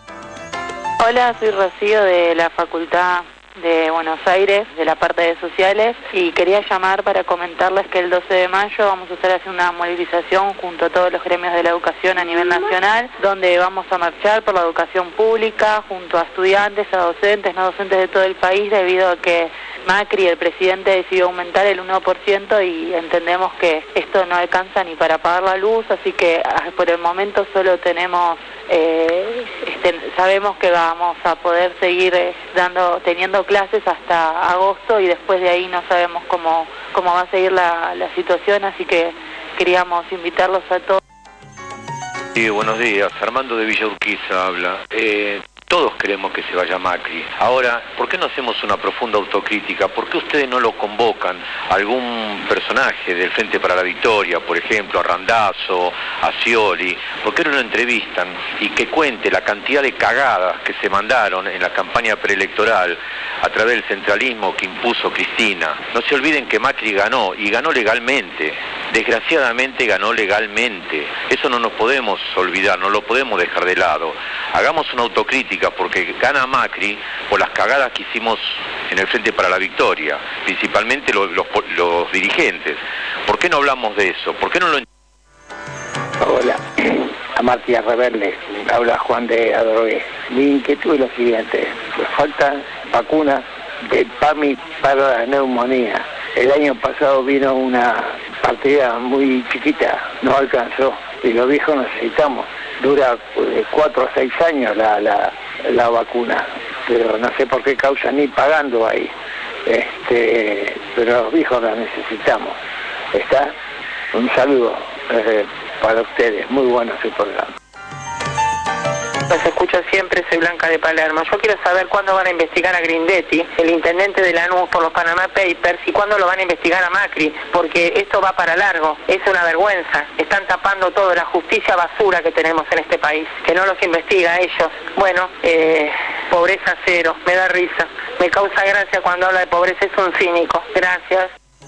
Hola, soy Rocío de la Facultad de Buenos Aires, de la parte de sociales, y quería llamar para comentarles que el doce de mayo vamos a estar haciendo una movilización junto a todos los gremios de la educación a nivel nacional, donde vamos a marchar por la educación pública junto a estudiantes, a docentes, no docentes de todo el país, debido a que Macri, el presidente, decidió aumentar el uno por ciento y entendemos que esto no alcanza ni para pagar la luz, así que por el momento solo tenemos, eh, este, sabemos que vamos a poder seguir eh, dando, teniendo clases hasta agosto y después de ahí no sabemos cómo, cómo va a seguir la, la situación, así que queríamos invitarlos a todos. Sí, buenos días, Armando de Villa Urquiza habla. Eh... Todos queremos que se vaya Macri. Ahora, ¿por qué no hacemos una profunda autocrítica? ¿Por qué ustedes no lo convocan a algún personaje del Frente para la Victoria, por ejemplo, a Randazzo, a Scioli? ¿Por qué no lo entrevistan y que cuente la cantidad de cagadas que se mandaron en la campaña preelectoral a través del centralismo que impuso Cristina? No se olviden que Macri ganó, y ganó legalmente. Desgraciadamente ganó legalmente. Eso no nos podemos olvidar, no lo podemos dejar de lado. Hagamos una autocrítica, porque gana Macri por las cagadas que hicimos en el Frente para la Victoria, principalmente los, los, los dirigentes. ¿Por qué no hablamos de eso? ¿Por qué no lo... Hola, Amartya Rebelde, habla Juan de Adrogué. Mi inquietud es lo siguiente: faltan vacunas de PAMI para la neumonía. El año pasado vino una partida muy chiquita, no alcanzó, y los viejos necesitamos. Dura de cuatro a seis años la, la, la vacuna, pero no sé por qué causa ni pagando ahí. Este, pero los viejos la necesitamos. ¿Está? Un saludo eh, para ustedes, muy bueno su programa. Los escucho siempre, soy Blanca de Palermo. Yo quiero saber cuándo van a investigar a Grindetti, el intendente de Lanús, por los Panama Papers, y cuándo lo van a investigar a Macri, porque esto va para largo, es una vergüenza. Están tapando todo, la justicia basura que tenemos en este país, que no los investiga a ellos. Bueno, eh, pobreza cero, me da risa. Me causa gracia cuando habla de pobreza, es un cínico. Gracias.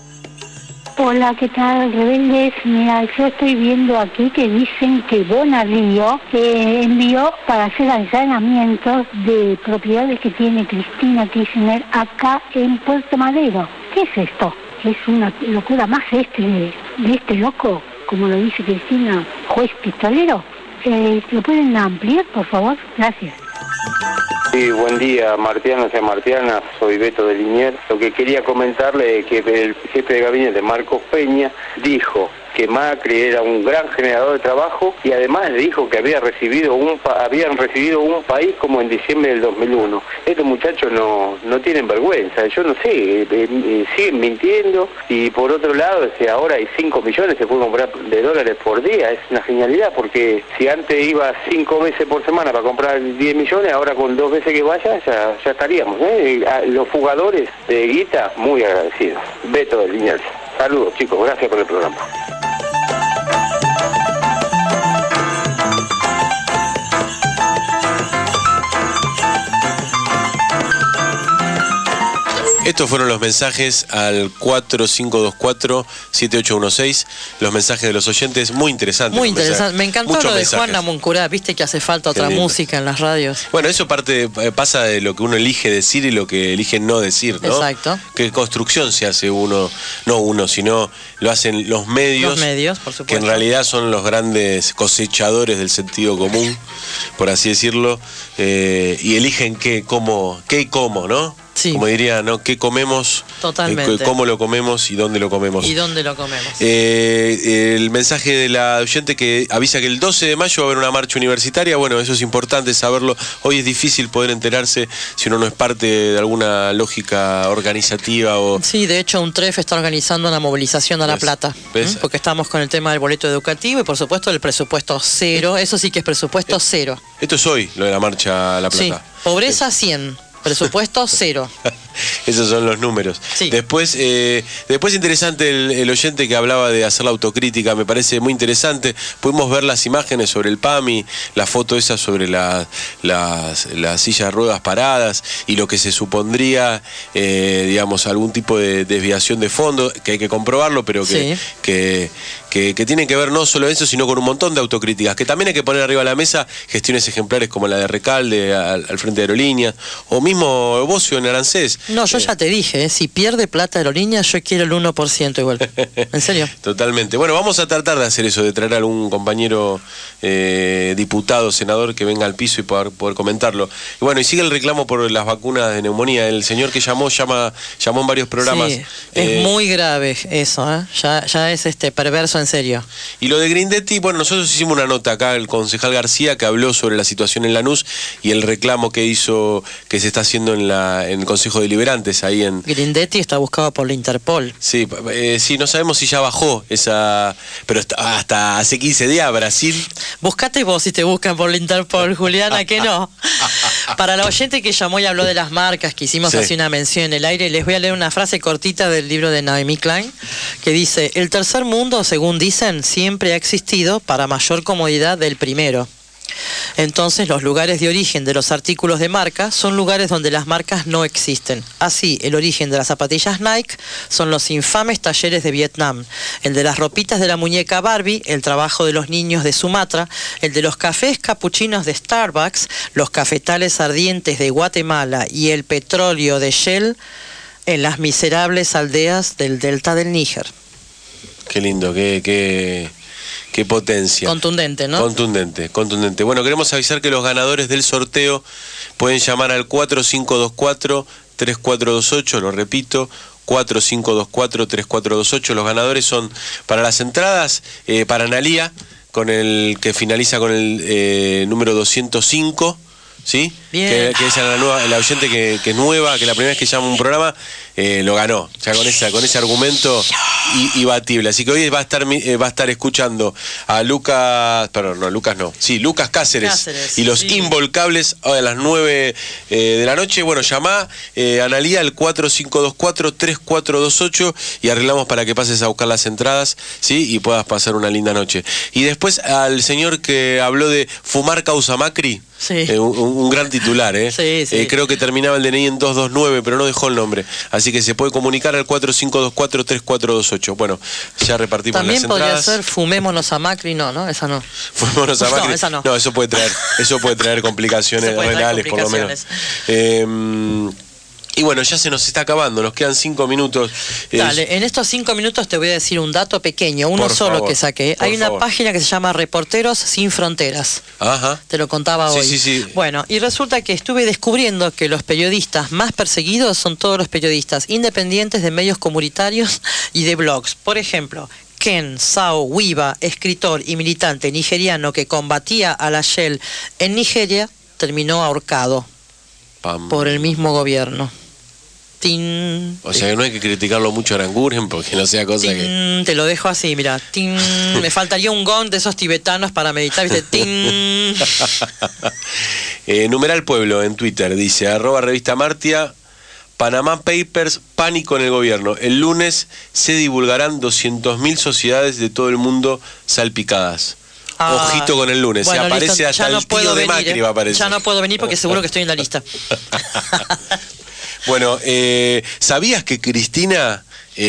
Hola, ¿qué tal, rebeldes? Mira, yo estoy viendo aquí que dicen que Bonadío eh, envió para hacer allanamientos de propiedades que tiene Cristina Kirchner acá en Puerto Madero. ¿Qué es esto? ¿Es una locura más este de este loco, como lo dice Cristina, juez pistolero? Eh, ¿Lo pueden ampliar, por favor? Gracias. Sí, buen día, martianos y martianas, soy Beto de Liniers. Lo que quería comentarle es que el jefe de gabinete, Marcos Peña, dijo que Macri era un gran generador de trabajo y además le dijo que había recibido un pa habían recibido un país como en diciembre del dos mil uno. Estos muchachos no, no tienen vergüenza, yo no sé, eh, eh, siguen mintiendo, y por otro lado, este, ahora hay cinco millones, se puede comprar de dólares por día, es una genialidad, porque si antes iba cinco veces por semana para comprar diez millones, ahora con dos veces que vaya ya, ya estaríamos, ¿eh? Los jugadores de guita, muy agradecidos. Beto de Liniers. Saludos, chicos, gracias por el programa. Estos fueron los mensajes al cuatro cinco dos cuatro siete ocho uno seis, los mensajes de los oyentes, muy interesantes. Muy interesante, me encantó Muchos lo de mensajes. Juan Namuncurá, viste que hace falta otra música en las radios. Bueno, eso parte eh, pasa de lo que uno elige decir y lo que elige no decir, ¿no? Exacto. ¿Qué construcción se hace uno? No uno, sino lo hacen los medios. Los medios, por supuesto. Que en realidad son los grandes cosechadores del sentido común, por así decirlo, eh, y eligen qué, cómo, qué y cómo, ¿no? Sí. Como diría, ¿no? ¿Qué comemos? Totalmente. Eh, ¿Cómo lo comemos y dónde lo comemos? ¿Y dónde lo comemos? Eh, el mensaje de la oyente que avisa que el doce de mayo va a haber una marcha universitaria. Bueno, eso es importante saberlo. Hoy es difícil poder enterarse si uno no es parte de alguna lógica organizativa o... Sí, de hecho un T R E F está organizando una movilización a La Plata, ¿eh? Porque estamos con el tema del boleto educativo y por supuesto el presupuesto cero. Eso sí que es presupuesto cero. Esto es hoy, lo de la marcha a La Plata. Sí, pobreza cien. Presupuesto cero. Esos son los números. Sí. Después, eh, después interesante el, el oyente que hablaba de hacer la autocrítica, me parece muy interesante. Pudimos ver las imágenes sobre el PAMI, la foto esa sobre la, las, las sillas de ruedas paradas y lo que se supondría, eh, digamos, algún tipo de desviación de fondo, que hay que comprobarlo, pero que, Sí. que, que, que tiene que ver no solo eso, sino con un montón de autocríticas, que también hay que poner arriba de la mesa gestiones ejemplares como la de Recalde al, al frente de Aerolíneas, o mismo Bocio en Arancés. No, yo ya te dije, ¿eh? Si pierde plata Aerolíneas, yo quiero el uno por ciento igual. ¿En serio? Totalmente. Bueno, vamos a tratar de hacer eso, de traer a algún compañero eh, diputado, senador, que venga al piso y poder, poder comentarlo. Y bueno, y sigue el reclamo por las vacunas de neumonía. El señor que llamó, llama, llamó en varios programas. Sí, Eh, es muy grave eso, ¿eh? Ya, ya es este perverso en serio. Y lo de Grindetti, bueno, nosotros hicimos una nota acá, el concejal García, que habló sobre la situación en Lanús y el reclamo que hizo, que se está haciendo en, la, en el Consejo Deliberantes, ahí en... Grindetti está buscado por la Interpol. Sí, eh, sí, no sabemos si ya bajó esa... Pero hasta, hasta hace quince días Brasil... Buscate vos si te buscan por la Interpol, Juliana, que no. Para la oyente que llamó y habló de las marcas, que hicimos Sí. así una mención en el aire, les voy a leer una frase cortita del libro de Naomi Klein, que dice: el tercer mundo, según dicen, siempre ha existido para mayor comodidad del primero. Entonces, los lugares de origen de los artículos de marca son lugares donde las marcas no existen. Así, el origen de las zapatillas Nike son los infames talleres de Vietnam, el de las ropitas de la muñeca Barbie, el trabajo de los niños de Sumatra, el de los cafés capuchinos de Starbucks, los cafetales ardientes de Guatemala y el petróleo de Shell en las miserables aldeas del delta del Níger. Qué lindo, qué, qué, qué potencia. Contundente, ¿no? Contundente, contundente. Bueno, queremos avisar que los ganadores del sorteo pueden llamar al cuatro cinco dos cuatro tres cuatro dos ocho, lo repito, cuatro cinco dos cuatro tres cuatro dos ocho. Los ganadores son para las entradas, eh, para Analía, con el que finaliza con el eh, número doscientos cinco. ¿Sí? Bien. Que, que es la, nueva, la oyente que, que es nueva, que la primera vez que llama un programa eh, lo ganó, ya con esa, con ese argumento i- imbatible. Así que hoy va a estar eh, va a estar escuchando a Lucas, perdón, no, Lucas no, sí, Lucas Cáceres, Cáceres, y los sí. Involcables a las nueve eh, de la noche. Bueno, llamá eh, a Analía al cuatro cinco dos cuatro tres cuatro dos ocho y arreglamos para que pases a buscar las entradas, ¿sí? Y puedas pasar una linda noche. Y después al señor que habló de fumar causa Macri. Sí. Eh, un, un gran titular, ¿eh? Sí, sí. Eh, creo que terminaba el D N I en doscientos veintinueve, pero no dejó el nombre. Así que se puede comunicar al cuatro cinco dos cuatro tres cuatro dos ocho. Bueno, ya repartimos También las podría entradas. ser fumémonos a Macri, no, ¿no? Esa no. Fumémonos a Macri. No, esa no. eso puede traer, eso puede traer complicaciones Eso puede traer renales, por lo menos. complicaciones. Eh, y bueno, ya se nos está acabando, nos quedan cinco minutos. Eh, Dale, en estos cinco minutos te voy a decir un dato pequeño, uno Por solo favor, que saqué. por Hay una favor. página que se llama Reporteros Sin Fronteras. Ajá. Te lo contaba Sí, hoy. sí, sí. Bueno, y resulta que estuve descubriendo que los periodistas más perseguidos son todos los periodistas independientes de medios comunitarios y de blogs. Por ejemplo, Ken Sao Wiba, escritor y militante nigeriano que combatía a la Shell en Nigeria, terminó ahorcado Pam. por el mismo gobierno. Tin, O sea que no hay que criticarlo mucho a Aranguren porque no sea cosa que... tin, te lo dejo así, mira. Tin, me faltaría un gong de esos tibetanos para meditar, ¿viste? Tin. eh, numeral Pueblo en Twitter, dice, arroba revista Martia, Panamá Papers, pánico en el gobierno. El lunes se divulgarán doscientas mil sociedades de todo el mundo salpicadas. Ah, Ojito con el lunes, bueno, se aparece listo, hasta ya no el tío puedo de venir, Macri eh. va a aparecer. Ya no puedo venir porque seguro que estoy en la lista. Bueno, eh, ¿sabías que Cristina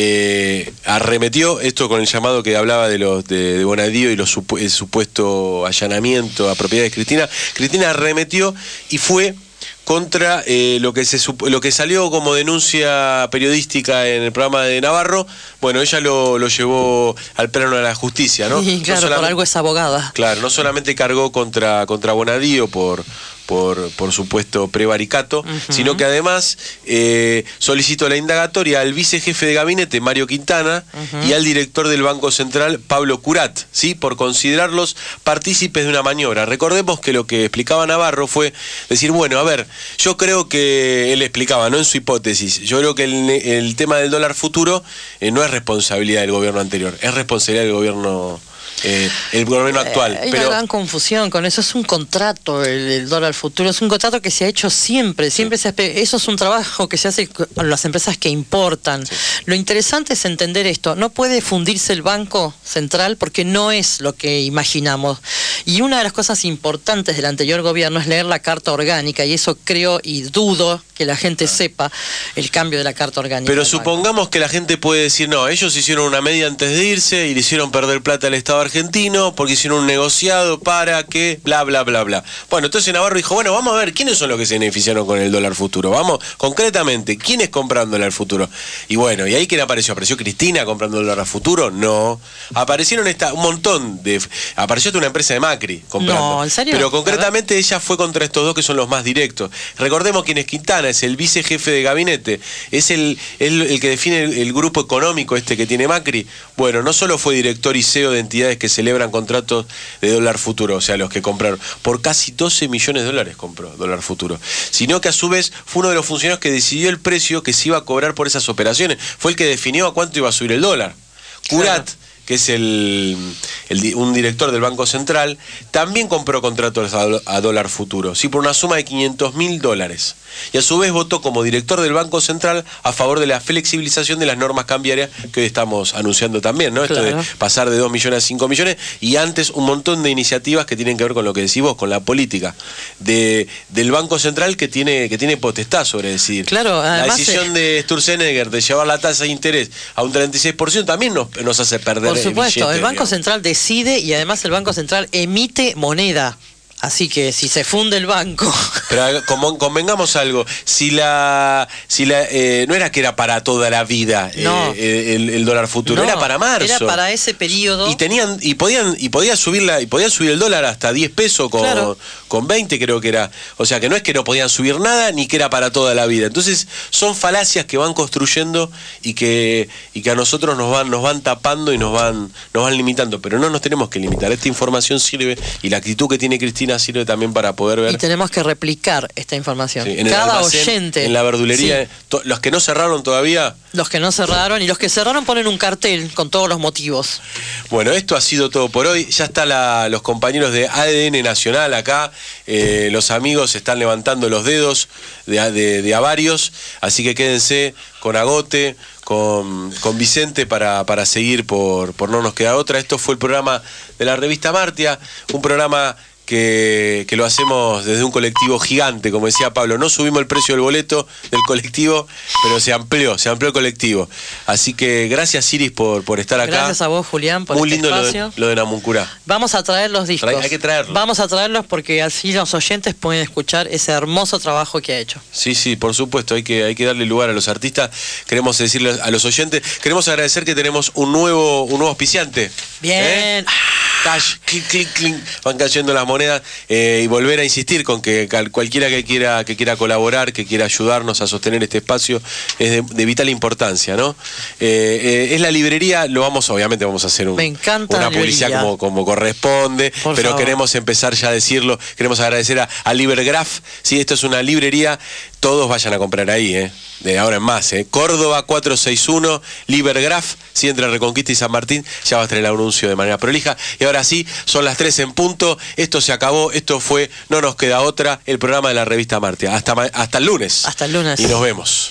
eh, arremetió esto con el llamado que hablaba de los de, de Bonadío y los supu el supuesto allanamiento a propiedades de Cristina? Cristina arremetió y fue contra eh, lo que se lo que salió como denuncia periodística en el programa de Navarro. Bueno, ella lo, lo llevó al plano de la justicia, ¿no? Y claro, no por algo es abogada. Claro, no solamente cargó contra, contra Bonadío por... Por, por supuesto prevaricato, uh-huh. sino que además eh, solicitó la indagatoria al vicejefe de gabinete, Mario Quintana, uh-huh. y al director del Banco Central, Pablo Curat, ¿sí? Por considerarlos partícipes de una maniobra. Recordemos que lo que explicaba Navarro fue decir, bueno, a ver, yo creo que él explicaba, no en su hipótesis, yo creo que el, el tema del dólar futuro eh, no es responsabilidad del gobierno anterior, es responsabilidad del gobierno Eh, el gobierno actual. Eh, hay pero... una gran confusión con eso. Es un contrato, el, el dólar futuro, es un contrato que se ha hecho siempre, siempre sí. se eso es un trabajo que se hace con las empresas que importan. Sí. Lo interesante es entender esto, no puede fundirse el Banco Central porque no es lo que imaginamos. Y una de las cosas importantes del anterior gobierno es leer la Carta Orgánica, y eso creo y dudo que la gente ah. sepa el cambio de la Carta Orgánica. Pero supongamos banco. que la gente puede decir, no, ellos hicieron una medida antes de irse y le hicieron perder plata al Estado argentino porque hicieron un negociado para que bla, bla, bla, bla. Bueno, entonces Navarro dijo, bueno, vamos a ver quiénes son los que se beneficiaron con el dólar futuro. Vamos, concretamente, ¿quiénes comprando el dólar futuro? Y bueno, ¿y ahí quién apareció? ¿Apareció Cristina comprando el dólar futuro? No. Aparecieron esta, un montón de... Apareció hasta una empresa de Macri comprando. No, ¿en serio? Pero concretamente ella fue contra estos dos que son los más directos. Recordemos quién es Quintana, es el vicejefe de gabinete, es el, el, el que define el, el grupo económico este que tiene Macri. Bueno, no solo fue director y C E O de entidades que celebran contratos de dólar futuro, o sea, los que compraron, por casi doce millones de dólares compró dólar futuro, sino que a su vez fue uno de los funcionarios que decidió el precio que se iba a cobrar por esas operaciones, fue el que definió a cuánto iba a subir el dólar. Curat, claro, que es el, el, un director del Banco Central, también compró contratos a, a dólar futuro, sí, por una suma de quinientos mil dólares. Y a su vez votó como director del Banco Central a favor de la flexibilización de las normas cambiarias que hoy estamos anunciando también, ¿no? Claro. Esto de pasar de dos millones a cinco millones, y antes un montón de iniciativas que tienen que ver con lo que decís vos, con la política de, del Banco Central que tiene, que tiene potestad sobre decidir. Claro, la decisión de Sturzenegger de llevar la tasa de interés a un treinta y seis por ciento también nos, nos hace perder. Por supuesto, el, billete, el Banco digamos. Central decide, y además el Banco Central emite moneda. Así que si se funde el banco... Pero como, convengamos algo, si la... si la eh, no era que era para toda la vida no. eh, el, el dólar futuro, no, era para marzo. Era para ese periodo. Y tenían y podían y podía subirla y podían subir el dólar hasta diez pesos con, claro. con veinte, creo que era. O sea que no es que no podían subir nada ni que era para toda la vida. Entonces son falacias que van construyendo y que y que a nosotros nos van nos van tapando y nos van nos van limitando, pero no nos tenemos que limitar. Esta información sirve, y la actitud que tiene Cristina sirve también para poder ver. Y tenemos que replicar esta información. Sí, en cada almacén, oyente. En la verdulería, sí. Los que no cerraron todavía. Los que no cerraron, y los que cerraron ponen un cartel con todos los motivos. Bueno, esto ha sido todo por hoy. Ya están los compañeros de A D N Nacional acá. Eh, los amigos están levantando los dedos de, de, de a varios. Así que quédense con Agote, con, con Vicente para, para seguir por, por No Nos Queda Otra. Esto fue el programa de la revista Martia, un programa Que, que lo hacemos desde un colectivo gigante, como decía Pablo. No subimos el precio del boleto del colectivo, pero se amplió, se amplió el colectivo. Así que gracias, Iris, por, por estar acá. Gracias a vos, Julián, por Muy este lindo espacio. Lo de, lo de Namuncurá. Vamos a traer los discos. Trae, hay que traerlos. Vamos a traerlos porque así los oyentes pueden escuchar ese hermoso trabajo que ha hecho. Sí, sí, por supuesto, hay que, hay que darle lugar a los artistas. Queremos decirle a los oyentes, queremos agradecer que tenemos un nuevo, un nuevo auspiciante. Bien. ¿Eh? Cash, clic, clic, clic, van cayendo las monedas, eh, y volver a insistir con que cualquiera que quiera que quiera colaborar, que quiera ayudarnos a sostener este espacio, es de, de vital importancia, ¿no? Eh, eh, es la librería, lo vamos, obviamente vamos a hacer un, Me encanta una publicidad como, como corresponde, Por pero favor. queremos empezar ya a decirlo, queremos agradecer a, a Libergraph, ¿sí? Esto es una librería, todos vayan a comprar ahí, ¿eh? De ahora en más, ¿eh? Córdoba cuatrocientos sesenta y uno, Libergraph, si entre Reconquista y San Martín, ya va a estar el anuncio de manera prolija. Y ahora sí, son las tres en punto, esto se acabó, esto fue No Nos Queda Otra, el programa de la revista Martia. Hasta, hasta el lunes. Hasta el lunes. Y nos vemos.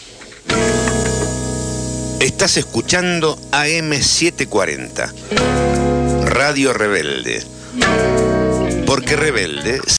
Estás escuchando A M setecientos cuarenta, Radio Rebelde. Porque Rebelde...